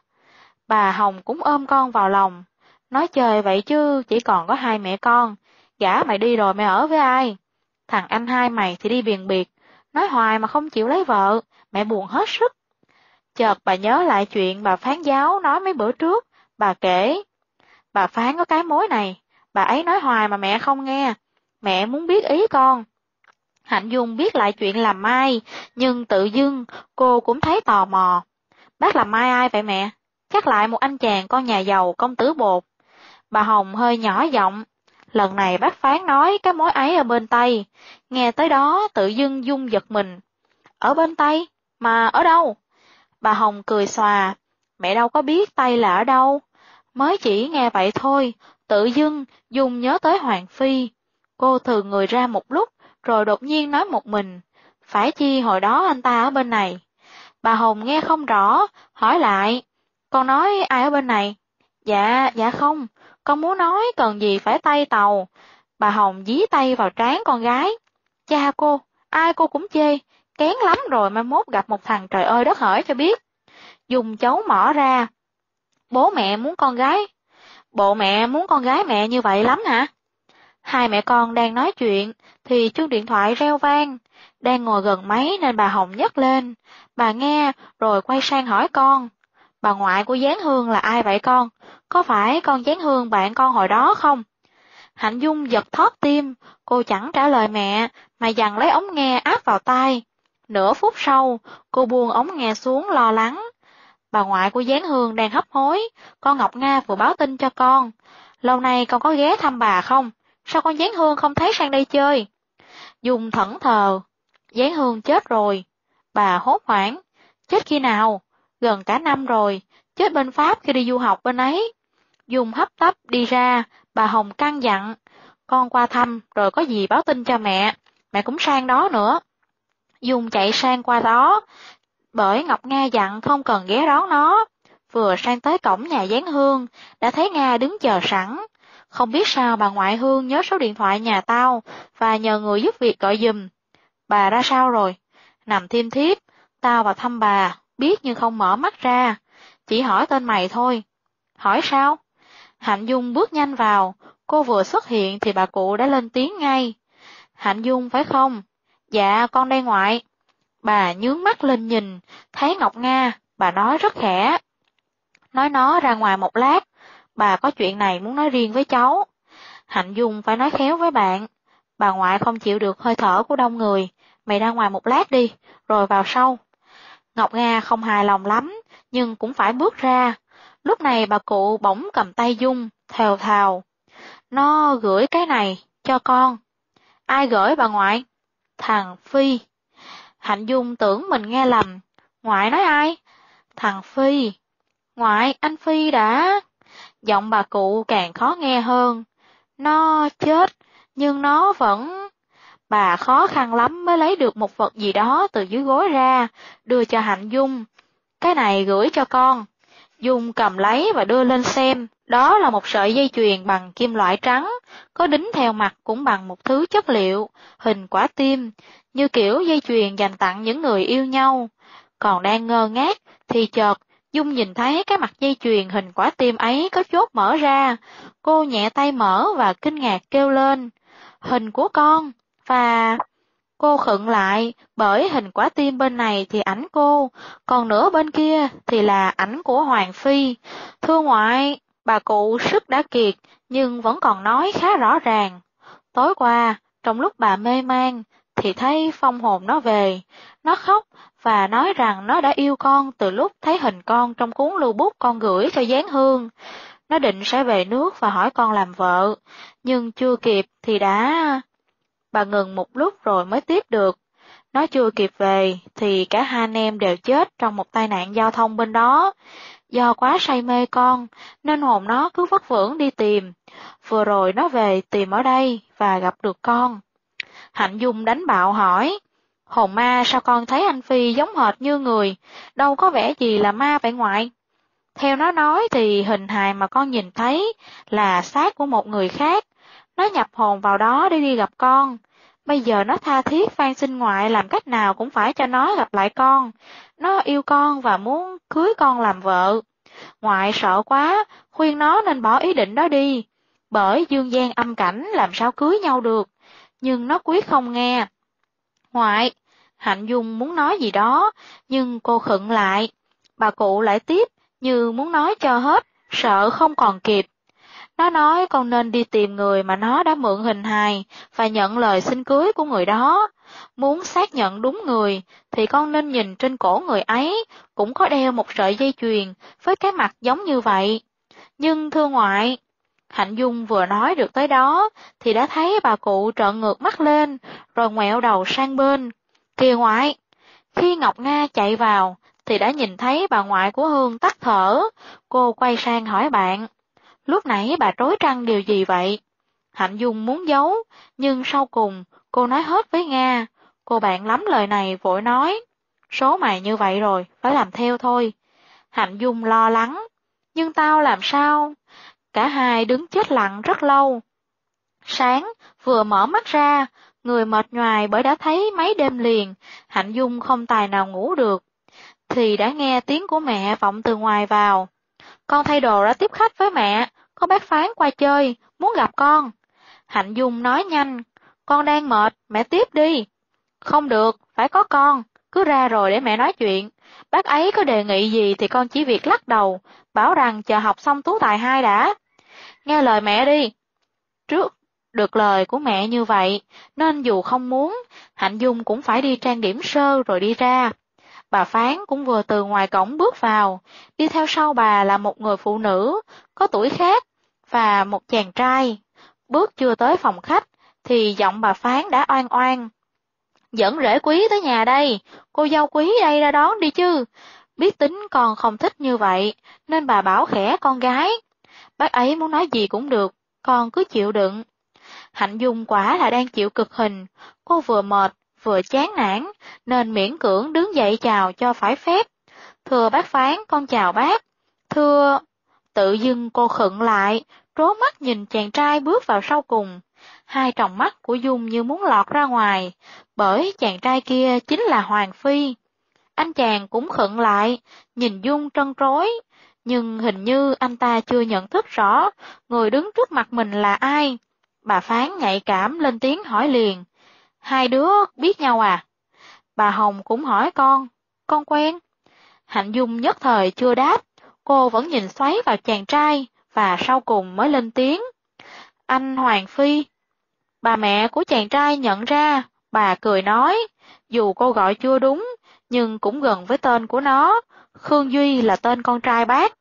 Bà Hồng cũng ôm con vào lòng, nói chơi vậy chứ chỉ còn có hai mẹ con, gả mày đi rồi mày ở với ai? Thằng anh hai mày thì đi biền biệt, nói hoài mà không chịu lấy vợ, mẹ buồn hết sức. Chợt bà nhớ lại chuyện bà phán giáo nói mấy bữa trước, bà kể. Bà phán có cái mối này, bà ấy nói hoài mà mẹ không nghe, mẹ muốn biết ý con. Hạnh Dung biết lại chuyện làm mai, nhưng tự dưng cô cũng thấy tò mò. Bác làm mai ai vậy mẹ? Chắc lại một anh chàng con nhà giàu công tử bột. Bà Hồng hơi nhỏ giọng. Lần này bác phán nói cái mối ấy ở bên Tây. Nghe tới đó tự dưng Dung giật mình. Ở bên Tây? Mà ở đâu? Bà Hồng cười xòa. Mẹ đâu có biết Tây là ở đâu. Mới chỉ nghe vậy thôi, tự dưng Dung nhớ tới Hoàng Phi. Cô thừ người ra một lúc, rồi đột nhiên nói một mình. Phải chi hồi đó anh ta ở bên này? Bà Hồng nghe không rõ, hỏi lại. Con nói ai ở bên này? Dạ không, con muốn nói cần gì phải tay tàu. Bà Hồng dí tay vào trán con gái. Cha cô, ai cô cũng chê, kén lắm rồi mai mốt gặp một thằng trời ơi đất hỡi cho biết. Dùng chấu mỏ ra. Bố mẹ muốn con gái. Bộ mẹ muốn con gái mẹ như vậy lắm hả? Hai mẹ con đang nói chuyện, thì chuông điện thoại reo vang. Đang ngồi gần máy nên bà Hồng nhấc lên. Bà nghe, rồi quay sang hỏi con. Bà ngoại của Giáng Hương là ai vậy con? Có phải con Giáng Hương bạn con hồi đó không? Hạnh Dung giật thót tim, cô chẳng trả lời mẹ, mà giằng lấy ống nghe áp vào tai. Nửa phút sau, cô buông ống nghe xuống lo lắng. Bà ngoại của Giáng Hương đang hấp hối, con Ngọc Nga vừa báo tin cho con. Lâu nay con có ghé thăm bà không? Sao con Giáng Hương không thấy sang đây chơi? Dung thẫn thờ. Giáng Hương chết rồi. Bà hốt hoảng. Chết khi nào? Gần cả năm rồi. Chết bên Pháp khi đi du học bên ấy. Dung hấp tấp đi ra. Bà Hồng căn dặn. Con qua thăm rồi có gì báo tin cho mẹ. Mẹ cũng sang đó nữa. Dung chạy sang qua đó. Bởi Ngọc Nga dặn không cần ghé đón nó. Vừa sang tới cổng nhà Giáng Hương, đã thấy Nga đứng chờ sẵn. Không biết sao bà ngoại Hương nhớ số điện thoại nhà tao, và nhờ người giúp việc gọi giùm. Bà ra sao rồi? Nằm thiêm thiếp, tao vào thăm bà, biết nhưng không mở mắt ra. Chỉ hỏi tên mày thôi. Hỏi sao? Hạnh Dung bước nhanh vào, cô vừa xuất hiện thì bà cụ đã lên tiếng ngay. Hạnh Dung phải không? Dạ, con đây ngoại. Bà nhướng mắt lên nhìn, thấy Ngọc Nga, bà nói rất khẽ. Nói nó ra ngoài một lát, bà có chuyện này muốn nói riêng với cháu. Hạnh Dung phải nói khéo với bạn. Bà ngoại không chịu được hơi thở của đông người, mày ra ngoài một lát đi, rồi vào sau. Ngọc Nga không hài lòng lắm, nhưng cũng phải bước ra. Lúc này bà cụ bỗng cầm tay Dung, thều thào. Nó gửi cái này, cho con. Ai gửi bà ngoại? Thằng Phi. Hạnh Dung tưởng mình nghe lầm. Ngoại nói ai? Thằng Phi. Ngoại, anh Phi đã... Giọng bà cụ càng khó nghe hơn. Nó chết, nhưng nó vẫn... Bà khó khăn lắm mới lấy được một vật gì đó từ dưới gối ra, đưa cho Hạnh Dung. Cái này gửi cho con. Dung cầm lấy và đưa lên xem. Đó là một sợi dây chuyền bằng kim loại trắng, có đính theo mặt cũng bằng một thứ chất liệu, hình quả tim, như kiểu dây chuyền dành tặng những người yêu nhau. Còn đang ngơ ngác, thì chợt, Dung nhìn thấy cái mặt dây chuyền hình quả tim ấy có chốt mở ra. Cô nhẹ tay mở và kinh ngạc kêu lên. Hình của con, và... Cô khựng lại, bởi hình quả tim bên này thì ảnh cô, còn nửa bên kia thì là ảnh của Hoàng Phi. Thưa ngoại, bà cụ sức đã kiệt, nhưng vẫn còn nói khá rõ ràng. Tối qua, trong lúc bà mê man, thì thấy phong hồn nó về. Nó khóc và nói rằng nó đã yêu con từ lúc thấy hình con trong cuốn lưu bút con gửi cho Giáng Hương. Nó định sẽ về nước và hỏi con làm vợ, nhưng chưa kịp thì đã... Bà ngừng một lúc rồi mới tiếp được. Nó chưa kịp về thì cả hai anh em đều chết trong một tai nạn giao thông bên đó. Do quá say mê con nên hồn nó cứ vất vưởng đi tìm. Vừa rồi nó về tìm ở đây và gặp được con. Hạnh Dung đánh bạo hỏi. Hồn ma sao con thấy anh Phi giống hệt như người, đâu có vẻ gì là ma vậy ngoại? Theo nó nói thì hình hài mà con nhìn thấy là xác của một người khác. Nó nhập hồn vào đó để đi gặp con. Bây giờ nó tha thiết van xin ngoại làm cách nào cũng phải cho nó gặp lại con. Nó yêu con và muốn cưới con làm vợ. Ngoại sợ quá, khuyên nó nên bỏ ý định đó đi. Bởi dương gian âm cảnh làm sao cưới nhau được. Nhưng nó quyết không nghe. Ngoại, Hạnh Dung muốn nói gì đó, nhưng cô khựng lại. Bà cụ lại tiếp, như muốn nói cho hết, sợ không còn kịp. Nó nói con nên đi tìm người mà nó đã mượn hình hài và nhận lời xin cưới của người đó. Muốn xác nhận đúng người thì con nên nhìn trên cổ người ấy cũng có đeo một sợi dây chuyền với cái mặt giống như vậy. Nhưng thưa ngoại, Hạnh Dung vừa nói được tới đó thì đã thấy bà cụ trợn ngược mắt lên rồi ngoẹo đầu sang bên. Kìa ngoại! Khi Ngọc Nga chạy vào thì đã nhìn thấy bà ngoại của Hương tắt thở. Cô quay sang hỏi bạn. Lúc nãy bà trối trăng điều gì vậy? Hạnh Dung muốn giấu, nhưng sau cùng cô nói hết với Nga. Cô bạn lắm lời này vội nói. Số mày như vậy rồi, phải làm theo thôi. Hạnh Dung lo lắng. Nhưng tao làm sao? Cả hai đứng chết lặng rất lâu. Sáng, vừa mở mắt ra, người mệt nhoài bởi đã thấy mấy đêm liền, Hạnh Dung không tài nào ngủ được. Thì đã nghe tiếng của mẹ vọng từ ngoài vào. Con thay đồ ra tiếp khách với mẹ, có bác Phán qua chơi, muốn gặp con. Hạnh Dung nói nhanh, con đang mệt, mẹ tiếp đi. Không được, phải có con, cứ ra rồi để mẹ nói chuyện. Bác ấy có đề nghị gì thì con chỉ việc lắc đầu, bảo rằng chờ học xong Tú Tài 2 đã. Nghe lời mẹ đi. Trước được lời của mẹ như vậy, nên dù không muốn, Hạnh Dung cũng phải đi trang điểm sơ rồi đi ra. Bà Phán cũng vừa từ ngoài cổng bước vào, đi theo sau bà là một người phụ nữ, có tuổi khác, và một chàng trai. Bước chưa tới phòng khách, thì giọng bà Phán đã oan oan. Dẫn rể quý tới nhà đây, cô dâu quý đây ra đón đi chứ. Biết tính con không thích như vậy, nên bà bảo khẽ con gái. Bác ấy muốn nói gì cũng được, con cứ chịu đựng. Hạnh Dung quả là đang chịu cực hình, cô vừa mệt, vừa chán nản, nên miễn cưỡng đứng dậy chào cho phải phép. Thưa bác Phán, con chào bác. Thưa... Tự dưng cô khựng lại, trố mắt nhìn chàng trai bước vào sau cùng. Hai tròng mắt của Dung như muốn lọt ra ngoài, bởi chàng trai kia chính là Hoàng Phi. Anh chàng cũng khựng lại, nhìn Dung trân trối, nhưng hình như anh ta chưa nhận thức rõ người đứng trước mặt mình là ai. Bà Phán nhạy cảm lên tiếng hỏi liền. Hai đứa biết nhau à? Bà Hồng cũng hỏi con quen. Hạnh Dung nhất thời chưa đáp, cô vẫn nhìn xoáy vào chàng trai, và sau cùng mới lên tiếng. Anh Hoàng Phi. Bà mẹ của chàng trai nhận ra, bà cười nói, dù cô gọi chưa đúng, nhưng cũng gần với tên của nó, Khương Duy là tên con trai bác.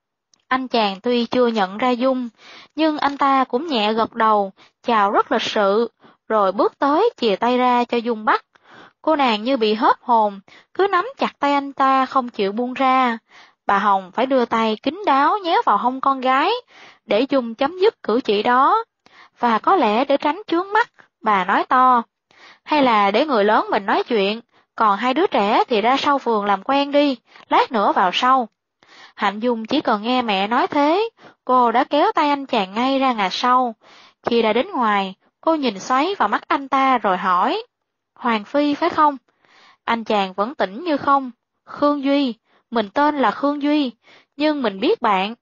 Anh chàng tuy chưa nhận ra Dung, nhưng anh ta cũng nhẹ gật đầu, chào rất lịch sự, rồi bước tới chìa tay ra cho Dung bắt. Cô nàng như bị hớp hồn, cứ nắm chặt tay anh ta không chịu buông ra. Bà Hồng phải đưa tay kín đáo nhéo vào hông con gái, để Dung chấm dứt cử chỉ đó. Và có lẽ để tránh chướng mắt, bà nói to, hay là để người lớn mình nói chuyện, còn hai đứa trẻ thì ra sau vườn làm quen đi, lát nữa vào sau. Hạnh Dung chỉ cần nghe mẹ nói thế, cô đã kéo tay anh chàng ngay ra ngà sau. Khi đã đến ngoài, cô nhìn xoáy vào mắt anh ta rồi hỏi, Hoàng Phi phải không? Anh chàng vẫn tỉnh như không. Khương Duy, mình tên là Khương Duy, nhưng mình biết bạn.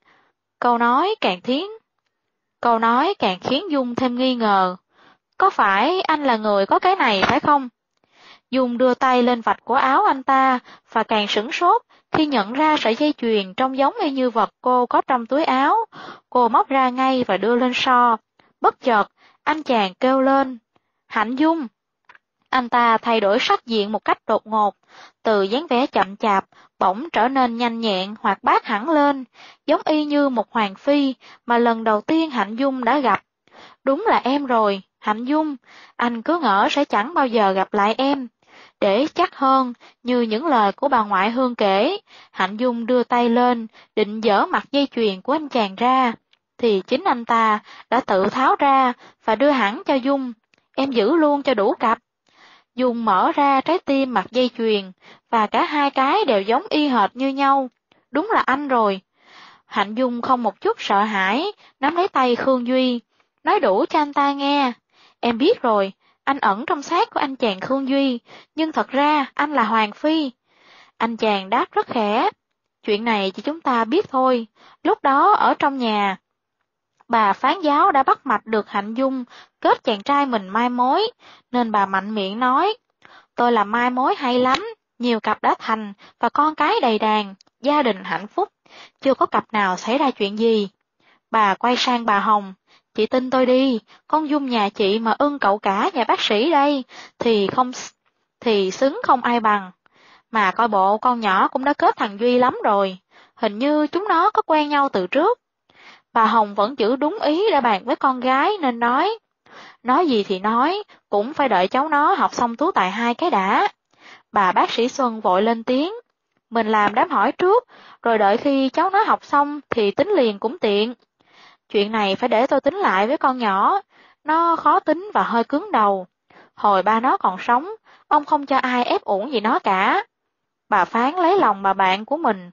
Câu nói càng khiến Dung thêm nghi ngờ. Có phải anh là người có cái này phải không? Dung đưa tay lên vạch của áo anh ta và càng sửng sốt khi nhận ra sợi dây chuyền trông giống y như vật cô có trong túi áo. Cô móc ra ngay và đưa lên so. Bất chợt, anh chàng kêu lên, Hạnh Dung. Anh ta thay đổi sắc diện một cách đột ngột, từ dáng vẻ chậm chạp, bỗng trở nên nhanh nhẹn, hoạt bát hẳn lên, giống y như một hoàng phi mà lần đầu tiên Hạnh Dung đã gặp. Đúng là em rồi, Hạnh Dung, anh cứ ngỡ sẽ chẳng bao giờ gặp lại em. Để chắc hơn, như những lời của bà ngoại Hương kể, Hạnh Dung đưa tay lên, định giở mặt dây chuyền của anh chàng ra, thì chính anh ta đã tự tháo ra và đưa hẳn cho Dung. Em giữ luôn cho đủ cặp. Dung mở ra trái tim mặt dây chuyền, và cả hai cái đều giống y hệt như nhau. Đúng là anh rồi. Hạnh Dung không một chút sợ hãi, nắm lấy tay Khương Duy, nói đủ cho anh ta nghe. Em biết rồi, anh ẩn trong xác của anh chàng Khương Duy, nhưng thật ra anh là Hoàng Phi. Anh chàng đáp rất khẽ. Chuyện này chỉ chúng ta biết thôi. Lúc đó ở trong nhà, bà phán giáo đã bắt mạch được Hạnh Dung kết chàng trai mình mai mối, nên bà mạnh miệng nói, tôi làm mai mối hay lắm, nhiều cặp đã thành và con cái đầy đàn, gia đình hạnh phúc, chưa có cặp nào xảy ra chuyện gì. Bà quay sang bà Hồng, chị tin tôi đi, con Dung nhà chị mà ưng cậu cả nhà bác sĩ đây, thì xứng không ai bằng. Mà coi bộ con nhỏ cũng đã kết thằng Duy lắm rồi, hình như chúng nó có quen nhau từ trước. Bà Hồng vẫn giữ đúng ý đã bàn với con gái nên nói gì thì nói, cũng phải đợi cháu nó học xong tú tài 2 cái đã. Bà bác sĩ Xuân vội lên tiếng, mình làm đám hỏi trước, rồi đợi khi cháu nó học xong thì tính liền cũng tiện. Chuyện này phải để tôi tính lại với con nhỏ, nó khó tính và hơi cứng đầu. Hồi ba nó còn sống, ông không cho ai ép uổng gì nó cả. Bà phán lấy lòng bà bạn của mình.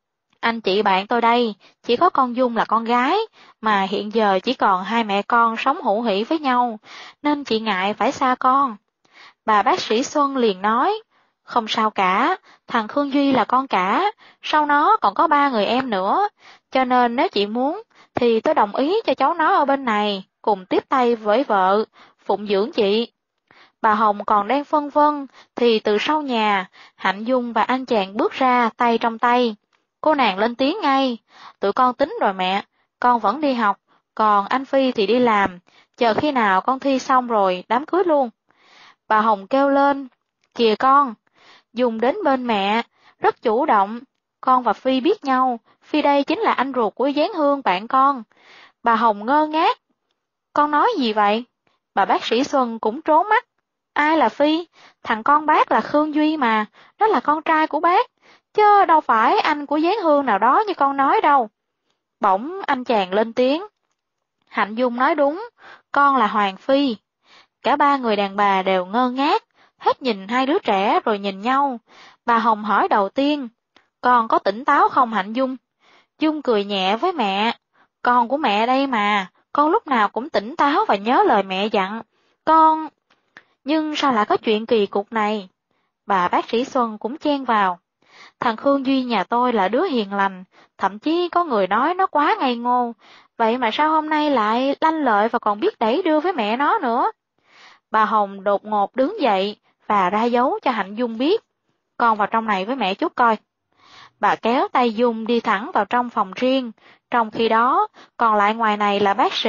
Anh chị bạn tôi đây, chỉ có con Dung là con gái, mà hiện giờ chỉ còn hai mẹ con sống hữu hỉ với nhau, nên chị ngại phải xa con. Bà bác sĩ Xuân liền nói, không sao cả, thằng Khương Duy là con cả, sau nó còn có 3 người em nữa, cho nên nếu chị muốn, thì tôi đồng ý cho cháu nó ở bên này, cùng tiếp tay với vợ, phụng dưỡng chị. Bà Hồng còn đang phân vân, thì từ sau nhà, Hạnh Dung và anh chàng bước ra tay trong tay. Cô nàng lên tiếng ngay, tụi con tính rồi mẹ, con vẫn đi học, còn anh Phi thì đi làm, chờ khi nào con thi xong rồi đám cưới luôn. Bà Hồng kêu lên, kìa con, Dung đến bên mẹ, rất chủ động, con và Phi biết nhau, Phi đây chính là anh ruột của Giáng Hương bạn con. Bà Hồng ngơ ngác, con nói gì vậy? Bà bác sĩ Xuân cũng trố mắt, ai là Phi, thằng con bác là Khương Duy mà, nó là con trai của bác, chứ đâu phải anh của Giáng Hương nào đó như con nói đâu. Bỗng anh chàng lên tiếng, Hạnh Dung nói đúng, con là Hoàng Phi. Cả 3 người đàn bà đều ngơ ngác, hết nhìn hai đứa trẻ rồi nhìn nhau. Bà Hồng hỏi đầu tiên, con có tỉnh táo không Hạnh Dung? Dung cười nhẹ với mẹ, con của mẹ đây mà, con lúc nào cũng tỉnh táo và nhớ lời mẹ dặn. Con... Nhưng sao lại có chuyện kỳ cục này? Bà bác sĩ Xuân cũng chen vào. Thằng Khương Duy nhà tôi là đứa hiền lành, thậm chí có người nói nó quá ngây ngô, vậy mà sao hôm nay lại lanh lợi và còn biết đẩy đưa với mẹ nó nữa? Bà Hồng đột ngột đứng dậy và ra dấu cho Hạnh Dung biết. Con vào trong này với mẹ chút coi. Bà kéo tay Dung đi thẳng vào trong phòng riêng, trong khi đó, còn lại ngoài này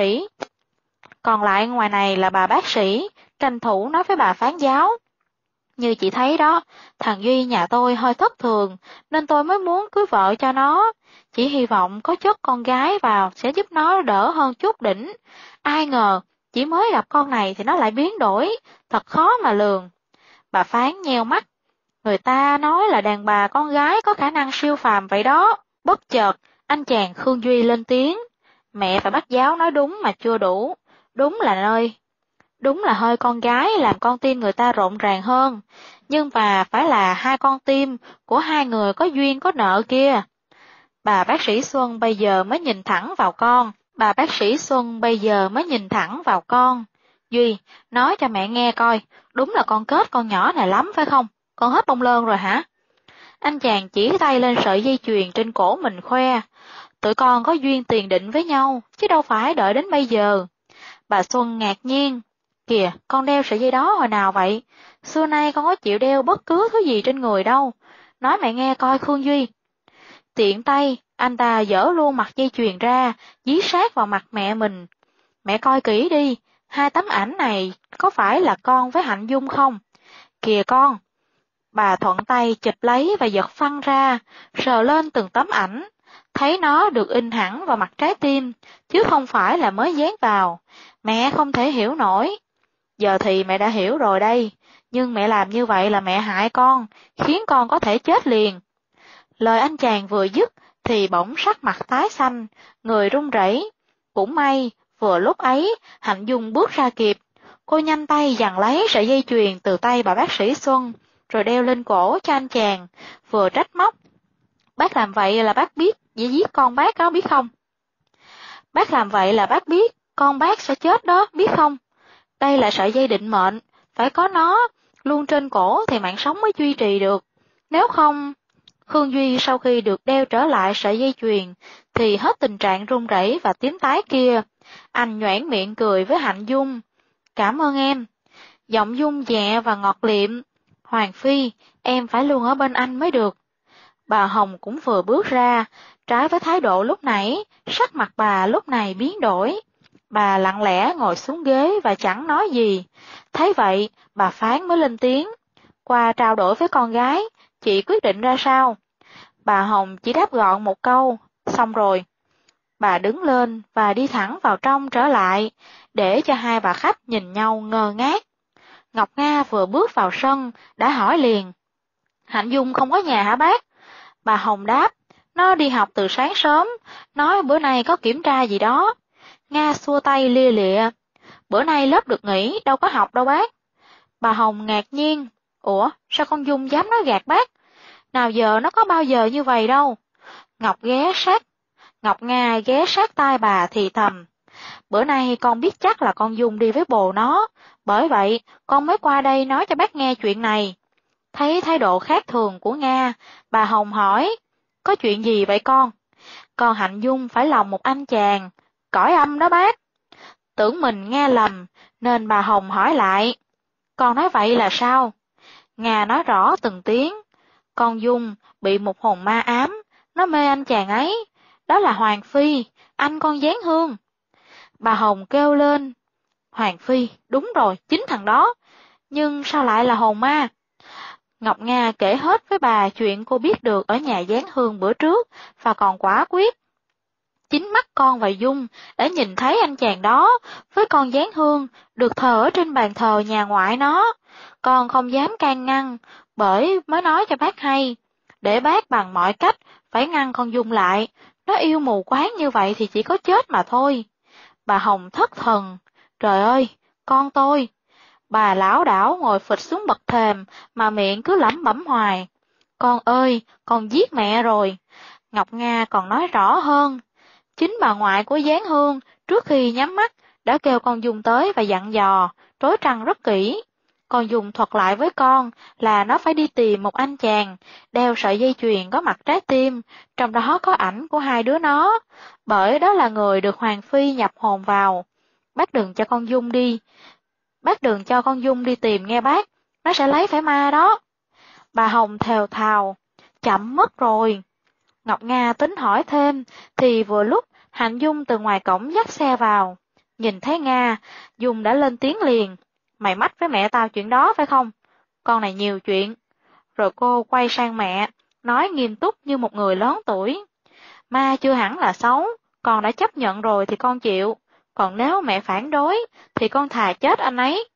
là bà bác sĩ, tranh thủ nói với bà phán giáo. Như chị thấy đó, thằng Duy nhà tôi hơi thất thường, nên tôi mới muốn cưới vợ cho nó. Chỉ hy vọng có chất con gái vào sẽ giúp nó đỡ hơn chút đỉnh. Ai ngờ, chỉ mới gặp con này thì nó lại biến đổi, thật khó mà lường. Bà phán nheo mắt, người ta nói là đàn bà con gái có khả năng siêu phàm vậy đó. Bất chợt, anh chàng Khương Duy lên tiếng, mẹ phải bắt giáo nói đúng mà chưa đủ, đúng là hơi con gái làm con tim người ta rộn ràng hơn, nhưng mà phải là hai con tim của hai người có duyên có nợ kia. Bà bác sĩ Xuân bây giờ mới nhìn thẳng vào con. Duy, nói cho mẹ nghe coi, đúng là con kết con nhỏ này lắm phải không? Con hết bông lơn rồi hả? Anh chàng chỉ tay lên sợi dây chuyền trên cổ mình khoe. Tụi con có duyên tiền định với nhau, chứ đâu phải đợi đến bây giờ. Bà Xuân ngạc nhiên. Kìa, con đeo sợi dây đó hồi nào vậy? Xưa nay con có chịu đeo bất cứ thứ gì trên người đâu. Nói mẹ nghe coi Khương Duy. Tiện tay, anh ta dỡ luôn mặt dây chuyền ra, dí sát vào mặt mẹ mình. Mẹ coi kỹ đi, hai tấm ảnh này có phải là con với Hạnh Dung không? Kìa con. Bà thuận tay chụp lấy và giật phăng ra, sờ lên từng tấm ảnh, thấy nó được in hẳn vào mặt trái tim, chứ không phải là mới dán vào. Mẹ không thể hiểu nổi. Giờ thì mẹ đã hiểu rồi đây, nhưng mẹ làm như vậy là mẹ hại con, khiến con có thể chết liền. Lời anh chàng vừa dứt thì bỗng sắc mặt tái xanh, người run rẩy. Cũng may, vừa lúc ấy, Hạnh Dung bước ra kịp. Cô nhanh tay giằng lấy sợi dây chuyền từ tay bà bác sĩ Xuân, rồi đeo lên cổ cho anh chàng, vừa trách móc. Bác làm vậy là bác biết giết con bác đó biết không? Bác làm vậy là bác biết con bác sẽ chết đó biết không? Đây là sợi dây định mệnh, phải có nó luôn trên cổ thì mạng sống mới duy trì được. Nếu không... Khương Duy sau khi được đeo trở lại sợi dây chuyền thì hết tình trạng run rẩy và tím tái kia. Anh nhoẻn miệng cười với Hạnh Dung. Cảm ơn em. Giọng Dung nhẹ và ngọt liệm. Hoàng Phi, em phải luôn ở bên anh mới được. Bà Hồng cũng vừa bước ra, trái với thái độ lúc nãy, sắc mặt bà lúc này biến đổi. Bà lặng lẽ ngồi xuống ghế và chẳng nói gì. Thấy vậy, bà Phán mới lên tiếng. Qua trao đổi với con gái, chị quyết định ra sao? Bà Hồng chỉ đáp gọn một câu, xong rồi. Bà đứng lên và đi thẳng vào trong trở lại, để cho hai bà khách nhìn nhau ngơ ngác. Ngọc Nga vừa bước vào sân, đã hỏi liền. Hạnh Dung không có nhà hả bác? Bà Hồng đáp, nó đi học từ sáng sớm, nói bữa nay có kiểm tra gì đó. Nga xua tay lia lịa, bữa nay lớp được nghỉ, đâu có học đâu bác. Bà Hồng ngạc nhiên, ủa, sao con Dung dám nói gạt bác? Nào giờ nó có bao giờ như vậy đâu. Ngọc Nga ghé sát tai bà thì thầm. Bữa nay con biết chắc là con Dung đi với bồ nó, bởi vậy con mới qua đây nói cho bác nghe chuyện này. Thấy thái độ khác thường của Nga, bà Hồng hỏi, có chuyện gì vậy con? Con Hạnh Dung phải lòng một anh chàng, cõi âm đó bác. Tưởng mình nghe lầm, nên bà Hồng hỏi lại, con nói vậy là sao? Nga nói rõ từng tiếng, con Dung bị một hồn ma ám, nó mê anh chàng ấy, đó là Hoàng Phi, anh con Giáng Hương. Bà Hồng kêu lên, Hoàng Phi, đúng rồi, chính thằng đó, nhưng sao lại là hồn ma? Ngọc Nga kể hết với bà chuyện cô biết được ở nhà Giáng Hương bữa trước, và còn quả quyết. Chính mắt con và Dung đã nhìn thấy anh chàng đó với con Giáng Hương được thờ ở trên bàn thờ nhà ngoại nó. Con không dám can ngăn, bởi mới nói cho bác hay, để bác bằng mọi cách phải ngăn con Dung lại, nó yêu mù quáng như vậy thì chỉ có chết mà thôi. Bà Hồng thất thần, trời ơi, con tôi. Bà lảo đảo ngồi phịch xuống bậc thềm mà miệng cứ lẩm bẩm hoài. Con ơi, con giết mẹ rồi. Ngọc Nga còn nói rõ hơn. Chính bà ngoại của Giáng Hương trước khi nhắm mắt đã kêu con Dung tới và dặn dò, trối trăng rất kỹ. Con Dung thuật lại với con là nó phải đi tìm một anh chàng, đeo sợi dây chuyền có mặt trái tim, trong đó có ảnh của hai đứa nó, bởi đó là người được Hoàng Phi nhập hồn vào. Bác đừng cho con Dung đi tìm nghe bác, nó sẽ lấy phải ma đó. Bà Hồng thều thào, chậm mất rồi. Ngọc Nga tính hỏi thêm, thì vừa lúc Hạnh Dung từ ngoài cổng dắt xe vào. Nhìn thấy Nga, Dung đã lên tiếng liền, mày mách với mẹ tao chuyện đó phải không? Con này nhiều chuyện. Rồi cô quay sang mẹ, nói nghiêm túc như một người lớn tuổi. Ma chưa hẳn là xấu, con đã chấp nhận rồi thì con chịu. Còn nếu mẹ phản đối, thì con thà chết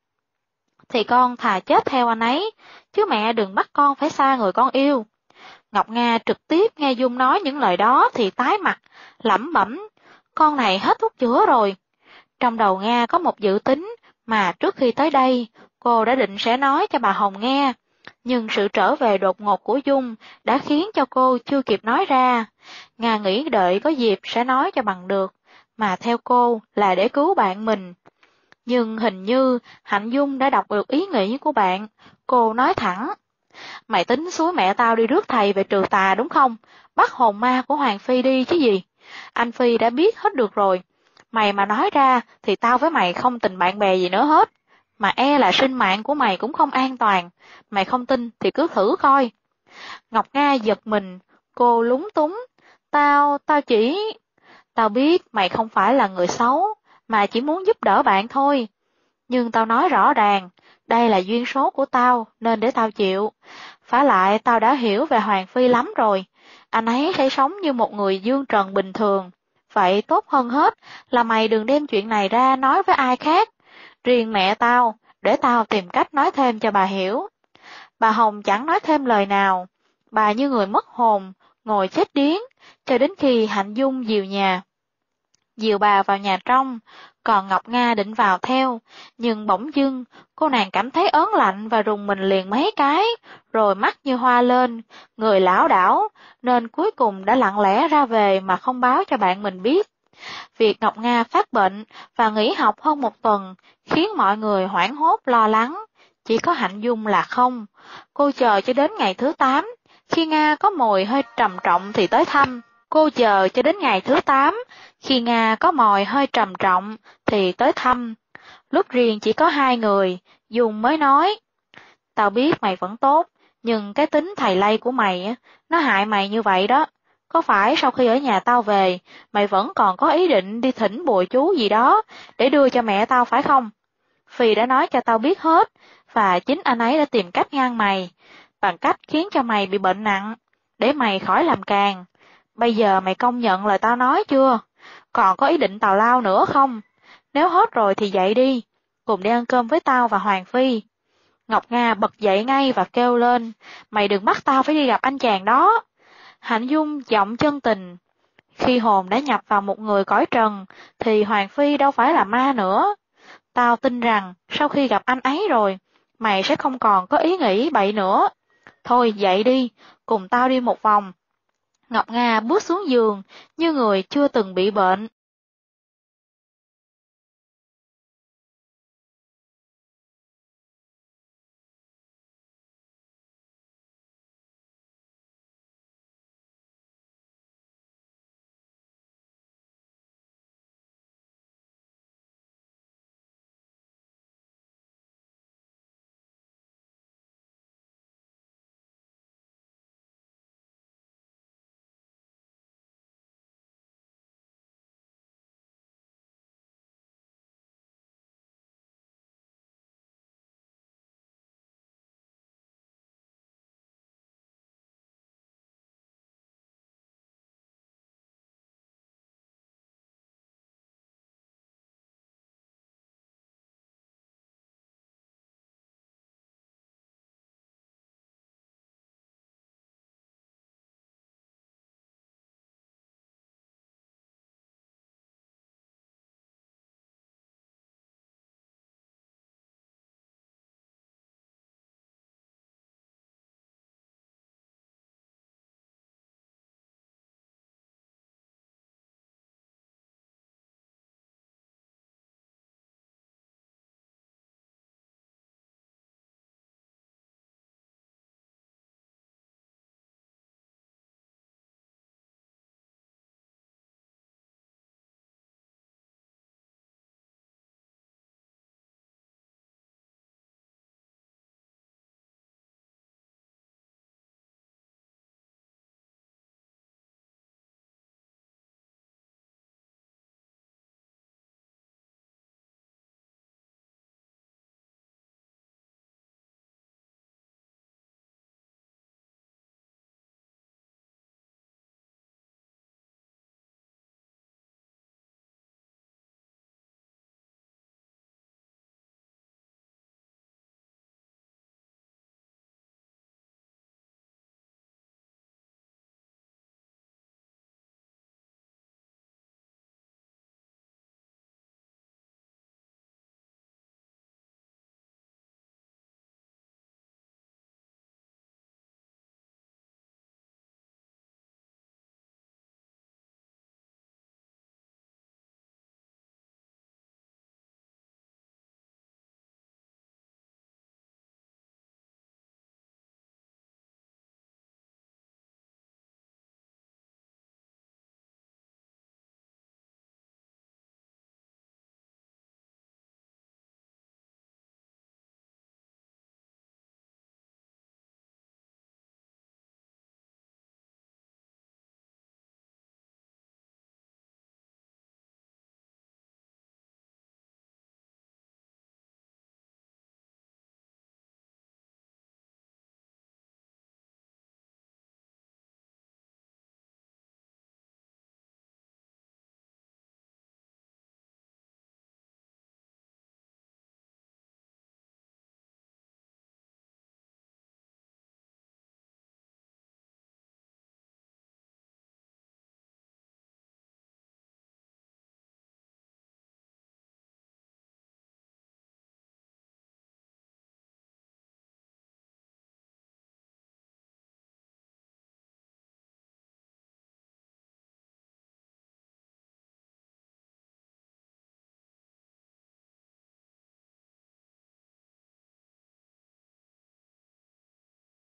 theo anh ấy, chứ mẹ đừng bắt con phải xa người con yêu. Ngọc Nga trực tiếp nghe Dung nói những lời đó thì tái mặt, lẩm bẩm, con này hết thuốc chữa rồi. Trong đầu Nga có một dự tính mà trước khi tới đây, cô đã định sẽ nói cho bà Hồng nghe, nhưng sự trở về đột ngột của Dung đã khiến cho cô chưa kịp nói ra. Nga nghĩ đợi có dịp sẽ nói cho bằng được, mà theo cô là để cứu bạn mình. Nhưng hình như Hạnh Dung đã đọc được ý nghĩ của bạn, cô nói thẳng. Mày tính xúi mẹ tao đi rước thầy về trừ tà đúng không? Bắt hồn ma của Hoàng Phi đi chứ gì? Anh Phi đã biết hết được rồi. Mày mà nói ra thì tao với mày không tình bạn bè gì nữa hết. Mà e là sinh mạng của mày cũng không an toàn. Mày không tin thì cứ thử coi. Ngọc Nga giật mình, cô lúng túng. Tao chỉ... Tao biết mày không phải là người xấu, mà chỉ muốn giúp đỡ bạn thôi. Nhưng tao nói rõ ràng, đây là duyên số của tao nên để tao chịu. Phá lại tao đã hiểu về Hoàng Phi lắm rồi. Anh ấy sẽ sống như một người dương trần bình thường. Vậy tốt hơn hết là mày đừng đem chuyện này ra nói với ai khác. Riêng mẹ tao, để tao tìm cách nói thêm cho bà hiểu. Bà Hồng chẳng nói thêm lời nào. Bà như người mất hồn, ngồi chết điếng, cho đến khi Hạnh Dung dìu bà vào nhà trong, còn Ngọc Nga định vào theo, nhưng bỗng dưng, cô nàng cảm thấy ớn lạnh và rùng mình liền mấy cái, rồi mắt như hoa lên, người lảo đảo, nên cuối cùng đã lặng lẽ ra về mà không báo cho bạn mình biết. Việc Ngọc Nga phát bệnh và nghỉ học hơn một tuần, khiến mọi người hoảng hốt lo lắng, chỉ có Hạnh Dung là không. Cô chờ cho đến ngày thứ 8, khi Nga có mồi hơi trầm trọng thì tới thăm. Cô chờ cho đến ngày thứ 8, khi Nga có mồi hơi trầm trọng thì tới thăm. Lúc riêng chỉ có 2 người, Dung mới nói, tao biết mày vẫn tốt, nhưng cái tính thầy lây của mày, nó hại mày như vậy đó. Có phải sau khi ở nhà tao về, mày vẫn còn có ý định đi thỉnh bùa chú gì đó, để đưa cho mẹ tao phải không? Phi đã nói cho tao biết hết, và chính anh ấy đã tìm cách ngăn mày, bằng cách khiến cho mày bị bệnh nặng, để mày khỏi làm càng. Bây giờ mày công nhận lời tao nói chưa? Còn có ý định tào lao nữa không? Nếu hết rồi thì dậy đi, cùng đi ăn cơm với tao và Hoàng Phi. Ngọc Nga bật dậy ngay và kêu lên, mày đừng bắt tao phải đi gặp anh chàng đó. Hạnh Dung giọng chân tình, khi hồn đã nhập vào một người cõi trần, thì Hoàng Phi đâu phải là ma nữa. Tao tin rằng sau khi gặp anh ấy rồi, mày sẽ không còn có ý nghĩ bậy nữa. Thôi dậy đi, cùng tao đi một vòng. Ngọc Nga bước xuống giường, như người chưa từng bị bệnh,